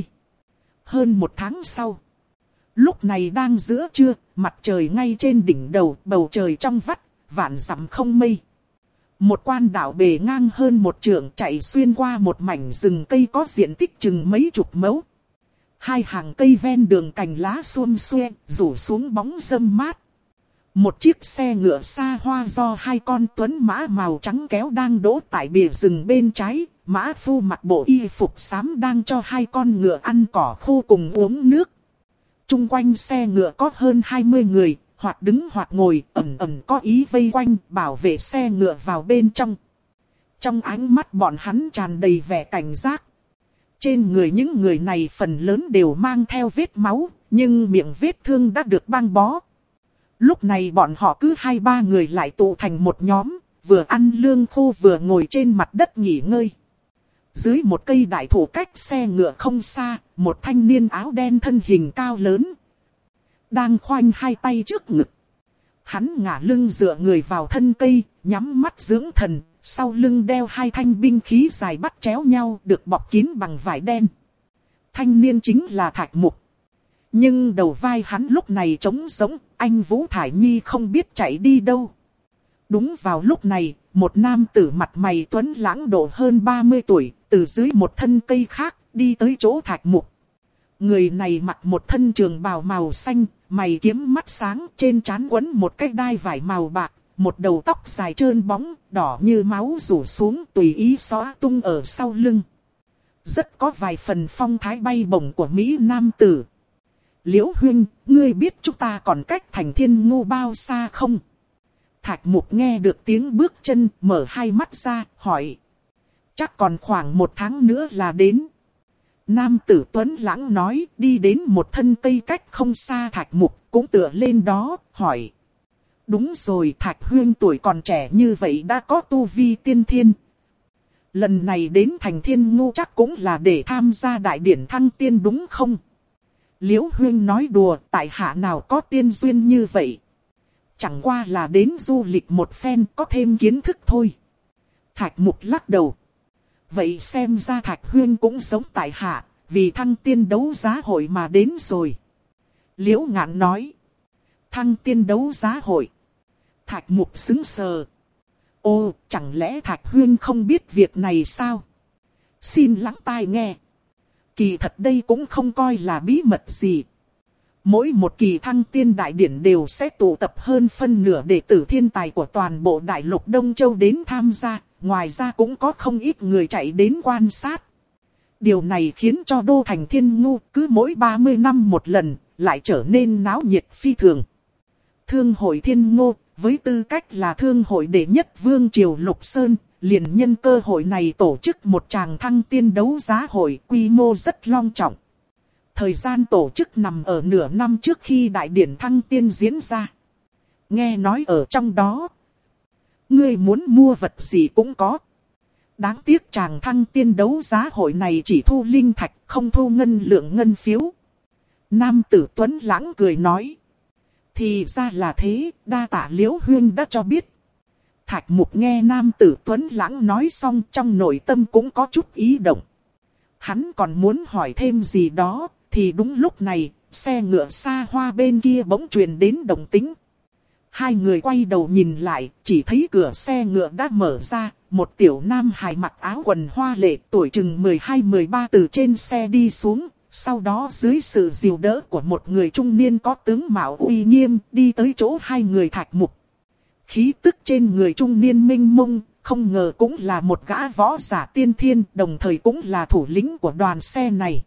Hơn một tháng sau. Lúc này đang giữa trưa, mặt trời ngay trên đỉnh đầu, bầu trời trong vắt, vạn dặm không mây. Một quan đảo bề ngang hơn một trượng chạy xuyên qua một mảnh rừng cây có diện tích chừng mấy chục mẫu. Hai hàng cây ven đường cành lá xum xuê, rủ xuống bóng râm mát. Một chiếc xe ngựa xa hoa do hai con tuấn mã màu trắng kéo đang đỗ tại bìa rừng bên trái. Mã phu mặc bộ y phục xám đang cho hai con ngựa ăn cỏ khô cùng uống nước. Trung quanh xe ngựa có hơn hai mươi người, hoặc đứng hoặc ngồi, ẩn ẩn có ý vây quanh, bảo vệ xe ngựa vào bên trong. Trong ánh mắt bọn hắn tràn đầy vẻ cảnh giác. Trên người những người này phần lớn đều mang theo vết máu, nhưng miệng vết thương đã được băng bó. Lúc này bọn họ cứ hai ba người lại tụ thành một nhóm, vừa ăn lương khô vừa ngồi trên mặt đất nghỉ ngơi. Dưới một cây đại thụ cách xe ngựa không xa, một thanh niên áo đen thân hình cao lớn đang khoanh hai tay trước ngực. Hắn ngả lưng dựa người vào thân cây, nhắm mắt dưỡng thần, sau lưng đeo hai thanh binh khí dài bắt chéo nhau được bọc kín bằng vải đen. Thanh niên chính là Thạch Mục. Nhưng đầu vai hắn lúc này trống rỗng, anh Vũ Thải Nhi không biết chạy đi đâu. Đúng vào lúc này, một nam tử mặt mày tuấn lãng độ hơn ba mươi tuổi, từ dưới một thân cây khác, đi tới chỗ Thạch Mục. Người này mặc một thân trường bào màu xanh, mày kiếm mắt sáng, trên trán quấn một cái đai vải màu bạc, một đầu tóc dài trơn bóng, đỏ như máu rủ xuống tùy ý xõa tung ở sau lưng. Rất có vài phần phong thái bay bổng của Mỹ nam tử. Liễu huynh, ngươi biết chúng ta còn cách thành Thiên Ngu bao xa không? Thạch Mục nghe được tiếng bước chân, mở hai mắt ra, hỏi. Chắc còn khoảng một tháng nữa là đến. Nam tử tuấn lãng nói, đi đến một thân cây cách không xa Thạch Mục, cũng tựa lên đó, hỏi. Đúng rồi, Thạch huynh tuổi còn trẻ như vậy đã có tu vi tiên thiên. Lần này đến thành Thiên Ngu chắc cũng là để tham gia đại điển thăng tiên đúng không? Liễu huynh nói đùa, tại hạ nào có tiên duyên như vậy. Chẳng qua là đến du lịch một phen, có thêm kiến thức thôi. Thạch Mục lắc đầu. Vậy xem ra Thạch huynh cũng giống tại hạ, vì thăng tiên đấu giá hội mà đến rồi. Liễu Ngạn nói. Thăng tiên đấu giá hội. Thạch Mục sững sờ. Ô, chẳng lẽ Thạch huynh không biết việc này sao? Xin lắng tai nghe. Kỳ thật đây cũng không coi là bí mật gì. Mỗi một kỳ thăng tiên đại điển đều sẽ tụ tập hơn phân nửa đệ tử thiên tài của toàn bộ đại lục Đông Châu đến tham gia. Ngoài ra cũng có không ít người chạy đến quan sát. Điều này khiến cho đô thành Thiên Ngu cứ mỗi ba mươi năm một lần lại trở nên náo nhiệt phi thường. Thương hội Thiên Ngô với tư cách là thương hội đệ nhất vương triều Lục Sơn, liền nhân cơ hội này tổ chức một tràng thăng tiên đấu giá hội quy mô rất long trọng. Thời gian tổ chức nằm ở nửa năm trước khi đại điển thăng tiên diễn ra. Nghe nói ở trong đó, ngươi muốn mua vật gì cũng có. Đáng tiếc tràng thăng tiên đấu giá hội này chỉ thu linh thạch, không thu ngân lượng ngân phiếu. Nam tử tuấn lãng cười nói. Thì ra là thế, đa tạ Liễu huynh đã cho biết. Thạch Mục nghe nam tử tuấn lãng nói xong, trong nội tâm cũng có chút ý động. Hắn còn muốn hỏi thêm gì đó, thì đúng lúc này, xe ngựa xa hoa bên kia bỗng truyền đến động tĩnh. Hai người quay đầu nhìn lại, chỉ thấy cửa xe ngựa đã mở ra, một tiểu nam hài mặc áo quần hoa lệ tuổi chừng mười hai mười ba từ trên xe đi xuống, sau đó dưới sự dìu đỡ của một người trung niên có tướng mạo uy nghiêm đi tới chỗ hai người Thạch Mục. Khí tức trên người trung niên minh mông, không ngờ cũng là một gã võ giả tiên thiên, đồng thời cũng là thủ lĩnh của đoàn xe này.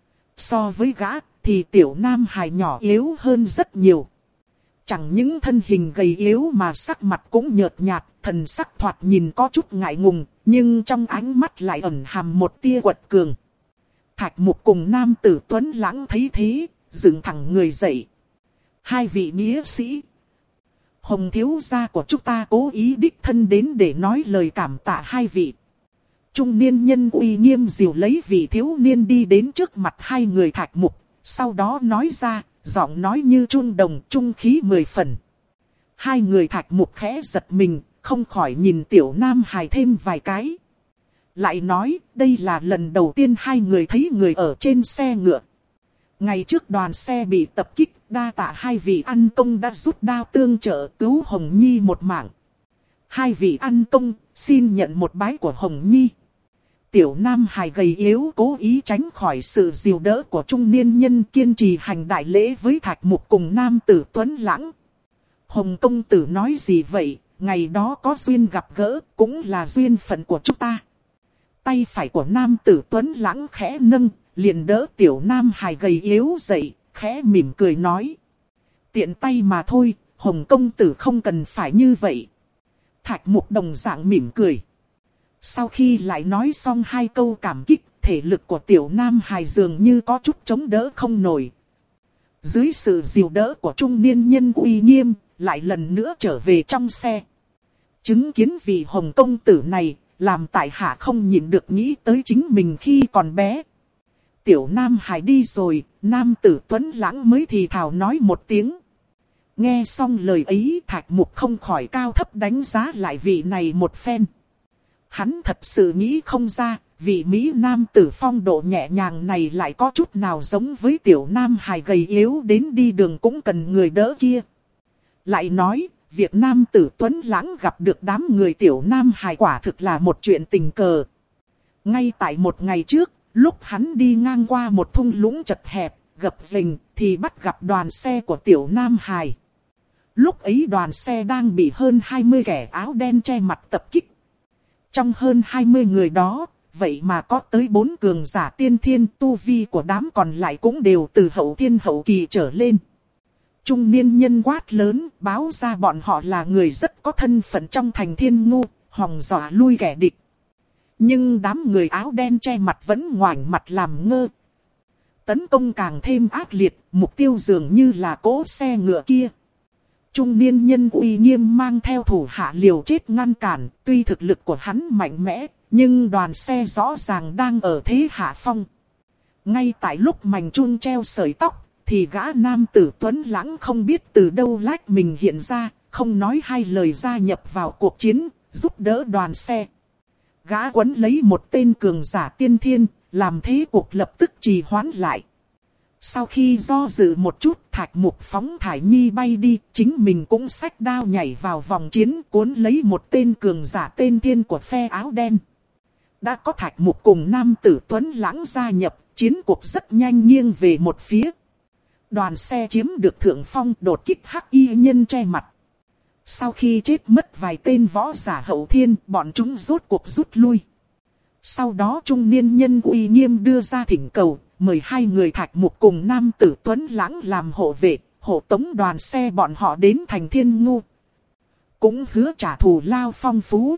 So với gã thì tiểu nam hài nhỏ yếu hơn rất nhiều. Chẳng những thân hình gầy yếu mà sắc mặt cũng nhợt nhạt, thần sắc thoạt nhìn có chút ngại ngùng, nhưng trong ánh mắt lại ẩn hàm một tia quật cường. Thạch Mục cùng nam tử Tuấn Lãng thấy thế, dựng thẳng người dậy. Hai vị nghĩa sĩ, Hồng thiếu gia của chúng ta cố ý đích thân đến để nói lời cảm tạ hai vị. Trung niên nhân uy nghiêm dìu lấy vị thiếu niên đi đến trước mặt hai người Thạch Mục, sau đó nói ra, giọng nói như chuông đồng, trung khí mười phần. Hai người Thạch Mục khẽ giật mình, không khỏi nhìn tiểu nam hài thêm vài cái. Lại nói, đây là lần đầu tiên hai người thấy người ở trên xe ngựa. Ngày trước đoàn xe bị tập kích, đa tạ hai vị ăn công đã rút đao tương trợ cứu Hồng Nhi một mạng. Hai vị ăn công, xin nhận một bái của Hồng Nhi. Tiểu nam hài gầy yếu cố ý tránh khỏi sự dìu đỡ của trung niên nhân, kiên trì hành đại lễ với Thạch Mục cùng nam tử Tuấn Lãng. Hồng công tử nói gì vậy, ngày đó có duyên gặp gỡ, cũng là duyên phận của chúng ta. Tay phải của nam tử Tuấn Lãng khẽ nâng, liền đỡ tiểu nam hài gầy yếu dậy, khẽ mỉm cười nói. Tiện tay mà thôi, Hồng công tử không cần phải như vậy. Thạch Mục đồng dạng mỉm cười. Sau khi lại nói xong hai câu cảm kích, thể lực của tiểu nam hài dường như có chút chống đỡ không nổi. Dưới sự dìu đỡ của trung niên nhân uy nghiêm, lại lần nữa trở về trong xe. Chứng kiến vị Hồng công tử này, làm tại hạ không nhịn được nghĩ tới chính mình khi còn bé. Tiểu nam hài đi rồi, nam tử Tuấn Lãng mới thì thào nói một tiếng. Nghe xong lời ấy, Thạch Mục không khỏi cao thấp đánh giá lại vị này một phen. Hắn thật sự nghĩ không ra, vị Mỹ nam tử phong độ nhẹ nhàng này lại có chút nào giống với tiểu nam hài gầy yếu đến đi đường cũng cần người đỡ kia. Lại nói, việc nam tử Tuấn Lãng gặp được đám người tiểu nam hài quả thực là một chuyện tình cờ. Ngay tại một ngày trước, lúc hắn đi ngang qua một thung lũng chật hẹp, gập ghềnh, thì bắt gặp đoàn xe của tiểu nam hài. Lúc ấy đoàn xe đang bị hơn hai mươi kẻ áo đen che mặt tập kích. Trong hơn hai mươi người đó, vậy mà có tới bốn cường giả tiên thiên, tu vi của đám còn lại cũng đều từ hậu thiên hậu kỳ trở lên. Trung niên nhân quát lớn, báo ra bọn họ là người rất có thân phận trong thành Thiên Ngu, hòng dọa lui kẻ địch. Nhưng đám người áo đen che mặt vẫn ngoảnh mặt làm ngơ. Tấn công càng thêm ác liệt, mục tiêu dường như là cỗ xe ngựa kia. Trung niên nhân uy nghiêm mang theo thủ hạ liều chết ngăn cản, tuy thực lực của hắn mạnh mẽ, nhưng đoàn xe rõ ràng đang ở thế hạ phong. Ngay tại lúc mảnh chun treo sợi tóc, thì gã nam tử Tuấn Lãng không biết từ đâu lách mình hiện ra, không nói hai lời gia nhập vào cuộc chiến, giúp đỡ đoàn xe. Gã quấn lấy một tên cường giả tiên thiên, làm thế cuộc lập tức trì hoãn lại. Sau khi do dự một chút, Thạch Mục phóng thải nhi bay đi, chính mình cũng xách đao nhảy vào vòng chiến, cuốn lấy một tên cường giả tên thiên của phe áo đen. Đã có Thạch Mục cùng nam tử Tuấn Lãng gia nhập, chiến cuộc rất nhanh nghiêng về một phía. Đoàn xe chiếm được thượng phong, đột kích hắc y nhân che mặt. Sau khi chết mất vài tên võ giả hậu thiên, bọn chúng rốt cuộc rút lui. Sau đó trung niên nhân uy nghiêm đưa ra thỉnh cầu, mời hai người Thạch Mục cùng nam tử Tuấn Lãng làm hộ vệ, hộ tống đoàn xe bọn họ đến thành Thiên Ngu. Cũng hứa trả thù lao phong phú.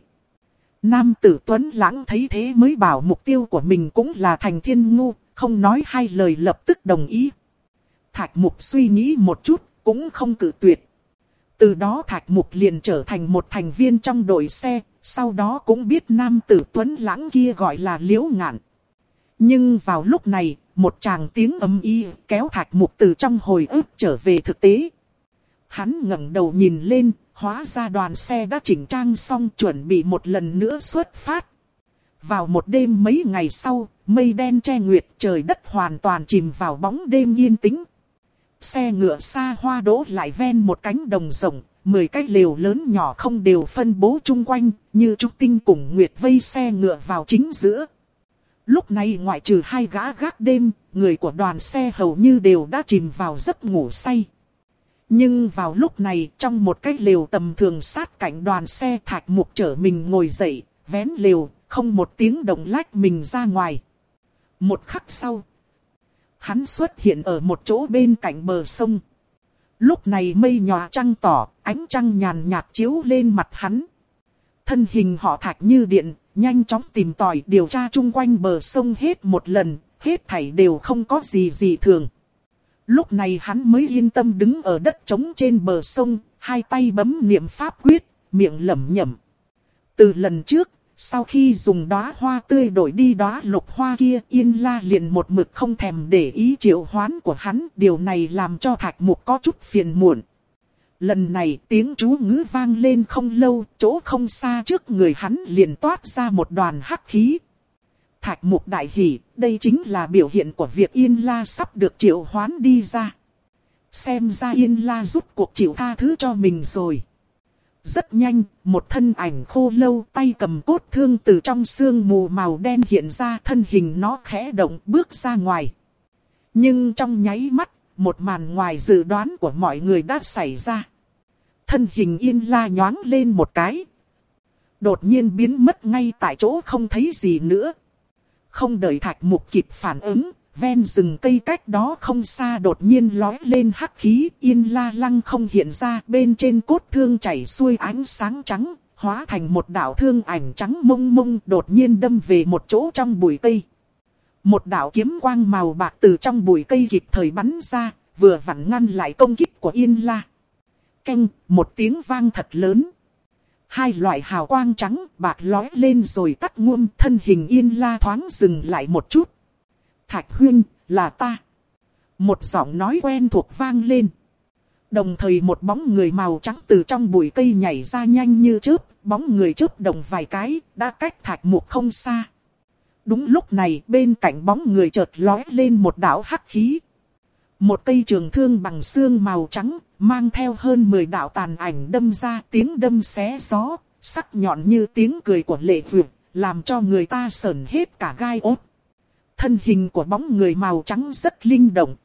Nam tử Tuấn Lãng thấy thế mới bảo mục tiêu của mình cũng là thành Thiên Ngu, không nói hai lời lập tức đồng ý. Thạch Mục suy nghĩ một chút, cũng không cự tuyệt. Từ đó Thạch Mục liền trở thành một thành viên trong đội xe, sau đó cũng biết nam tử Tuấn Lãng kia gọi là Liễu Ngạn. Nhưng vào lúc này, một tràng tiếng ầm ĩ kéo Thạch Mục từ trong hồi ức trở về thực tế. Hắn ngẩng đầu nhìn lên, hóa ra đoàn xe đã chỉnh trang xong chuẩn bị một lần nữa xuất phát. Vào một đêm mấy ngày sau, mây đen che nguyệt, trời đất hoàn toàn chìm vào bóng đêm yên tĩnh. Xe ngựa xa hoa đỗ lại ven một cánh đồng rộng, mười cái lều lớn nhỏ không đều phân bố chung quanh, như trúc tinh cùng nguyệt vây xe ngựa vào chính giữa. Lúc này ngoại trừ hai gã gác đêm, người của đoàn xe hầu như đều đã chìm vào giấc ngủ say. Nhưng vào lúc này, trong một cái lều tầm thường sát cạnh đoàn xe, Thạch Mục trở mình ngồi dậy, vén lều, không một tiếng động lách mình ra ngoài. Một khắc sau, hắn xuất hiện ở một chỗ bên cạnh bờ sông. Lúc này mây nhòa trăng tỏ, ánh trăng nhàn nhạt chiếu lên mặt hắn. Thân hình họ Thạch như điện, nhanh chóng tìm tòi điều tra chung quanh bờ sông hết một lần, hết thảy đều không có gì dị thường. Lúc này hắn mới yên tâm đứng ở đất trống trên bờ sông, hai tay bấm niệm pháp quyết, miệng lẩm nhẩm. Từ lần trước, sau khi dùng đóa hoa tươi đổi đi đóa lục hoa kia, Yên La liền một mực không thèm để ý triệu hoán của hắn, điều này làm cho Thạch Mục có chút phiền muộn. Lần này tiếng chú ngữ vang lên không lâu, chỗ không xa trước người hắn liền toát ra một đoàn hắc khí. Thạch Mục đại hỉ, đây chính là biểu hiện của việc Yên La sắp được triệu hoán đi ra. Xem ra Yên La rút cuộc chịu tha thứ cho mình rồi. Rất nhanh, một thân ảnh khô lâu tay cầm cốt thương từ trong sương mù màu đen hiện ra, thân hình nó khẽ động bước ra ngoài. Nhưng trong nháy mắt, một màn ngoài dự đoán của mọi người đã xảy ra. Thân hình Yên La nhoáng lên một cái. Đột nhiên biến mất ngay tại chỗ không thấy gì nữa. Không đợi Thạch Mục kịp phản ứng, ven rừng cây cách đó không xa đột nhiên lói lên hắc khí. Yên La lăng không hiện ra, bên trên cốt thương chảy xuôi ánh sáng trắng, hóa thành một đạo thương ảnh trắng mông mông đột nhiên đâm về một chỗ trong bụi cây. Một đạo kiếm quang màu bạc từ trong bụi cây kịp thời bắn ra, vừa vặn ngăn lại công kích của Yên La. Keng, một tiếng vang thật lớn. Hai loại hào quang trắng bạc lói lên rồi tắt ngum, thân hình Yên La thoáng dừng lại một chút. Thạch huynh, là ta. Một giọng nói quen thuộc vang lên. Đồng thời một bóng người màu trắng từ trong bụi cây nhảy ra nhanh như chớp, bóng người chớp đồng vài cái, đã cách Thạch Mục không xa. Đúng lúc này, bên cạnh bóng người chợt lói lên một đạo hắc khí. Một cây trường thương bằng xương màu trắng, mang theo hơn mười đạo tàn ảnh đâm ra, tiếng đâm xé gió, sắc nhọn như tiếng cười của Lệ Vượt, làm cho người ta sởn hết cả gai ốt. Thân hình của bóng người màu trắng rất linh động.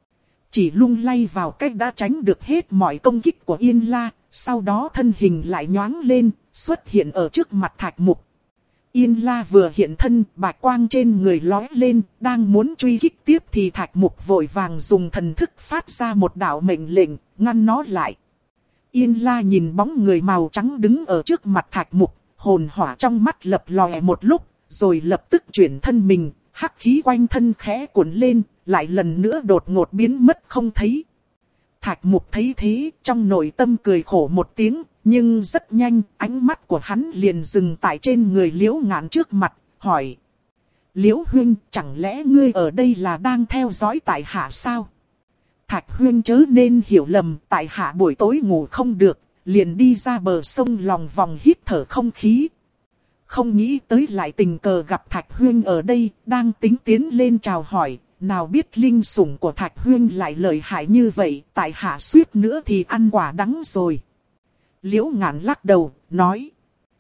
Chỉ lung lay vào cách đã tránh được hết mọi công kích của Yên La, sau đó thân hình lại nhoáng lên, xuất hiện ở trước mặt Thạch Mục. Yên La vừa hiện thân, bạch quang trên người lói lên, đang muốn truy kích tiếp thì Thạch Mục vội vàng dùng thần thức phát ra một đạo mệnh lệnh, ngăn nó lại. Yên La nhìn bóng người màu trắng đứng ở trước mặt Thạch Mục, hồn hỏa trong mắt lập lòe một lúc, rồi lập tức chuyển thân mình, hắc khí quanh thân khẽ cuộn lên, lại lần nữa đột ngột biến mất không thấy. Thạch Mục thấy thế, trong nội tâm cười khổ một tiếng, nhưng rất nhanh, ánh mắt của hắn liền dừng tại trên người Liễu Ngạn trước mặt, hỏi. Liễu huynh, chẳng lẽ ngươi ở đây là đang theo dõi tại hạ sao? Thạch huynh chớ nên hiểu lầm, tại hạ buổi tối ngủ không được, liền đi ra bờ sông lòng vòng hít thở không khí. Không nghĩ tới lại tình cờ gặp Thạch huynh ở đây, đang tính tiến lên chào hỏi. Nào biết linh sủng của Thạch huynh lại lợi hại như vậy, tại hạ suýt nữa thì ăn quả đắng rồi. Liễu Ngạn lắc đầu, nói.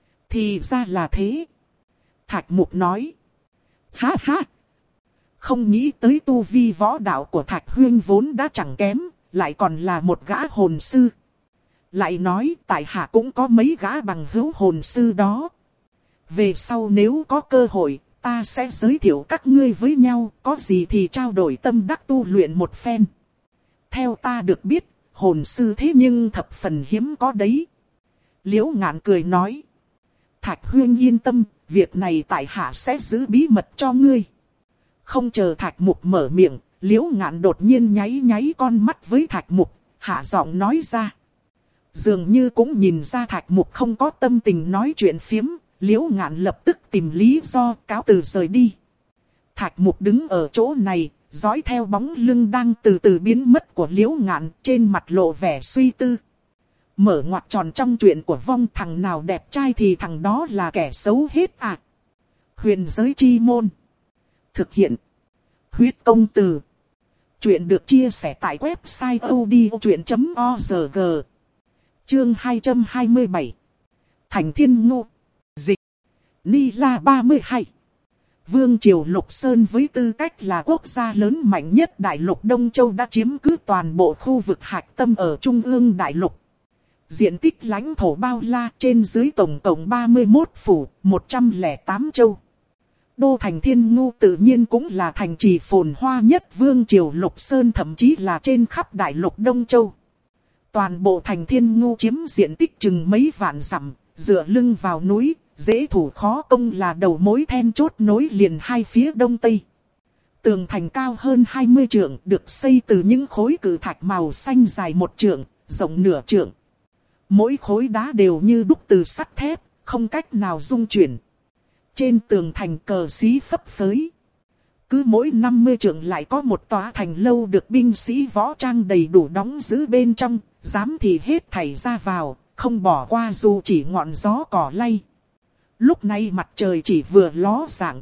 Thì ra là thế. Thạch Mục nói. Ha ha. Không nghĩ tới tu vi võ đạo của Thạch huynh vốn đã chẳng kém, lại còn là một gã hồn sư. Lại nói tại hạ cũng có mấy gã bằng hữu hồn sư đó. Về sau nếu có cơ hội, ta sẽ giới thiệu các ngươi với nhau, có gì thì trao đổi tâm đắc tu luyện một phen. Theo ta được biết, hồn sư thế nhưng thập phần hiếm có đấy. Liễu Ngạn cười nói. Thạch huynh yên tâm, việc này tại hạ sẽ giữ bí mật cho ngươi. Không chờ Thạch Mục mở miệng, Liễu Ngạn đột nhiên nháy nháy con mắt với Thạch Mục, hạ giọng nói ra. Dường như cũng nhìn ra Thạch Mục không có tâm tình nói chuyện phiếm, Liễu Ngạn lập tức tìm lý do cáo từ rời đi. Thạch Mục đứng ở chỗ này, dõi theo bóng lưng đang từ từ biến mất của Liễu Ngạn, trên mặt lộ vẻ suy tư. Mở ngoặc tròn trong chuyện của vong, thằng nào đẹp trai thì thằng đó là kẻ xấu hết à. Huyền giới chi môn. Thực hiện. Huyết công từ. Chuyện được chia sẻ tại website odchuyện chấm org. Chương hai trăm hai mươi bảy. Thành Thiên Ngô. Dịch. Ni La ba mươi hai. Vương triều Lục Sơn với tư cách là quốc gia lớn mạnh nhất đại lục Đông Châu đã chiếm cứ toàn bộ khu vực hạch tâm ở trung ương đại lục. Diện tích lãnh thổ bao la, trên dưới tổng cộng ba mươi mốt phủ, một trăm lẻ tám châu. Đô thành Thiên Ngu tự nhiên cũng là thành trì phồn hoa nhất Vương triều Lục Sơn, thậm chí là trên khắp đại lục Đông Châu. Toàn bộ thành Thiên Ngu chiếm diện tích chừng mấy vạn dặm, dựa lưng vào núi, dễ thủ khó công, là đầu mối then chốt nối liền hai phía đông tây. Tường thành cao hơn hai mươi trượng, được xây từ những khối cự thạch màu xanh dài một trượng, rộng nửa trượng. Mỗi khối đá đều như đúc từ sắt thép, không cách nào dung chuyển. Trên tường thành cờ xí phấp phới. Cứ mỗi năm mươi trượng lại có một tòa thành lâu được binh sĩ võ trang đầy đủ đóng giữ bên trong, dám thì hết thảy ra vào, không bỏ qua dù chỉ ngọn gió cỏ lay. Lúc này mặt trời chỉ vừa ló dạng.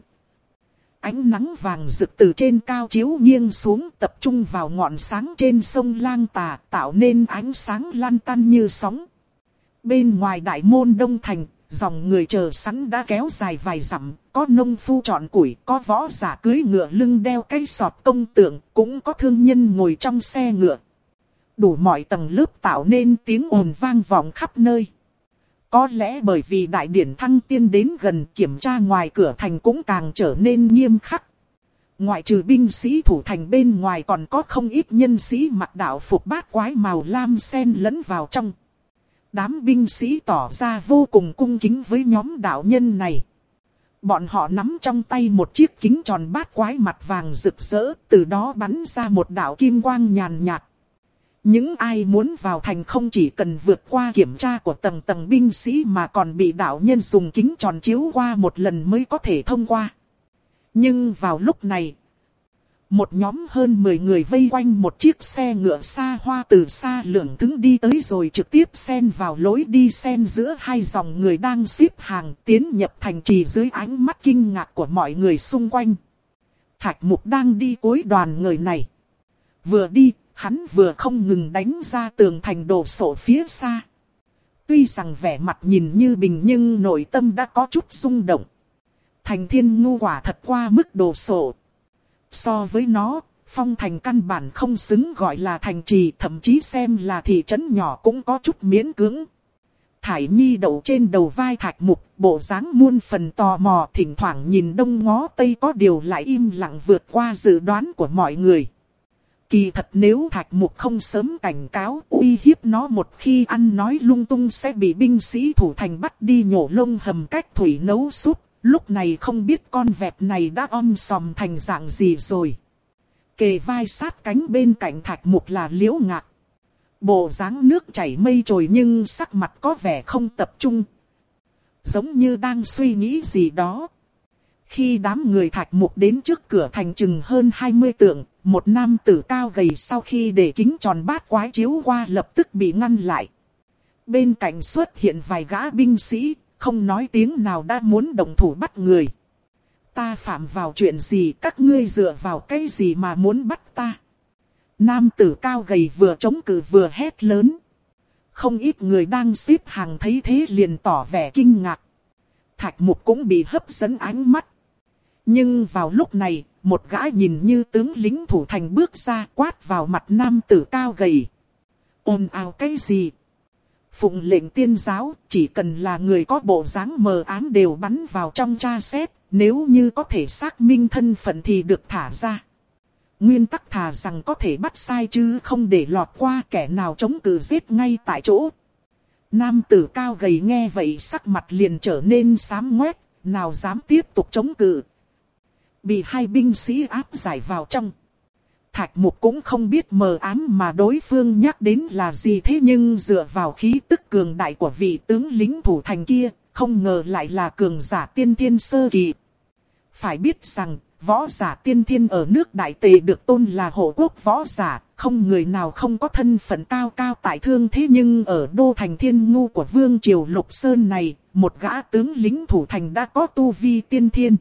Ánh nắng vàng rực từ trên cao chiếu nghiêng xuống, tập trung vào ngọn sáng trên sông Lang Tà, tạo nên ánh sáng lan tăn như sóng. Bên ngoài đại môn Đông Thành, dòng người chờ sẵn đã kéo dài vài dặm, có nông phu chọn củi, có võ giả cưỡi ngựa lưng đeo cây sọt công tượng, cũng có thương nhân ngồi trong xe ngựa. Đủ mọi tầng lớp tạo nên tiếng ồn vang vọng khắp nơi. Có lẽ bởi vì đại điển thăng tiên đến gần, kiểm tra ngoài cửa thành cũng càng trở nên nghiêm khắc. Ngoại trừ binh sĩ thủ thành bên ngoài, còn có không ít nhân sĩ mặc đạo phục bát quái màu lam xen lẫn vào trong. Đám binh sĩ tỏ ra vô cùng cung kính với nhóm đạo nhân này. Bọn họ nắm trong tay một chiếc kính tròn bát quái mặt vàng rực rỡ, từ đó bắn ra một đạo kim quang nhàn nhạt. Những ai muốn vào thành không chỉ cần vượt qua kiểm tra của tầng tầng binh sĩ, mà còn bị đạo nhân dùng kính tròn chiếu qua một lần mới có thể thông qua. Nhưng vào lúc này, một nhóm hơn mười người vây quanh một chiếc xe ngựa xa hoa từ xa lượn thững đi tới, rồi trực tiếp xen vào lối đi xen giữa hai dòng người đang xếp hàng tiến nhập thành trì dưới ánh mắt kinh ngạc của mọi người xung quanh. Thạch Mục đang đi cuối đoàn người này. Vừa đi, hắn vừa không ngừng đánh ra tường thành đổ sộ phía xa. Tuy rằng vẻ mặt nhìn như bình nhưng nội tâm đã có chút rung động. Thành Thiên Ngu quả thật qua mức đổ sộ. So với nó, Phong Thành căn bản không xứng gọi là thành trì, thậm chí xem là thị trấn nhỏ cũng có chút miễn cưỡng. Thải Nhi đậu trên đầu vai Thạch Mục, bộ dáng muôn phần tò mò, thỉnh thoảng nhìn đông ngó tây, có điều lại im lặng vượt qua dự đoán của mọi người. Kỳ thật nếu Thạch Mục không sớm cảnh cáo, uy hiếp nó một khi ăn nói lung tung sẽ bị binh sĩ thủ thành bắt đi nhổ lông hầm cách thủy nấu súp. Lúc này không biết con vẹt này đã om sòm thành dạng gì rồi. Kề vai sát cánh bên cạnh Thạch Mục là Liễu Ngạc. Bộ dáng nước chảy mây trôi nhưng sắc mặt có vẻ không tập trung. Giống như đang suy nghĩ gì đó. Khi đám người Thạch Mục đến trước cửa thành chừng hơn hai mươi tượng, một nam tử cao gầy sau khi để kính tròn bát quái chiếu qua lập tức bị ngăn lại. Bên cạnh xuất hiện vài gã binh sĩ, không nói tiếng nào đã muốn động thủ bắt người. Ta phạm vào chuyện gì, các ngươi dựa vào cái gì mà muốn bắt ta? Nam tử cao gầy vừa chống cự vừa hét lớn. Không ít người đang xếp hàng thấy thế liền tỏ vẻ kinh ngạc. Thạch Mục cũng bị hấp dẫn ánh mắt. Nhưng vào lúc này, một gã nhìn như tướng lính thủ thành bước ra quát vào mặt nam tử cao gầy. Ồn ào cái gì? Phụng lệnh tiên giáo, chỉ cần là người có bộ dáng mờ ám đều bắn vào trong tra xét, nếu như có thể xác minh thân phận thì được thả ra. Nguyên tắc thà rằng có thể bắt sai chứ không để lọt qua, kẻ nào chống cự giết ngay tại chỗ. Nam tử cao gầy nghe vậy sắc mặt liền trở nên xám ngoét, nào dám tiếp tục chống cự. Bị hai binh sĩ áp giải vào trong. Thạch Mục cũng không biết mờ ám mà đối phương nhắc đến là gì, thế nhưng dựa vào khí tức cường đại của vị tướng lính thủ thành kia, không ngờ lại là cường giả tiên thiên sơ kỳ. Phải biết rằng, võ giả tiên thiên ở nước Đại Tề được tôn là hộ quốc võ giả, không người nào không có thân phận cao cao tại thương, thế nhưng ở đô thành Thiên Ngu của Vương triều Lục Sơn này, một gã tướng lính thủ thành đã có tu vi tiên thiên.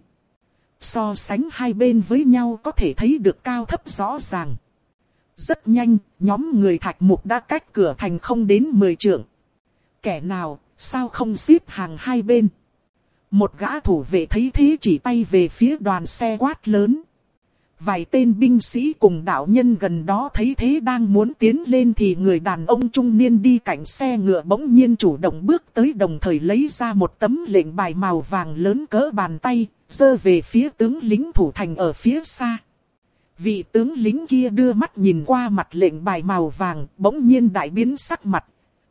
So sánh hai bên với nhau có thể thấy được cao thấp rõ ràng. Rất nhanh, nhóm người Thạch Mục đã cách cửa thành không đến mười trượng. Kẻ nào, sao không xếp hàng hai bên? Một gã thủ vệ thấy thế chỉ tay về phía đoàn xe quát lớn. Vài tên binh sĩ cùng đạo nhân gần đó thấy thế đang muốn tiến lên thì người đàn ông trung niên đi cạnh xe ngựa bỗng nhiên chủ động bước tới, đồng thời lấy ra một tấm lệnh bài màu vàng lớn cỡ bàn tay, giơ về phía tướng lính thủ thành ở phía xa. Vị tướng lính kia đưa mắt nhìn qua mặt lệnh bài màu vàng, bỗng nhiên đại biến sắc mặt.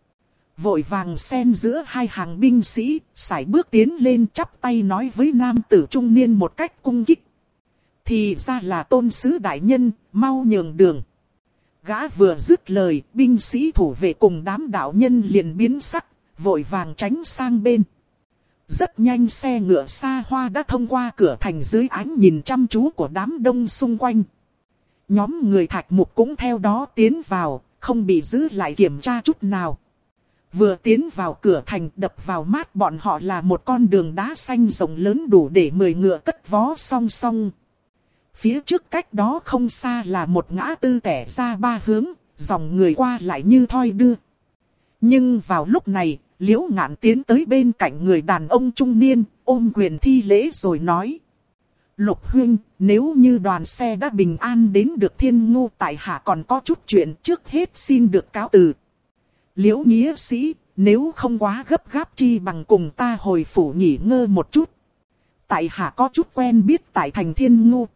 Vội vàng xen giữa hai hàng binh sĩ, sải bước tiến lên chắp tay nói với nam tử trung niên một cách cung kính. Thì ra là tôn sứ đại nhân, mau nhường đường. Gã vừa dứt lời, binh sĩ thủ vệ cùng đám đạo nhân liền biến sắc, vội vàng tránh sang bên. Rất nhanh xe ngựa xa hoa đã thông qua cửa thành dưới ánh nhìn chăm chú của đám đông xung quanh. Nhóm người Thạch Mục cũng theo đó tiến vào, không bị giữ lại kiểm tra chút nào. Vừa tiến vào cửa thành, đập vào mắt bọn họ là một con đường đá xanh rộng lớn đủ để mười ngựa cất vó song song. Phía trước cách đó không xa là một ngã tư tẻ ra ba hướng, dòng người qua lại như thoi đưa. Nhưng vào lúc này, Liễu Ngạn tiến tới bên cạnh người đàn ông trung niên, ôm quyền thi lễ rồi nói. Lục huynh, nếu như đoàn xe đã bình an đến được Thiên Ngu, tại hạ còn có chút chuyện, trước hết xin được cáo từ. Liễu nghĩa sĩ, nếu không quá gấp gáp chi bằng cùng ta hồi phủ nghỉ ngơi một chút. Tại hạ có chút quen biết tại thành Thiên Ngu.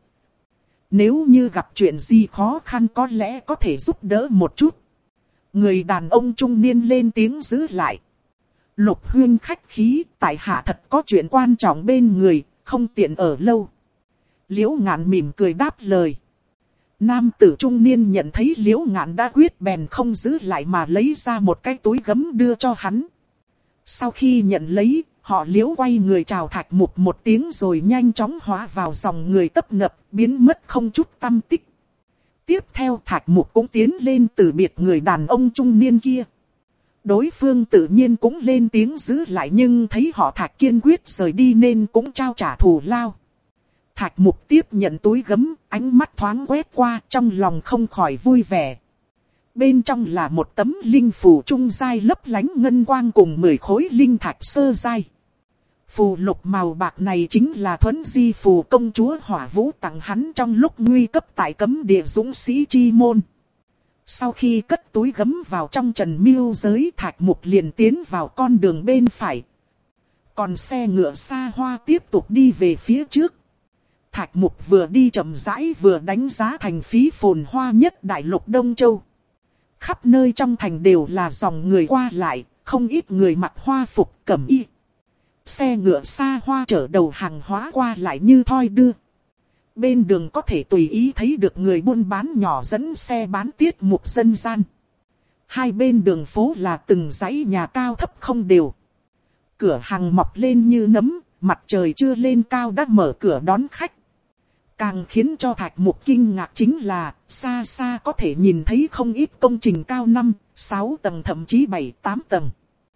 Nếu như gặp chuyện gì khó khăn có lẽ có thể giúp đỡ một chút. Người đàn ông trung niên lên tiếng giữ lại. Lục huynh khách khí, tại hạ thật có chuyện quan trọng bên người, không tiện ở lâu. Liễu Ngạn mỉm cười đáp lời. Nam tử trung niên nhận thấy Liễu Ngạn đã quyết bèn không giữ lại mà lấy ra một cái túi gấm đưa cho hắn. Sau khi nhận lấy, họ Liễu quay người chào Thạch Mục một tiếng rồi nhanh chóng hóa vào dòng người tấp nập, biến mất không chút tăm tích. Tiếp theo Thạch Mục cũng tiến lên từ biệt người đàn ông trung niên kia. Đối phương tự nhiên cũng lên tiếng giữ lại, nhưng thấy họ Thạch kiên quyết rời đi nên cũng trao trả thù lao. Thạch Mục tiếp nhận túi gấm, ánh mắt thoáng quét qua, trong lòng không khỏi vui vẻ. Bên trong là một tấm linh phù trung giai lấp lánh ngân quang cùng mười khối linh thạch sơ giai. Phù lục màu bạc này chính là Thuấn Di phù công chúa Hỏa Vũ tặng hắn trong lúc nguy cấp tại cấm địa dũng sĩ chi môn. Sau khi cất túi gấm vào trong trần miêu giới, Thạch Mục liền tiến vào con đường bên phải. Còn xe ngựa xa hoa tiếp tục đi về phía trước. Thạch Mục vừa đi chậm rãi vừa đánh giá thành phí phồn hoa nhất đại lục Đông Châu. Khắp nơi trong thành đều là dòng người qua lại, không ít người mặc hoa phục cẩm y. Xe ngựa xa hoa chở đầu hàng hóa qua lại như thoi đưa. Bên đường có thể tùy ý thấy được người buôn bán nhỏ dẫn xe bán tiết mục dân gian. Hai bên đường phố là từng dãy nhà cao thấp không đều. Cửa hàng mọc lên như nấm, mặt trời chưa lên cao đã mở cửa đón khách. Càng khiến cho Thạch Mục kinh ngạc chính là, xa xa có thể nhìn thấy không ít công trình cao năm, sáu tầng thậm chí bảy, tám tầng.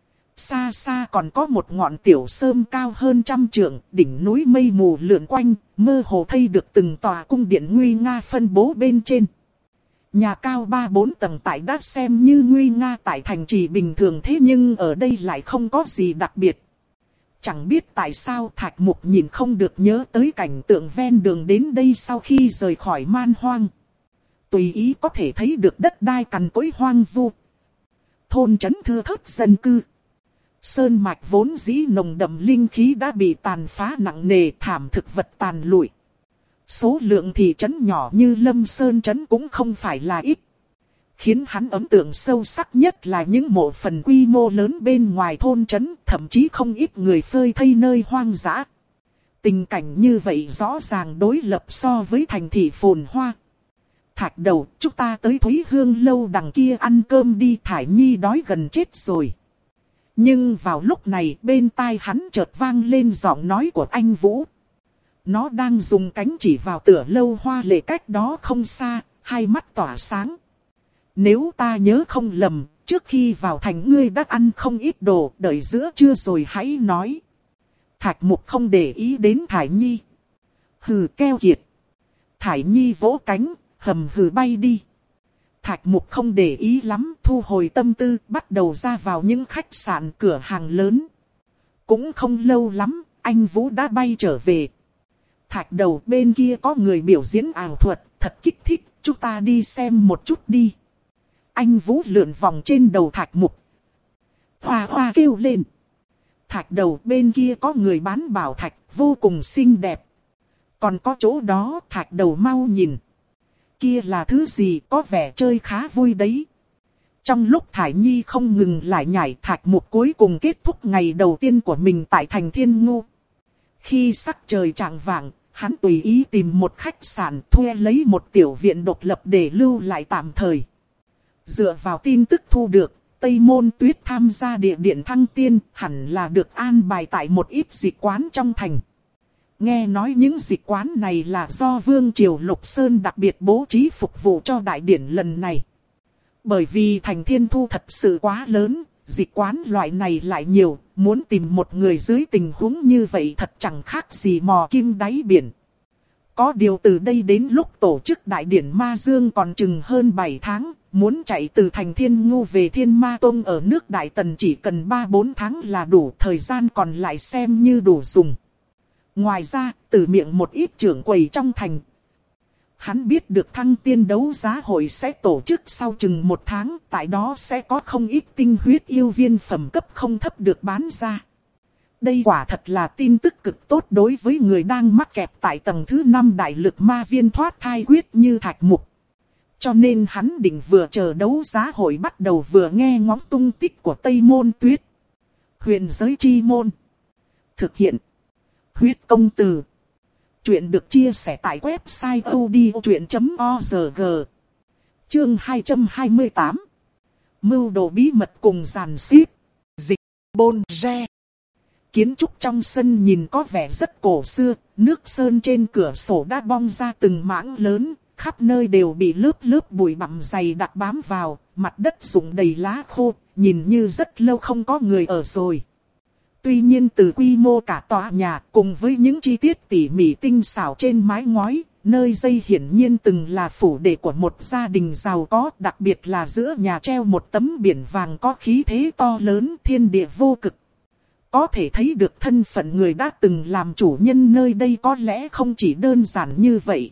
Xa xa còn có một ngọn tiểu sơn cao hơn trăm trượng, đỉnh núi mây mù lượn quanh, mơ hồ thấy được từng tòa cung điện nguy nga phân bố bên trên. Nhà cao ba bốn tầng tại đã xem như nguy nga tại thành trì bình thường, thế nhưng ở đây lại không có gì đặc biệt. Chẳng biết tại sao Thạch Mục nhìn không được nhớ tới cảnh tượng ven đường đến đây sau khi rời khỏi man hoang. Tùy ý có thể thấy được đất đai cằn cỗi hoang vu. Thôn trấn thưa thớt dân cư. Sơn mạch vốn dĩ nồng đậm linh khí đã bị tàn phá nặng nề, thảm thực vật tàn lụi. Số lượng thị trấn nhỏ như Lâm Sơn trấn cũng không phải là ít. Khiến hắn ấn tượng sâu sắc nhất là những mộ phần quy mô lớn bên ngoài thôn trấn, thậm chí không ít người phơi thây nơi hoang dã. Tình cảnh như vậy rõ ràng đối lập so với thành thị phồn hoa. Thạch đầu, chúng ta tới Thúy Hương lâu đằng kia ăn cơm đi, Thải Nhi đói gần chết rồi. Nhưng vào lúc này bên tai hắn chợt vang lên giọng nói của anh Vũ. Nó đang dùng cánh chỉ vào tựa lâu hoa lệ cách đó không xa, hai mắt tỏa sáng. Nếu ta nhớ không lầm, trước khi vào thành ngươi đã ăn không ít đồ, đợi giữa trưa rồi hãy nói. Thạch Mục không để ý đến Thải Nhi. Hừ keo kiệt. Thải Nhi vỗ cánh, hầm hừ bay đi. Thạch Mục không để ý lắm, thu hồi tâm tư, bắt đầu ra vào những khách sạn cửa hàng lớn. Cũng không lâu lắm, anh Vũ đã bay trở về. Thạch đầu bên kia có người biểu diễn ảo thuật, thật kích thích, chúng ta đi xem một chút đi. Anh Vũ lượn vòng trên đầu Thạch Mục. Hoa hoa kêu lên. Thạch đầu bên kia có người bán bảo thạch, vô cùng xinh đẹp. Còn có chỗ đó, Thạch đầu mau nhìn. Kia là thứ gì, có vẻ chơi khá vui đấy. Trong lúc Thải Nhi không ngừng lại nhảy, Thạch Mục cuối cùng kết thúc ngày đầu tiên của mình tại thành Thiên Ngu. Khi sắc trời chạng vạng, hắn tùy ý tìm một khách sạn thuê lấy một tiểu viện độc lập để lưu lại tạm thời. Dựa vào tin tức thu được, Tây Môn Tuyết tham gia địa điện thăng tiên hẳn là được an bài tại một ít dịch quán trong thành. Nghe nói những dịch quán này là do Vương Triều Lục Sơn đặc biệt bố trí phục vụ cho đại điển lần này. Bởi vì thành Thiên Thu thật sự quá lớn, dịch quán loại này lại nhiều, muốn tìm một người dưới tình huống như vậy thật chẳng khác gì mò kim đáy biển. Có điều từ đây đến lúc tổ chức đại điển Ma Dương còn chừng hơn bảy tháng, muốn chạy từ thành Thiên Ngu về Thiên Ma Tông ở nước Đại Tần chỉ cần ba bốn tháng là đủ, thời gian còn lại xem như đủ dùng. Ngoài ra, từ miệng một ít trưởng quầy trong thành, hắn biết được thăng tiên đấu giá hội sẽ tổ chức sau chừng một tháng, tại đó sẽ có không ít tinh huyết yêu viên phẩm cấp không thấp được bán ra. Đây quả thật là tin tức cực tốt đối với người đang mắc kẹt tại tầng thứ năm đại lực ma viên thoát thai quyết như Thạch Mục. Cho nên hắn định vừa chờ đấu giá hội bắt đầu vừa nghe ngóng tung tích của Tây Môn Tuyết. Huyền giới chi môn. Thực hiện. Huyết công từ. Chuyện được chia sẻ tại website odchuyện chấm org. Chương hai trăm hai mươi tám. Mưu đồ bí mật cùng giàn xếp. Dịch. Bôn re. Kiến trúc trong sân nhìn có vẻ rất cổ xưa, nước sơn trên cửa sổ đã bong ra từng mảng lớn, khắp nơi đều bị lớp lớp bụi bặm dày đặc bám vào, mặt đất rụng đầy lá khô, nhìn như rất lâu không có người ở rồi. Tuy nhiên từ quy mô cả tòa nhà cùng với những chi tiết tỉ mỉ tinh xảo trên mái ngói, nơi đây hiển nhiên từng là phủ đệ của một gia đình giàu có, đặc biệt là giữa nhà treo một tấm biển vàng có khí thế to lớn, thiên địa vô cực. Có thể thấy được thân phận người đã từng làm chủ nhân nơi đây có lẽ không chỉ đơn giản như vậy.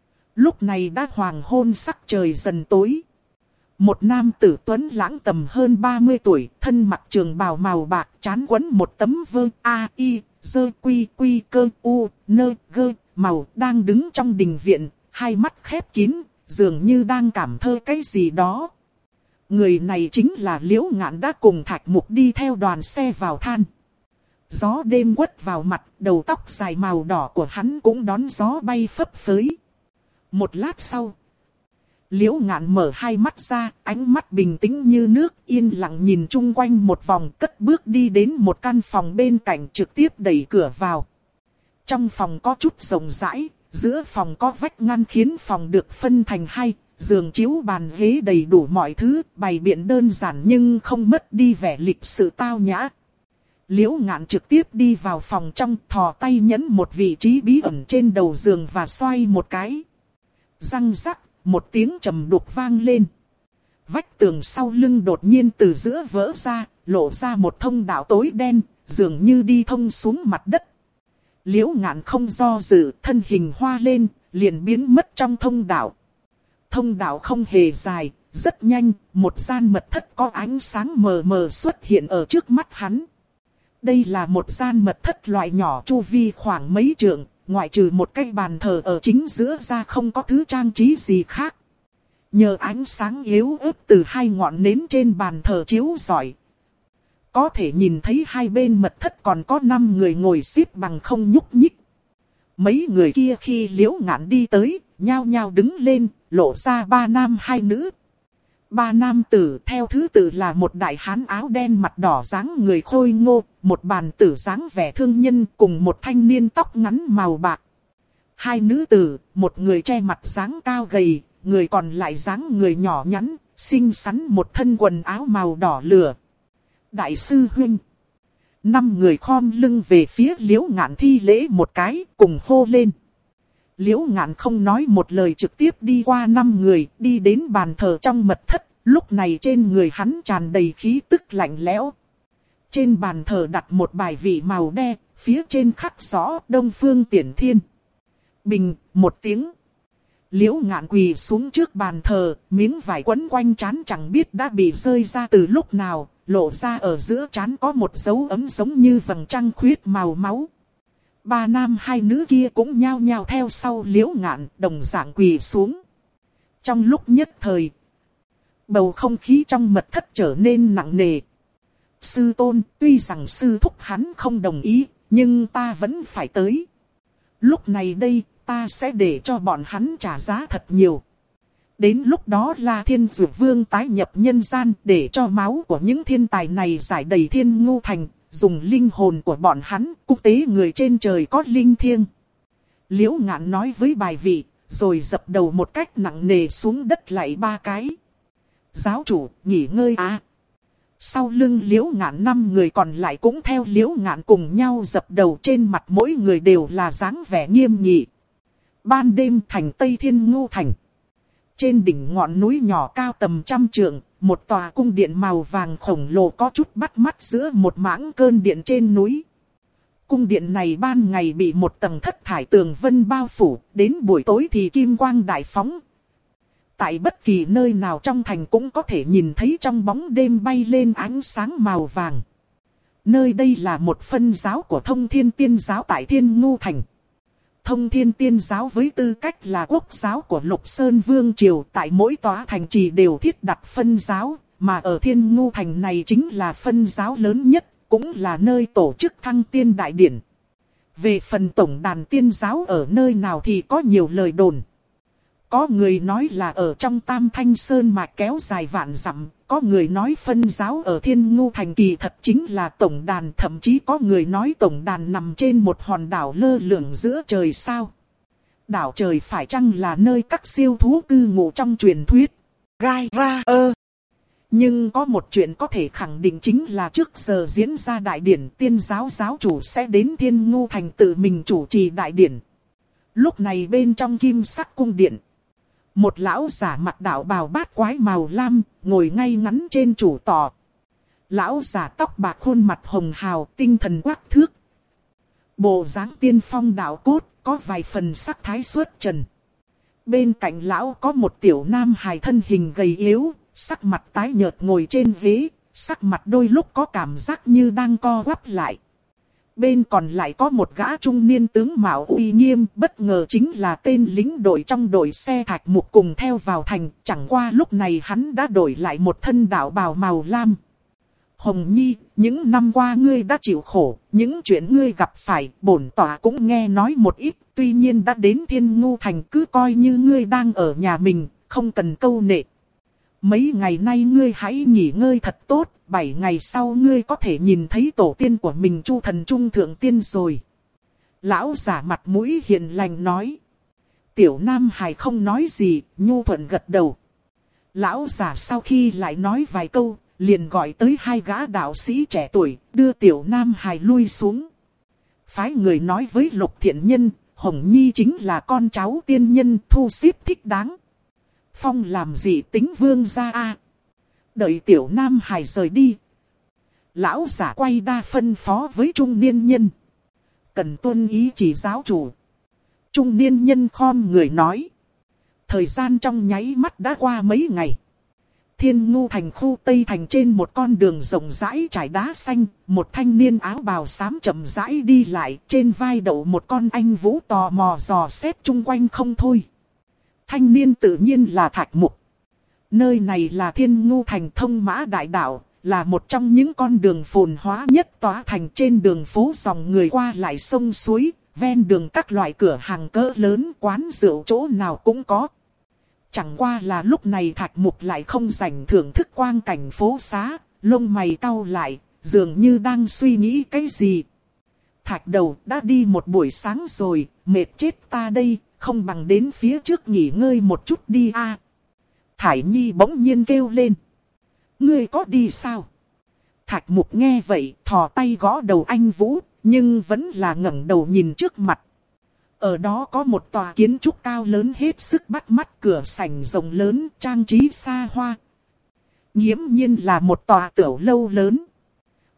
Lúc này đã hoàng hôn, sắc trời dần tối. Một nam tử tuấn lãng tầm hơn ba mươi tuổi, thân mặc trường bào màu bạc, trán quấn một tấm vơ a y, dơ quy quy cơ u, nơ gơ, màu, đang đứng trong đình viện, hai mắt khép kín, dường như đang cảm thơ cái gì đó. Người này chính là Liễu Ngạn đã cùng Thạch Mục đi theo đoàn xe vào than. Gió đêm quất vào mặt, đầu tóc dài màu đỏ của hắn cũng đón gió bay phấp phới. Một lát sau, Liễu Ngạn mở hai mắt ra, ánh mắt bình tĩnh như nước, yên lặng nhìn chung quanh một vòng, cất bước đi đến một căn phòng bên cạnh, trực tiếp đẩy cửa vào. Trong phòng có chút rộng rãi, giữa phòng có vách ngăn khiến phòng được phân thành hai, giường chiếu bàn ghế đầy đủ mọi thứ, bày biện đơn giản nhưng không mất đi vẻ lịch sự tao nhã. Liễu Ngạn trực tiếp đi vào phòng trong, thò tay nhấn một vị trí bí ẩn trên đầu giường và xoay một cái. Răng rắc, một tiếng trầm đục vang lên. Vách tường sau lưng đột nhiên từ giữa vỡ ra, lộ ra một thông đạo tối đen, dường như đi thông xuống mặt đất. Liễu Ngạn không do dự, thân hình hoa lên, liền biến mất trong thông đạo. Thông đạo không hề dài, rất nhanh, một gian mật thất có ánh sáng mờ mờ xuất hiện ở trước mắt hắn. Đây là một gian mật thất loại nhỏ chu vi khoảng mấy trượng, ngoại trừ một cái bàn thờ ở chính giữa ra không có thứ trang trí gì khác. Nhờ ánh sáng yếu ớt từ hai ngọn nến trên bàn thờ chiếu rọi, có thể nhìn thấy hai bên mật thất còn có năm người ngồi xếp bằng không nhúc nhích. Mấy người kia khi Liễu Ngạn đi tới, nhao nhao đứng lên, lộ ra ba nam hai nữ. Ba nam tử theo thứ tự là một đại hán áo đen mặt đỏ dáng người khôi ngô, một bàn tử dáng vẻ thương nhân cùng một thanh niên tóc ngắn màu bạc. Hai nữ tử, một người che mặt dáng cao gầy, người còn lại dáng người nhỏ nhắn, xinh xắn một thân quần áo màu đỏ lửa. Đại sư huynh. Năm người khom lưng về phía Liễu Ngạn thi lễ một cái, cùng hô lên. Liễu Ngạn không nói một lời trực tiếp đi qua năm người, đi đến bàn thờ trong mật thất, lúc này trên người hắn tràn đầy khí tức lạnh lẽo. Trên bàn thờ đặt một bài vị màu đen, phía trên khắc rõ Đông Phương Tiễn Thiên. Bình, một tiếng. Liễu Ngạn quỳ xuống trước bàn thờ, miếng vải quấn quanh trán chẳng biết đã bị rơi ra từ lúc nào, lộ ra ở giữa trán có một dấu ấm giống như vầng trăng khuyết màu máu. Ba nam hai nữ kia cũng nhao nhao theo sau Liễu Ngạn, đồng dạng quỳ xuống. Trong lúc nhất thời, bầu không khí trong mật thất trở nên nặng nề. Sư tôn, tuy rằng sư thúc hắn không đồng ý, nhưng ta vẫn phải tới. Lúc này đây, ta sẽ để cho bọn hắn trả giá thật nhiều. Đến lúc đó La Thiên Dược Vương tái nhập nhân gian để cho máu của những thiên tài này giải đầy Thiên Ngưu Thành, dùng linh hồn của bọn hắn, cung tế người trên trời có linh thiêng. Liễu Ngạn nói với bài vị, rồi dập đầu một cách nặng nề xuống đất lạy ba cái. Giáo chủ, nghỉ ngơi à. Sau lưng Liễu Ngạn năm người còn lại cũng theo Liễu Ngạn cùng nhau dập đầu, trên mặt mỗi người đều là dáng vẻ nghiêm nghị. Ban đêm thành Tây Thiên Ngưu Thành. Trên đỉnh ngọn núi nhỏ cao tầm trăm trượng, một tòa cung điện màu vàng khổng lồ có chút bắt mắt giữa một mảng cơn điện trên núi. Cung điện này ban ngày bị một tầng thất thải tường vân bao phủ, đến buổi tối thì kim quang đại phóng. Tại bất kỳ nơi nào trong thành cũng có thể nhìn thấy trong bóng đêm bay lên ánh sáng màu vàng. Nơi đây là một phân giáo của Thông Thiên Tiên Giáo tại Thiên Ngưu Thành. Thông Thiên Tiên Giáo với tư cách là quốc giáo của Lục Sơn Vương Triều, tại mỗi tòa thành trì đều thiết đặt phân giáo, mà ở Thiên Ngưu Thành này chính là phân giáo lớn nhất, cũng là nơi tổ chức Thăng Tiên Đại Điển. Về phần tổng đàn tiên giáo ở nơi nào thì có nhiều lời đồn. Có người nói là ở trong Tam Thanh Sơn mạch kéo dài vạn dặm, có người nói phân giáo ở Thiên Ngưu Thành kỳ thật chính là tổng đàn, thậm chí có người nói tổng đàn nằm trên một hòn đảo lơ lửng giữa trời sao. Đảo trời phải chăng là nơi các siêu thú cư ngụ trong truyền thuyết? Rai ra ơ. Nhưng có một chuyện có thể khẳng định chính là trước giờ diễn ra đại điển, tiên giáo giáo chủ sẽ đến Thiên Ngưu Thành tự mình chủ trì đại điển. Lúc này bên trong kim sắc cung điện, một lão giả mặc đạo bào bát quái màu lam, ngồi ngay ngắn trên chủ tọa. Lão giả tóc bạc, khuôn mặt hồng hào, tinh thần quắc thước. Bộ dáng tiên phong đạo cốt, có vài phần sắc thái xuất trần. Bên cạnh lão có một tiểu nam hài thân hình gầy yếu, sắc mặt tái nhợt ngồi trên ghế, sắc mặt đôi lúc có cảm giác như đang co quắp lại. Bên còn lại có một gã trung niên tướng mạo uy nghiêm, bất ngờ chính là tên lính đội trong đội xe Thạch Mục cùng theo vào thành, chẳng qua lúc này hắn đã đổi lại một thân đạo bào màu lam. Hồng Nhi, những năm qua ngươi đã chịu khổ, những chuyện ngươi gặp phải, bổn tọa cũng nghe nói một ít, tuy nhiên đã đến Thiên Ngưu Thành cứ coi như ngươi đang ở nhà mình, không cần câu nệ. Mấy ngày nay ngươi hãy nghỉ ngơi thật tốt, bảy ngày sau ngươi có thể nhìn thấy tổ tiên của mình Chu Thần Trung Thượng Tiên rồi. Lão giả mặt mũi hiền lành nói. Tiểu Nam Hải không nói gì, nhu thuận gật đầu. Lão giả sau khi lại nói vài câu, liền gọi tới hai gã đạo sĩ trẻ tuổi, đưa Tiểu Nam Hải lui xuống. Phái người nói với Lục Thiện Nhân, Hồng Nhi chính là con cháu tiên nhân, thu xếp thích đáng. Phong làm gì tính vương gia a? Đợi Tiểu Nam Hải rời đi, lão giả quay đa phân phó với trung niên nhân. Cần tuân ý chỉ giáo chủ. Trung niên nhân khom người nói. Thời gian trong nháy mắt đã qua mấy ngày. Thiên Ngưu Thành khu Tây Thành trên một con đường rộng rãi trải đá xanh, một thanh niên áo bào xám chậm rãi đi lại, trên vai đậu một con anh vũ tò mò dò xét chung quanh không thôi. Thanh niên tự nhiên là Thạch Mục. Nơi này là Thiên Ngưu Thành thông mã đại đạo, là một trong những con đường phồn hóa nhất tỏa thành. Trên đường phố dòng người qua lại sông suối, ven đường các loại cửa hàng cỡ lớn, quán rượu chỗ nào cũng có. Chẳng qua là lúc này Thạch Mục lại không rảnh thưởng thức quang cảnh phố xá, lông mày cau lại, dường như đang suy nghĩ cái gì. Thạch đầu, đã đi một buổi sáng rồi, mệt chết ta đây, không bằng đến phía trước nghỉ ngơi một chút đi a. Thải Nhi bỗng nhiên kêu lên. Ngươi có đi sao? Thạch Mục nghe vậy, thò tay gõ đầu anh Vũ, nhưng vẫn là ngẩng đầu nhìn trước mặt. Ở đó có một tòa kiến trúc cao lớn hết sức bắt mắt, cửa sảnh rộng lớn, trang trí xa hoa. Nghiễm nhiên là một tòa tiểu lâu lớn.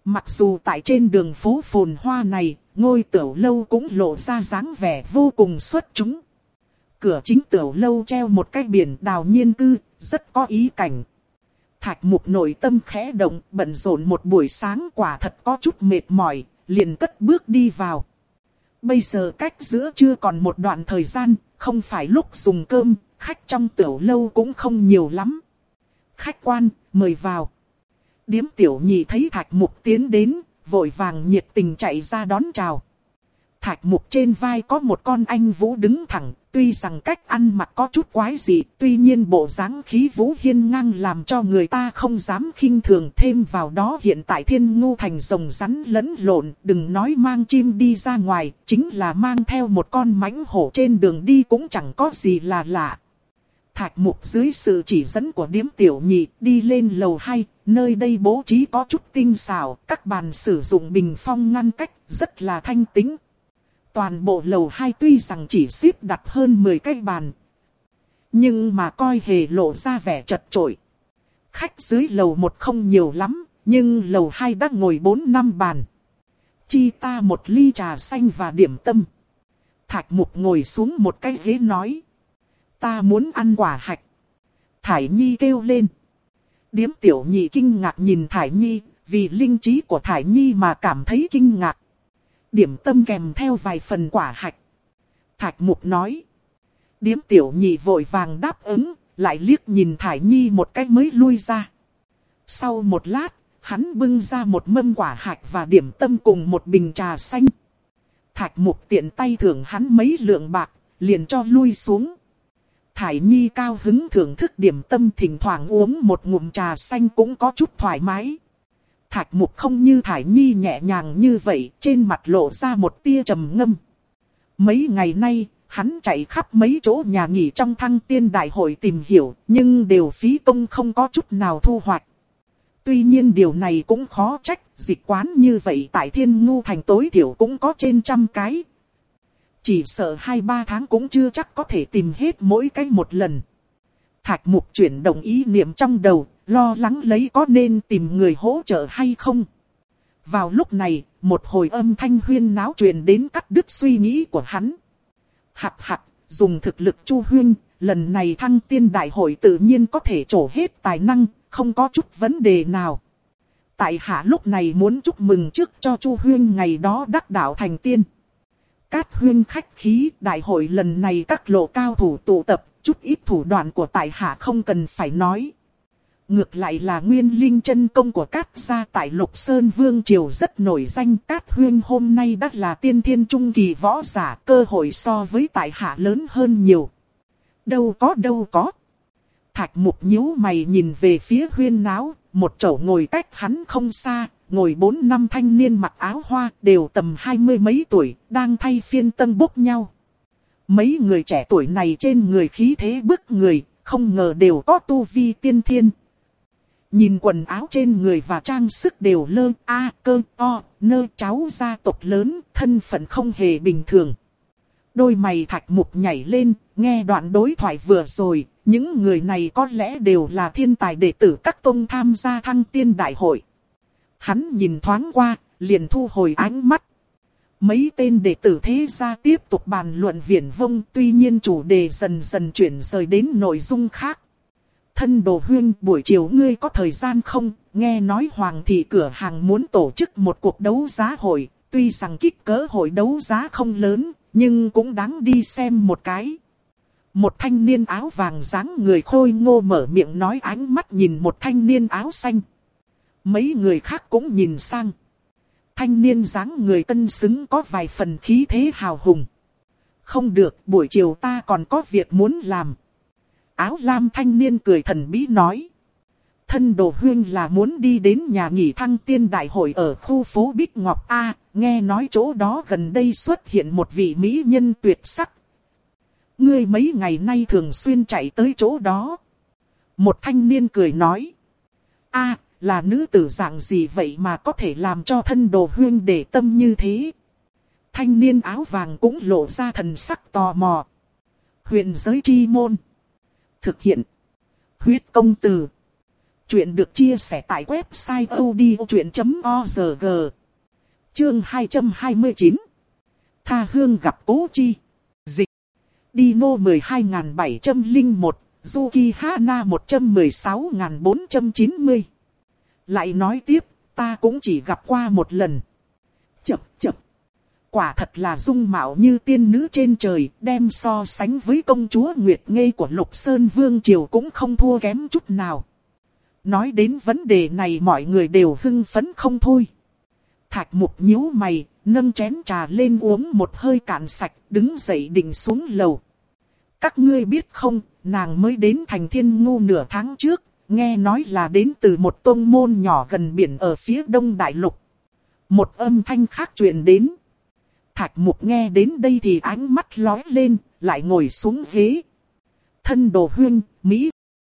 Mặc dù tại trên đường phố phồn hoa này, ngôi tiểu lâu cũng lộ ra dáng vẻ vô cùng xuất chúng. Cửa chính tiểu lâu treo một cái biển đào nhiên cư, rất có ý cảnh. Thạch Mục nội tâm khẽ động, bận rộn một buổi sáng quả thật có chút mệt mỏi, liền cất bước đi vào. Bây giờ cách giữa trưa còn một đoạn thời gian, không phải lúc dùng cơm, khách trong tiểu lâu cũng không nhiều lắm. Khách quan, mời vào. Điếm tiểu nhị thấy Thạch Mục tiến đến, vội vàng nhiệt tình chạy ra đón chào. Thạch Mục trên vai có một con anh vũ đứng thẳng, tuy rằng cách ăn mặc có chút quái dị, tuy nhiên bộ dáng khí vũ hiên ngang làm cho người ta không dám khinh thường. Thêm vào đó hiện tại Thiên Ngu thành rồng rắn lẫn lộn, đừng nói mang chim đi ra ngoài, chính là mang theo một con mãnh hổ trên đường đi cũng chẳng có gì là lạ. Thạch Mục dưới sự chỉ dẫn của điếm tiểu nhị đi lên lầu hai, nơi đây bố trí có chút tinh xảo, các bàn sử dụng bình phong ngăn cách, rất là thanh tĩnh. Toàn bộ lầu hai tuy rằng chỉ xếp đặt hơn mười cái bàn, nhưng mà coi hề lộ ra vẻ chật chội. Khách dưới lầu một không nhiều lắm, nhưng lầu hai đã ngồi bốn năm bàn. Chi ta một ly trà xanh và điểm tâm. Thạch Mục ngồi xuống một cái ghế nói. Ta muốn ăn quả hạch. Thải Nhi kêu lên. Điếm tiểu nhị kinh ngạc nhìn Thải Nhi, vì linh trí của Thải Nhi mà cảm thấy kinh ngạc. Điểm tâm kèm theo vài phần quả hạch. Thạch Mục nói. Điếm tiểu nhị vội vàng đáp ứng, lại liếc nhìn Thải Nhi một cái mới lui ra. Sau một lát, hắn bưng ra một mâm quả hạch và điểm tâm cùng một bình trà xanh. Thạch Mục tiện tay thưởng hắn mấy lượng bạc, liền cho lui xuống. Thải Nhi cao hứng thưởng thức điểm tâm, thỉnh thoảng uống một ngụm trà xanh cũng có chút thoải mái. Thạch Mục không như Thải Nhi nhẹ nhàng như vậy, trên mặt lộ ra một tia trầm ngâm. Mấy ngày nay, hắn chạy khắp mấy chỗ nhà nghỉ trong Thăng Tiên Đại Hội tìm hiểu, nhưng đều phí công không có chút nào thu hoạch. Tuy nhiên điều này cũng khó trách, dịch quán như vậy tại Thiên Ngu thành tối thiểu cũng có trên trăm cái. Chỉ sợ hai ba tháng cũng chưa chắc có thể tìm hết mỗi cái một lần. Thạch Mục chuyển động ý niệm trong đầu, lo lắng lấy có nên tìm người hỗ trợ hay không. Vào lúc này, một hồi âm thanh huyên náo truyền đến cắt đứt suy nghĩ của hắn. Hạc hạc, dùng thực lực Chu Huyên, lần này Thăng Tiên Đại Hội tự nhiên có thể trổ hết tài năng, không có chút vấn đề nào. Tại hạ lúc này muốn chúc mừng trước cho Chu Huyên ngày đó đắc đạo thành tiên. Cát Huyên khách khí, đại hội lần này các lộ cao thủ tụ tập, chút ít thủ đoạn của tại hạ không cần phải nói. Ngược lại là nguyên linh chân công của Cát gia tại Lục Sơn Vương Triều rất nổi danh. Cát Huyên hôm nay đã là tiên thiên trung kỳ võ giả, cơ hội so với tại hạ lớn hơn nhiều. Đâu có đâu có. Thạch Mục nhíu mày nhìn về phía huyên náo, một chỗ ngồi cách hắn không xa, ngồi bốn năm thanh niên mặc áo hoa, đều tầm hai mươi mấy tuổi, đang thay phiên tân bốc nhau. Mấy người trẻ tuổi này trên người khí thế bức người, không ngờ đều có tu vi tiên thiên. Nhìn quần áo trên người và trang sức đều lơ a cơ o nơ cháu gia tộc lớn, thân phận không hề bình thường. Đôi mày Thạch Mục nhảy lên, nghe đoạn đối thoại vừa rồi, những người này có lẽ đều là thiên tài đệ tử các tông tham gia Thăng Tiên Đại Hội. Hắn nhìn thoáng qua, liền thu hồi ánh mắt. Mấy tên đệ tử thế gia tiếp tục bàn luận viển vông, tuy nhiên chủ đề dần dần chuyển rời đến nội dung khác. Thân Đồ Huyên, buổi chiều ngươi có thời gian không? Nghe nói Hoàng thị cửa hàng muốn tổ chức một cuộc đấu giá hội, tuy rằng kích cỡ hội đấu giá không lớn, nhưng cũng đáng đi xem một cái. Một thanh niên áo vàng dáng người khôi ngô mở miệng nói, ánh mắt nhìn một thanh niên áo xanh. Mấy người khác cũng nhìn sang. Thanh niên dáng người tân xứng có vài phần khí thế hào hùng. Không được, buổi chiều ta còn có việc muốn làm. Áo lam thanh niên cười thần bí nói. Thân Đồ Huyên là muốn đi đến nhà nghỉ Thăng Tiên Đại Hội ở khu phố Bích Ngọc A, nghe nói chỗ đó gần đây xuất hiện một vị mỹ nhân tuyệt sắc. Ngươi mấy ngày nay thường xuyên chạy tới chỗ đó. Một thanh niên cười nói. A, là nữ tử dạng gì vậy mà có thể làm cho Thân Đồ Huyên để tâm như thế? Thanh niên áo vàng cũng lộ ra thần sắc tò mò. Huyền giới chi môn. Thực hiện. Huyết công từ. Chuyện được chia sẻ tại website audiochuyện chấm org. Chương hai trăm hai mươi chín. Tha hương gặp Cố Chi. Dịch. Dino mười hai nghìn bảy trăm lẻ một, Yuki Hana một trăm mười sáu nghìn bốn trăm chín mươi. Lại nói tiếp, ta cũng chỉ gặp qua một lần. Chập chập. Quả thật là dung mạo như tiên nữ trên trời, đem so sánh với công chúa Nguyệt Ngây của Lục Sơn Vương Triều cũng không thua kém chút nào. Nói đến vấn đề này mọi người đều hưng phấn không thôi. Thạch Mục nhíu mày, nâng chén trà lên uống một hơi cạn sạch, đứng dậy định xuống lầu. Các ngươi biết không, nàng mới đến thành Thiên Ngu nửa tháng trước, nghe nói là đến từ một tông môn nhỏ gần biển ở phía đông đại lục. Một âm thanh khác truyền đến. Thạch Mục nghe đến đây thì ánh mắt lóe lên, lại ngồi xuống ghế. Thân Đồ Huynh, Mỹ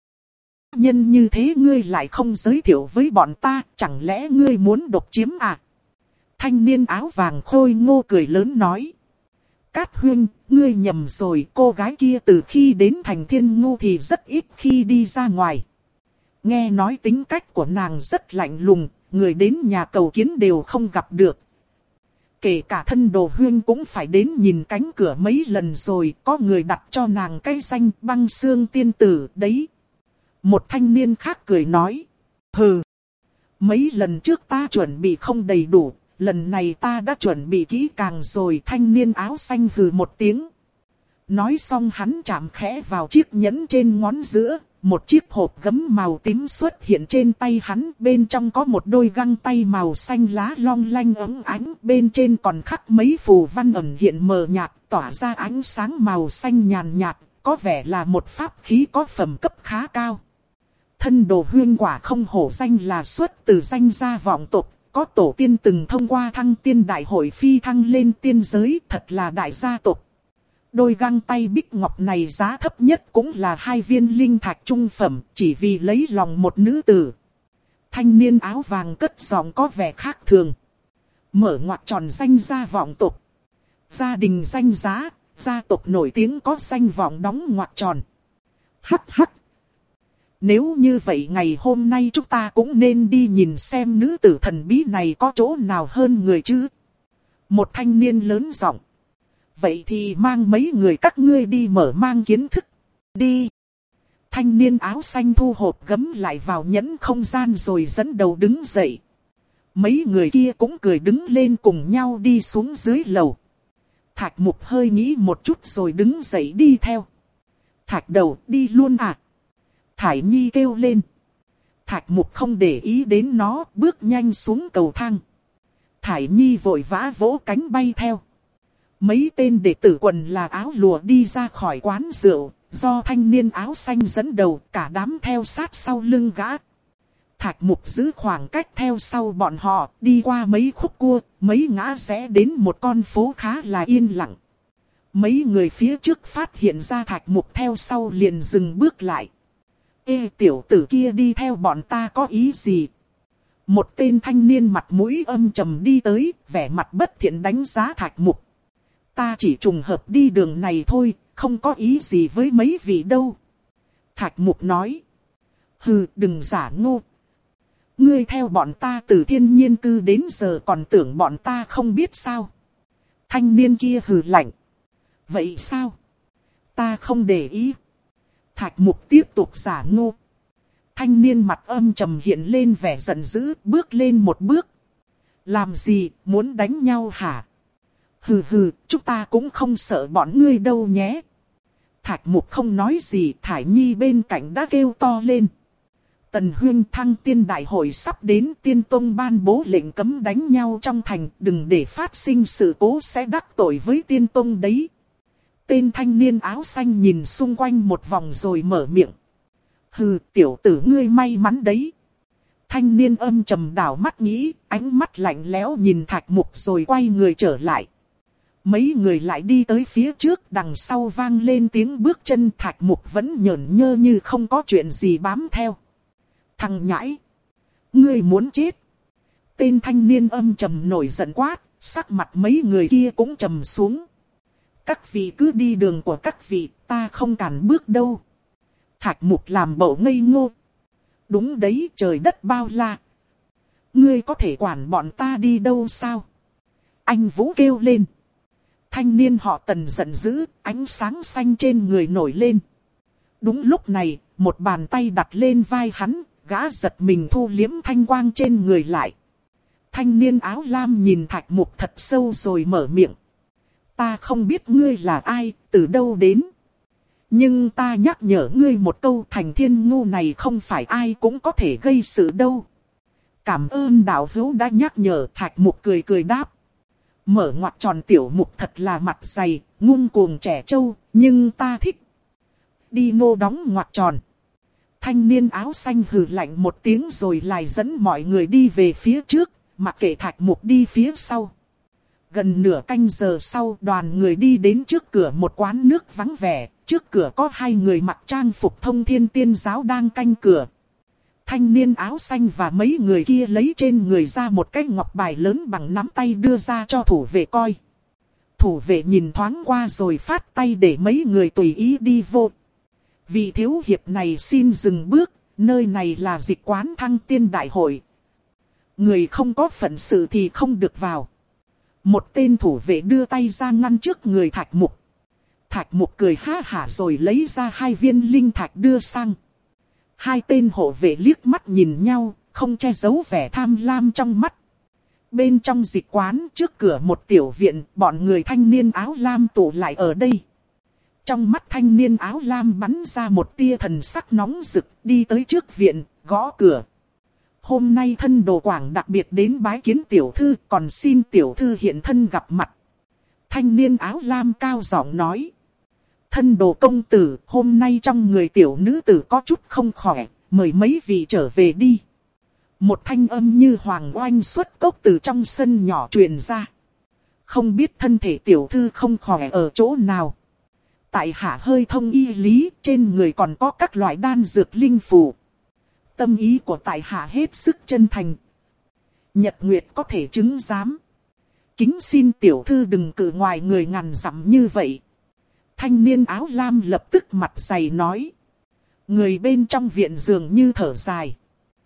nhân như thế ngươi lại không giới thiệu với bọn ta, chẳng lẽ ngươi muốn độc chiếm à? Thanh niên áo vàng khôi ngô cười lớn nói. Cát Huynh, ngươi nhầm rồi, cô gái kia từ khi đến thành Thiên Ngu thì rất ít khi đi ra ngoài. Nghe nói tính cách của nàng rất lạnh lùng, người đến nhà cầu kiến đều không gặp được. Kể cả thân Đồ Huynh cũng phải đến nhìn cánh cửa mấy lần rồi, có người đặt cho nàng cái danh Băng Xương Tiên Tử đấy. Một thanh niên khác cười nói. Hừ, mấy lần trước ta chuẩn bị không đầy đủ, lần này ta đã chuẩn bị kỹ càng rồi. Thanh niên áo xanh hừ một tiếng. Nói xong hắn chạm khẽ vào chiếc nhẫn trên ngón giữa. Một chiếc hộp gấm màu tím xuất hiện trên tay hắn. Bên trong có một đôi găng tay màu xanh lá long lanh óng ánh. Bên trên còn khắc mấy phù văn ẩn hiện mờ nhạt, tỏa ra ánh sáng màu xanh nhàn nhạt. Có vẻ là một pháp khí có phẩm cấp khá cao. Thân Đồ Huynh quả không hổ danh là xuất từ danh gia vọng tộc. Có tổ tiên từng thông qua thăng tiên đại hội phi thăng lên tiên giới, thật là đại gia tộc. Đôi găng tay bích ngọc này giá thấp nhất cũng là hai viên linh thạch trung phẩm, chỉ vì lấy lòng một nữ tử. Thanh niên áo vàng cất giọng có vẻ khác thường. Mở ngoặc tròn danh gia vọng tộc. Gia đình danh giá, gia tộc nổi tiếng có danh vọng đóng ngoặc tròn. Hắc hắc. Nếu như vậy ngày hôm nay chúng ta cũng nên đi nhìn xem nữ tử thần bí này có chỗ nào hơn người chứ. Một thanh niên lớn giọng. Vậy thì mang mấy người các ngươi đi mở mang kiến thức. Đi. Thanh niên áo xanh thu hộp gấm lại vào nhẫn không gian rồi dẫn đầu đứng dậy. Mấy người kia cũng cười đứng lên cùng nhau đi xuống dưới lầu. Thạch Mục hơi nghĩ một chút rồi đứng dậy đi theo. Thạch Đầu, đi luôn à? Thải Nhi kêu lên. Thạch Mục không để ý đến nó, bước nhanh xuống cầu thang. Thải Nhi vội vã vỗ cánh bay theo. Mấy tên đệ tử quần là áo lụa đi ra khỏi quán rượu, do thanh niên áo xanh dẫn đầu, cả đám theo sát sau lưng gã. Thạch Mục giữ khoảng cách theo sau bọn họ, đi qua mấy khúc cua, mấy ngã rẽ đến một con phố khá là yên lặng. Mấy người phía trước phát hiện ra Thạch Mục theo sau liền dừng bước lại. Ê, tiểu tử kia đi theo bọn ta có ý gì? Một tên thanh niên mặt mũi âm trầm đi tới, vẻ mặt bất thiện đánh giá Thạch Mục. Ta chỉ trùng hợp đi đường này thôi, không có ý gì với mấy vị đâu. Thạch Mục nói. Hừ, đừng giả ngô. Ngươi theo bọn ta từ thiên nhiên cư đến giờ còn tưởng bọn ta không biết sao? Thanh niên kia hừ lạnh. Vậy sao? Ta không để ý. Thạch Mục tiếp tục giả ngô. Thanh niên mặt âm trầm hiện lên vẻ giận dữ, bước lên một bước. Làm gì, muốn đánh nhau hả? Hừ hừ, chúng ta cũng không sợ bọn ngươi đâu nhé. Thạch Mục không nói gì, Thải Nhi bên cạnh đã kêu to lên. Tần Huyên, thăng tiên đại hội sắp đến, Tiên Tông ban bố lệnh cấm đánh nhau trong thành, đừng để phát sinh sự cố sẽ đắc tội với Tiên Tông đấy. Tên thanh niên áo xanh nhìn xung quanh một vòng rồi mở miệng. Hừ, tiểu tử ngươi may mắn đấy. Thanh niên âm trầm đảo mắt nghĩ, ánh mắt lạnh lẽo nhìn Thạch Mục rồi quay người trở lại. Mấy người lại đi tới phía trước, đằng sau vang lên tiếng bước chân. Thạch Mục vẫn nhởn nhơ như không có chuyện gì bám theo. Thằng nhãi, ngươi muốn chết. Tên thanh niên âm trầm nổi giận quát, sắc mặt mấy người kia cũng trầm xuống. Các vị cứ đi đường của các vị, ta không cản bước đâu. Thạch Mục làm bộ ngây ngô. Đúng đấy, trời đất bao la. Ngươi có thể quản bọn ta đi đâu sao? Anh Vũ kêu lên. Thanh niên họ Tần giận dữ, ánh sáng xanh trên người nổi lên. Đúng lúc này, một bàn tay đặt lên vai hắn, gã giật mình thu liếm thanh quang trên người lại. Thanh niên áo lam nhìn Thạch Mục thật sâu rồi mở miệng. Ta không biết ngươi là ai, từ đâu đến. Nhưng ta nhắc nhở ngươi một câu, Thành Thiên ngu này không phải ai cũng có thể gây sự đâu. Cảm ơn đạo hữu đã nhắc nhở. Thạch Mục cười cười đáp. Mở ngoặt tròn tiểu mục thật là mặt dày, ngông cuồng trẻ trâu, nhưng ta thích. Đi nô đóng ngoặt tròn. Thanh niên áo xanh hừ lạnh một tiếng rồi lại dẫn mọi người đi về phía trước, mặc kệ Thạch Mục đi phía sau. Gần nửa canh giờ sau, đoàn người đi đến trước cửa một quán nước vắng vẻ. Trước cửa có hai người mặc trang phục Thông Thiên Tiên Giáo đang canh cửa. Thanh niên áo xanh và mấy người kia lấy trên người ra một cái ngọc bài lớn bằng nắm tay đưa ra cho thủ vệ coi. Thủ vệ nhìn thoáng qua rồi phát tay để mấy người tùy ý đi vô. Vị thiếu hiệp này xin dừng bước, nơi này là dịch quán Thăng Tiên Đại Hội. Người không có phận sự thì không được vào. Một tên thủ vệ đưa tay ra ngăn trước người Thạch Mục. Thạch Mục cười ha hả rồi lấy ra hai viên linh thạch đưa sang. Hai tên hộ vệ liếc mắt nhìn nhau, không che giấu vẻ tham lam trong mắt. Bên trong dịch quán trước cửa một tiểu viện, bọn người thanh niên áo lam tụ lại ở đây. Trong mắt thanh niên áo lam bắn ra một tia thần sắc nóng rực, đi tới trước viện, gõ cửa. Hôm nay thân đồ quảng đặc biệt đến bái kiến tiểu thư, còn xin tiểu thư hiện thân gặp mặt. Thanh niên áo lam cao giọng nói. Thân đồ công tử, hôm nay trong người tiểu nữ tử có chút không khỏe, mời mấy vị trở về đi. Một thanh âm như hoàng oanh xuất cốc từ trong sân nhỏ truyền ra. Không biết thân thể tiểu thư không khỏe ở chỗ nào. Tại hạ hơi thông y lý, trên người còn có các loại đan dược linh phù. Tâm ý của tại hạ hết sức chân thành. Nhật Nguyệt có thể chứng giám. Kính xin tiểu thư đừng cự ngoài người ngàn dặm như vậy. Thanh niên áo lam lập tức mặt dày nói. Người bên trong viện dường như thở dài.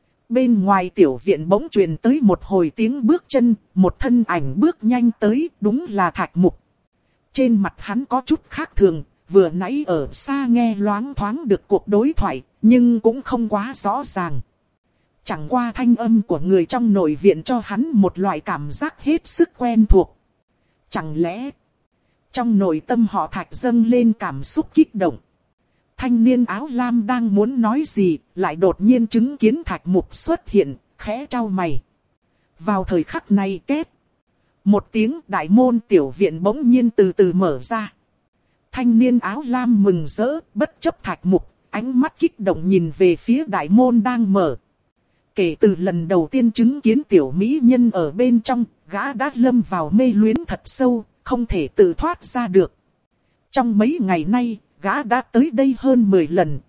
Bên ngoài tiểu viện bỗng truyền tới một hồi tiếng bước chân, một thân ảnh bước nhanh tới, đúng là Thạch Mục. Trên mặt hắn có chút khác thường, vừa nãy ở xa nghe loáng thoáng được cuộc đối thoại, nhưng cũng không quá rõ ràng. Chẳng qua thanh âm của người trong nội viện cho hắn một loại cảm giác hết sức quen thuộc. Chẳng lẽ trong nội tâm họ Thạch dâng lên cảm xúc kích động. Thanh niên áo lam đang muốn nói gì, lại đột nhiên chứng kiến Thạch Mục xuất hiện, khẽ trao mày. Vào thời khắc này két. Một tiếng đại môn tiểu viện bỗng nhiên từ từ mở ra. Thanh niên áo lam mừng rỡ, bất chấp Thạch Mục, ánh mắt kích động nhìn về phía đại môn đang mở. Kể từ lần đầu tiên chứng kiến tiểu mỹ nhân ở bên trong, gã đã lâm vào mê luyến thật sâu, không thể tự thoát ra được. Trong mấy ngày nay, gã đã tới đây hơn mười lần.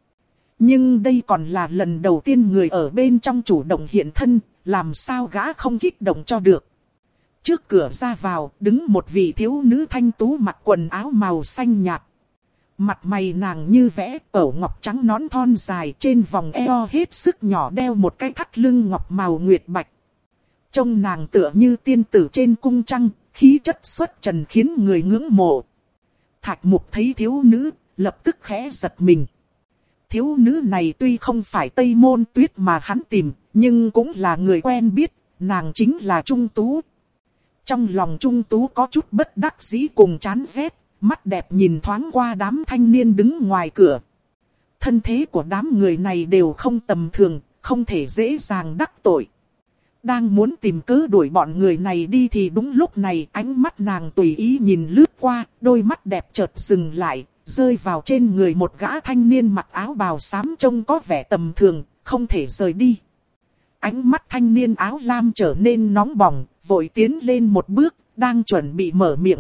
Nhưng đây còn là lần đầu tiên người ở bên trong chủ động hiện thân, làm sao gã không kích động cho được. Trước cửa ra vào, đứng một vị thiếu nữ thanh tú mặc quần áo màu xanh nhạt. Mặt mày nàng như vẽ, cổ ngọc trắng nón thon dài, trên vòng eo hết sức nhỏ đeo một cái thắt lưng ngọc màu nguyệt bạch. Trông nàng tựa như tiên tử trên cung trăng, khí chất xuất trần khiến người ngưỡng mộ. Thạch Mục thấy thiếu nữ, lập tức khẽ giật mình. Thiếu nữ này tuy không phải Tây Môn Tuyết mà hắn tìm, nhưng cũng là người quen biết, nàng chính là Trung Tú. Trong lòng Trung Tú có chút bất đắc dĩ cùng chán ghét, mắt đẹp nhìn thoáng qua đám thanh niên đứng ngoài cửa. Thân thế của đám người này đều không tầm thường, không thể dễ dàng đắc tội. Đang muốn tìm cớ đuổi bọn người này đi thì đúng lúc này ánh mắt nàng tùy ý nhìn lướt qua, đôi mắt đẹp chợt dừng lại, rơi vào trên người một gã thanh niên mặc áo bào xám trông có vẻ tầm thường, không thể rời đi. Ánh mắt thanh niên áo lam trở nên nóng bỏng, vội tiến lên một bước, đang chuẩn bị mở miệng.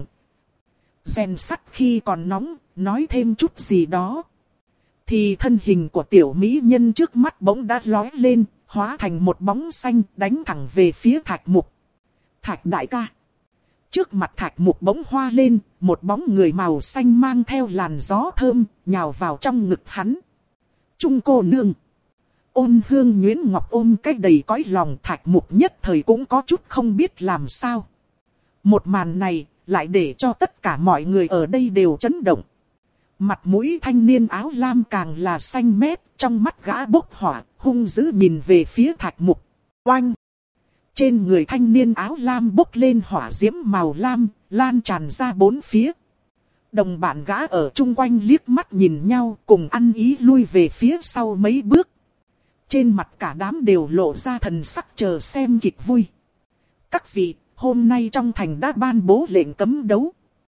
Rèn sắt khi còn nóng, nói thêm chút gì đó. Thì thân hình của tiểu mỹ nhân trước mắt bỗng đã lói lên, hóa thành một bóng xanh đánh thẳng về phía Thạch Mục. Thạch đại ca. Trước mặt Thạch Mục bỗng hoa lên, một bóng người màu xanh mang theo làn gió thơm, nhào vào trong ngực hắn. Trung cô nương. Ôn Hương Nhuyễn Ngọc ôm cái đầy cõi lòng, Thạch Mục nhất thời cũng có chút không biết làm sao. Một màn này lại để cho tất cả mọi người ở đây đều chấn động. Mặt mũi thanh niên áo lam càng là xanh mét, trong mắt gã bốc hỏa, hung dữ nhìn về phía Thạch Mục. Oanh! Trên người thanh niên áo lam bốc lên hỏa diễm màu lam, lan tràn ra bốn phía. Đồng bạn gã ở chung quanh liếc mắt nhìn nhau, cùng ăn ý lui về phía sau mấy bước. Trên mặt cả đám đều lộ ra thần sắc chờ xem kịch vui. Các vị, hôm nay trong thành đã ban bố lệnh cấm đấu.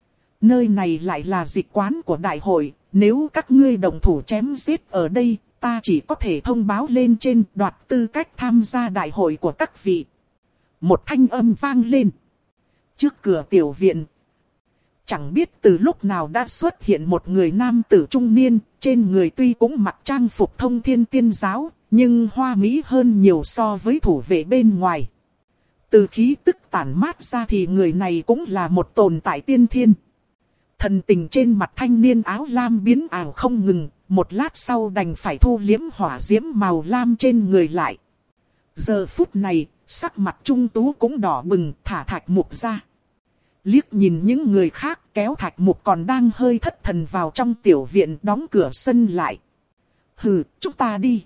Nơi này lại là dịch quán của đại hội, nếu các ngươi đồng thủ chém giết ở đây, ta chỉ có thể thông báo lên trên đoạt tư cách tham gia đại hội của các vị. Một thanh âm vang lên. Trước cửa tiểu viện, chẳng biết từ lúc nào đã xuất hiện một người nam tử trung niên, trên người tuy cũng mặc trang phục thông thiên tiên giáo, nhưng hoa mỹ hơn nhiều so với thủ vệ bên ngoài. Từ khí tức tản mát ra thì người này cũng là một tồn tại tiên thiên. Thần tình trên mặt thanh niên áo lam biến ảo không ngừng, một lát sau đành phải thu liếm hỏa diễm màu lam trên người lại. Giờ phút này, sắc mặt Trung Tú cũng đỏ bừng, thả Thạch Mục ra. Liếc nhìn những người khác, kéo Thạch Mục còn đang hơi thất thần vào trong tiểu viện, đóng cửa sân lại. Hừ, chúng ta đi.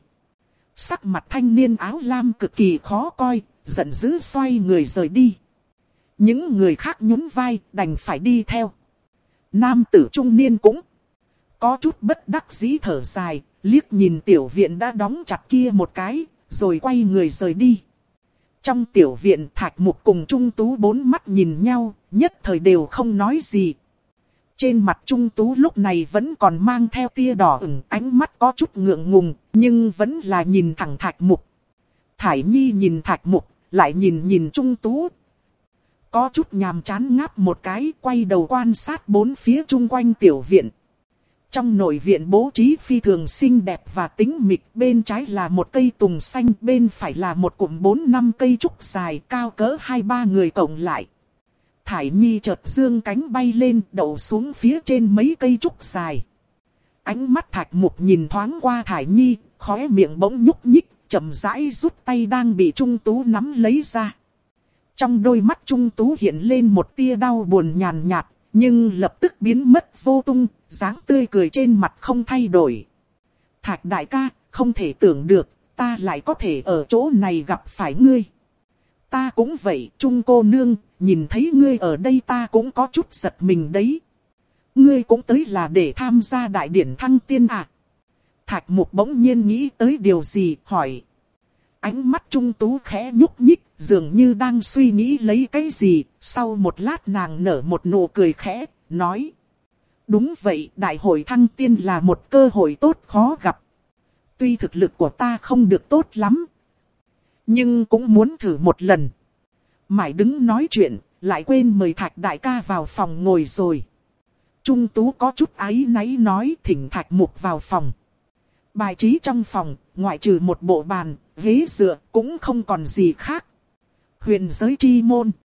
Sắc mặt thanh niên áo lam cực kỳ khó coi, giận dữ xoay người rời đi. Những người khác nhún vai, đành phải đi theo. Nam tử trung niên cũng có chút bất đắc dĩ thở dài, liếc nhìn tiểu viện đã đóng chặt kia một cái, rồi quay người rời đi. Trong tiểu viện, Thạch Mục cùng Trung Tú bốn mắt nhìn nhau, nhất thời đều không nói gì. Trên mặt Trung Tú lúc này vẫn còn mang theo tia đỏ ửng, ánh mắt có chút ngượng ngùng, nhưng vẫn là nhìn thẳng Thạch Mục. Thải Nhi nhìn Thạch Mục, lại nhìn nhìn Trung Tú. Có chút nhàm chán ngáp một cái, quay đầu quan sát bốn phía chung quanh tiểu viện. Trong nội viện bố trí phi thường xinh đẹp và tĩnh mịch, bên trái là một cây tùng xanh, bên phải là một cụm bốn năm cây trúc dài cao cỡ hai ba người cộng lại. Thải Nhi chợt dương cánh bay lên, đậu xuống phía trên mấy cây trúc dài. Ánh mắt Thạch Mục nhìn thoáng qua Thải Nhi, khóe miệng bỗng nhúc nhích, chậm rãi rút tay đang bị Trung Tú nắm lấy ra. Trong đôi mắt Trung Tú hiện lên một tia đau buồn nhàn nhạt, nhưng lập tức biến mất vô tung, dáng tươi cười trên mặt không thay đổi. Thạch đại ca, không thể tưởng được, ta lại có thể ở chỗ này gặp phải ngươi. Ta cũng vậy, Trung cô nương, nhìn thấy ngươi ở đây ta cũng có chút giật mình đấy. Ngươi cũng tới là để tham gia đại điển thăng tiên à? Thạch Mục bỗng nhiên nghĩ tới điều gì, hỏi. Ánh mắt Trung Tú khẽ nhúc nhích, dường như đang suy nghĩ lấy cái gì, sau một lát nàng nở một nụ cười khẽ, nói. Đúng vậy, đại hội thăng tiên là một cơ hội tốt khó gặp. Tuy thực lực của ta không được tốt lắm, nhưng cũng muốn thử một lần. Mãi đứng nói chuyện, lại quên mời Thạch đại ca vào phòng ngồi rồi. Trung Tú có chút áy náy nói, thỉnh Thạch Mục vào phòng. Bài trí trong phòng, ngoại trừ một bộ bàn, ghế dựa, cũng không còn gì khác. Huyền giới chi môn.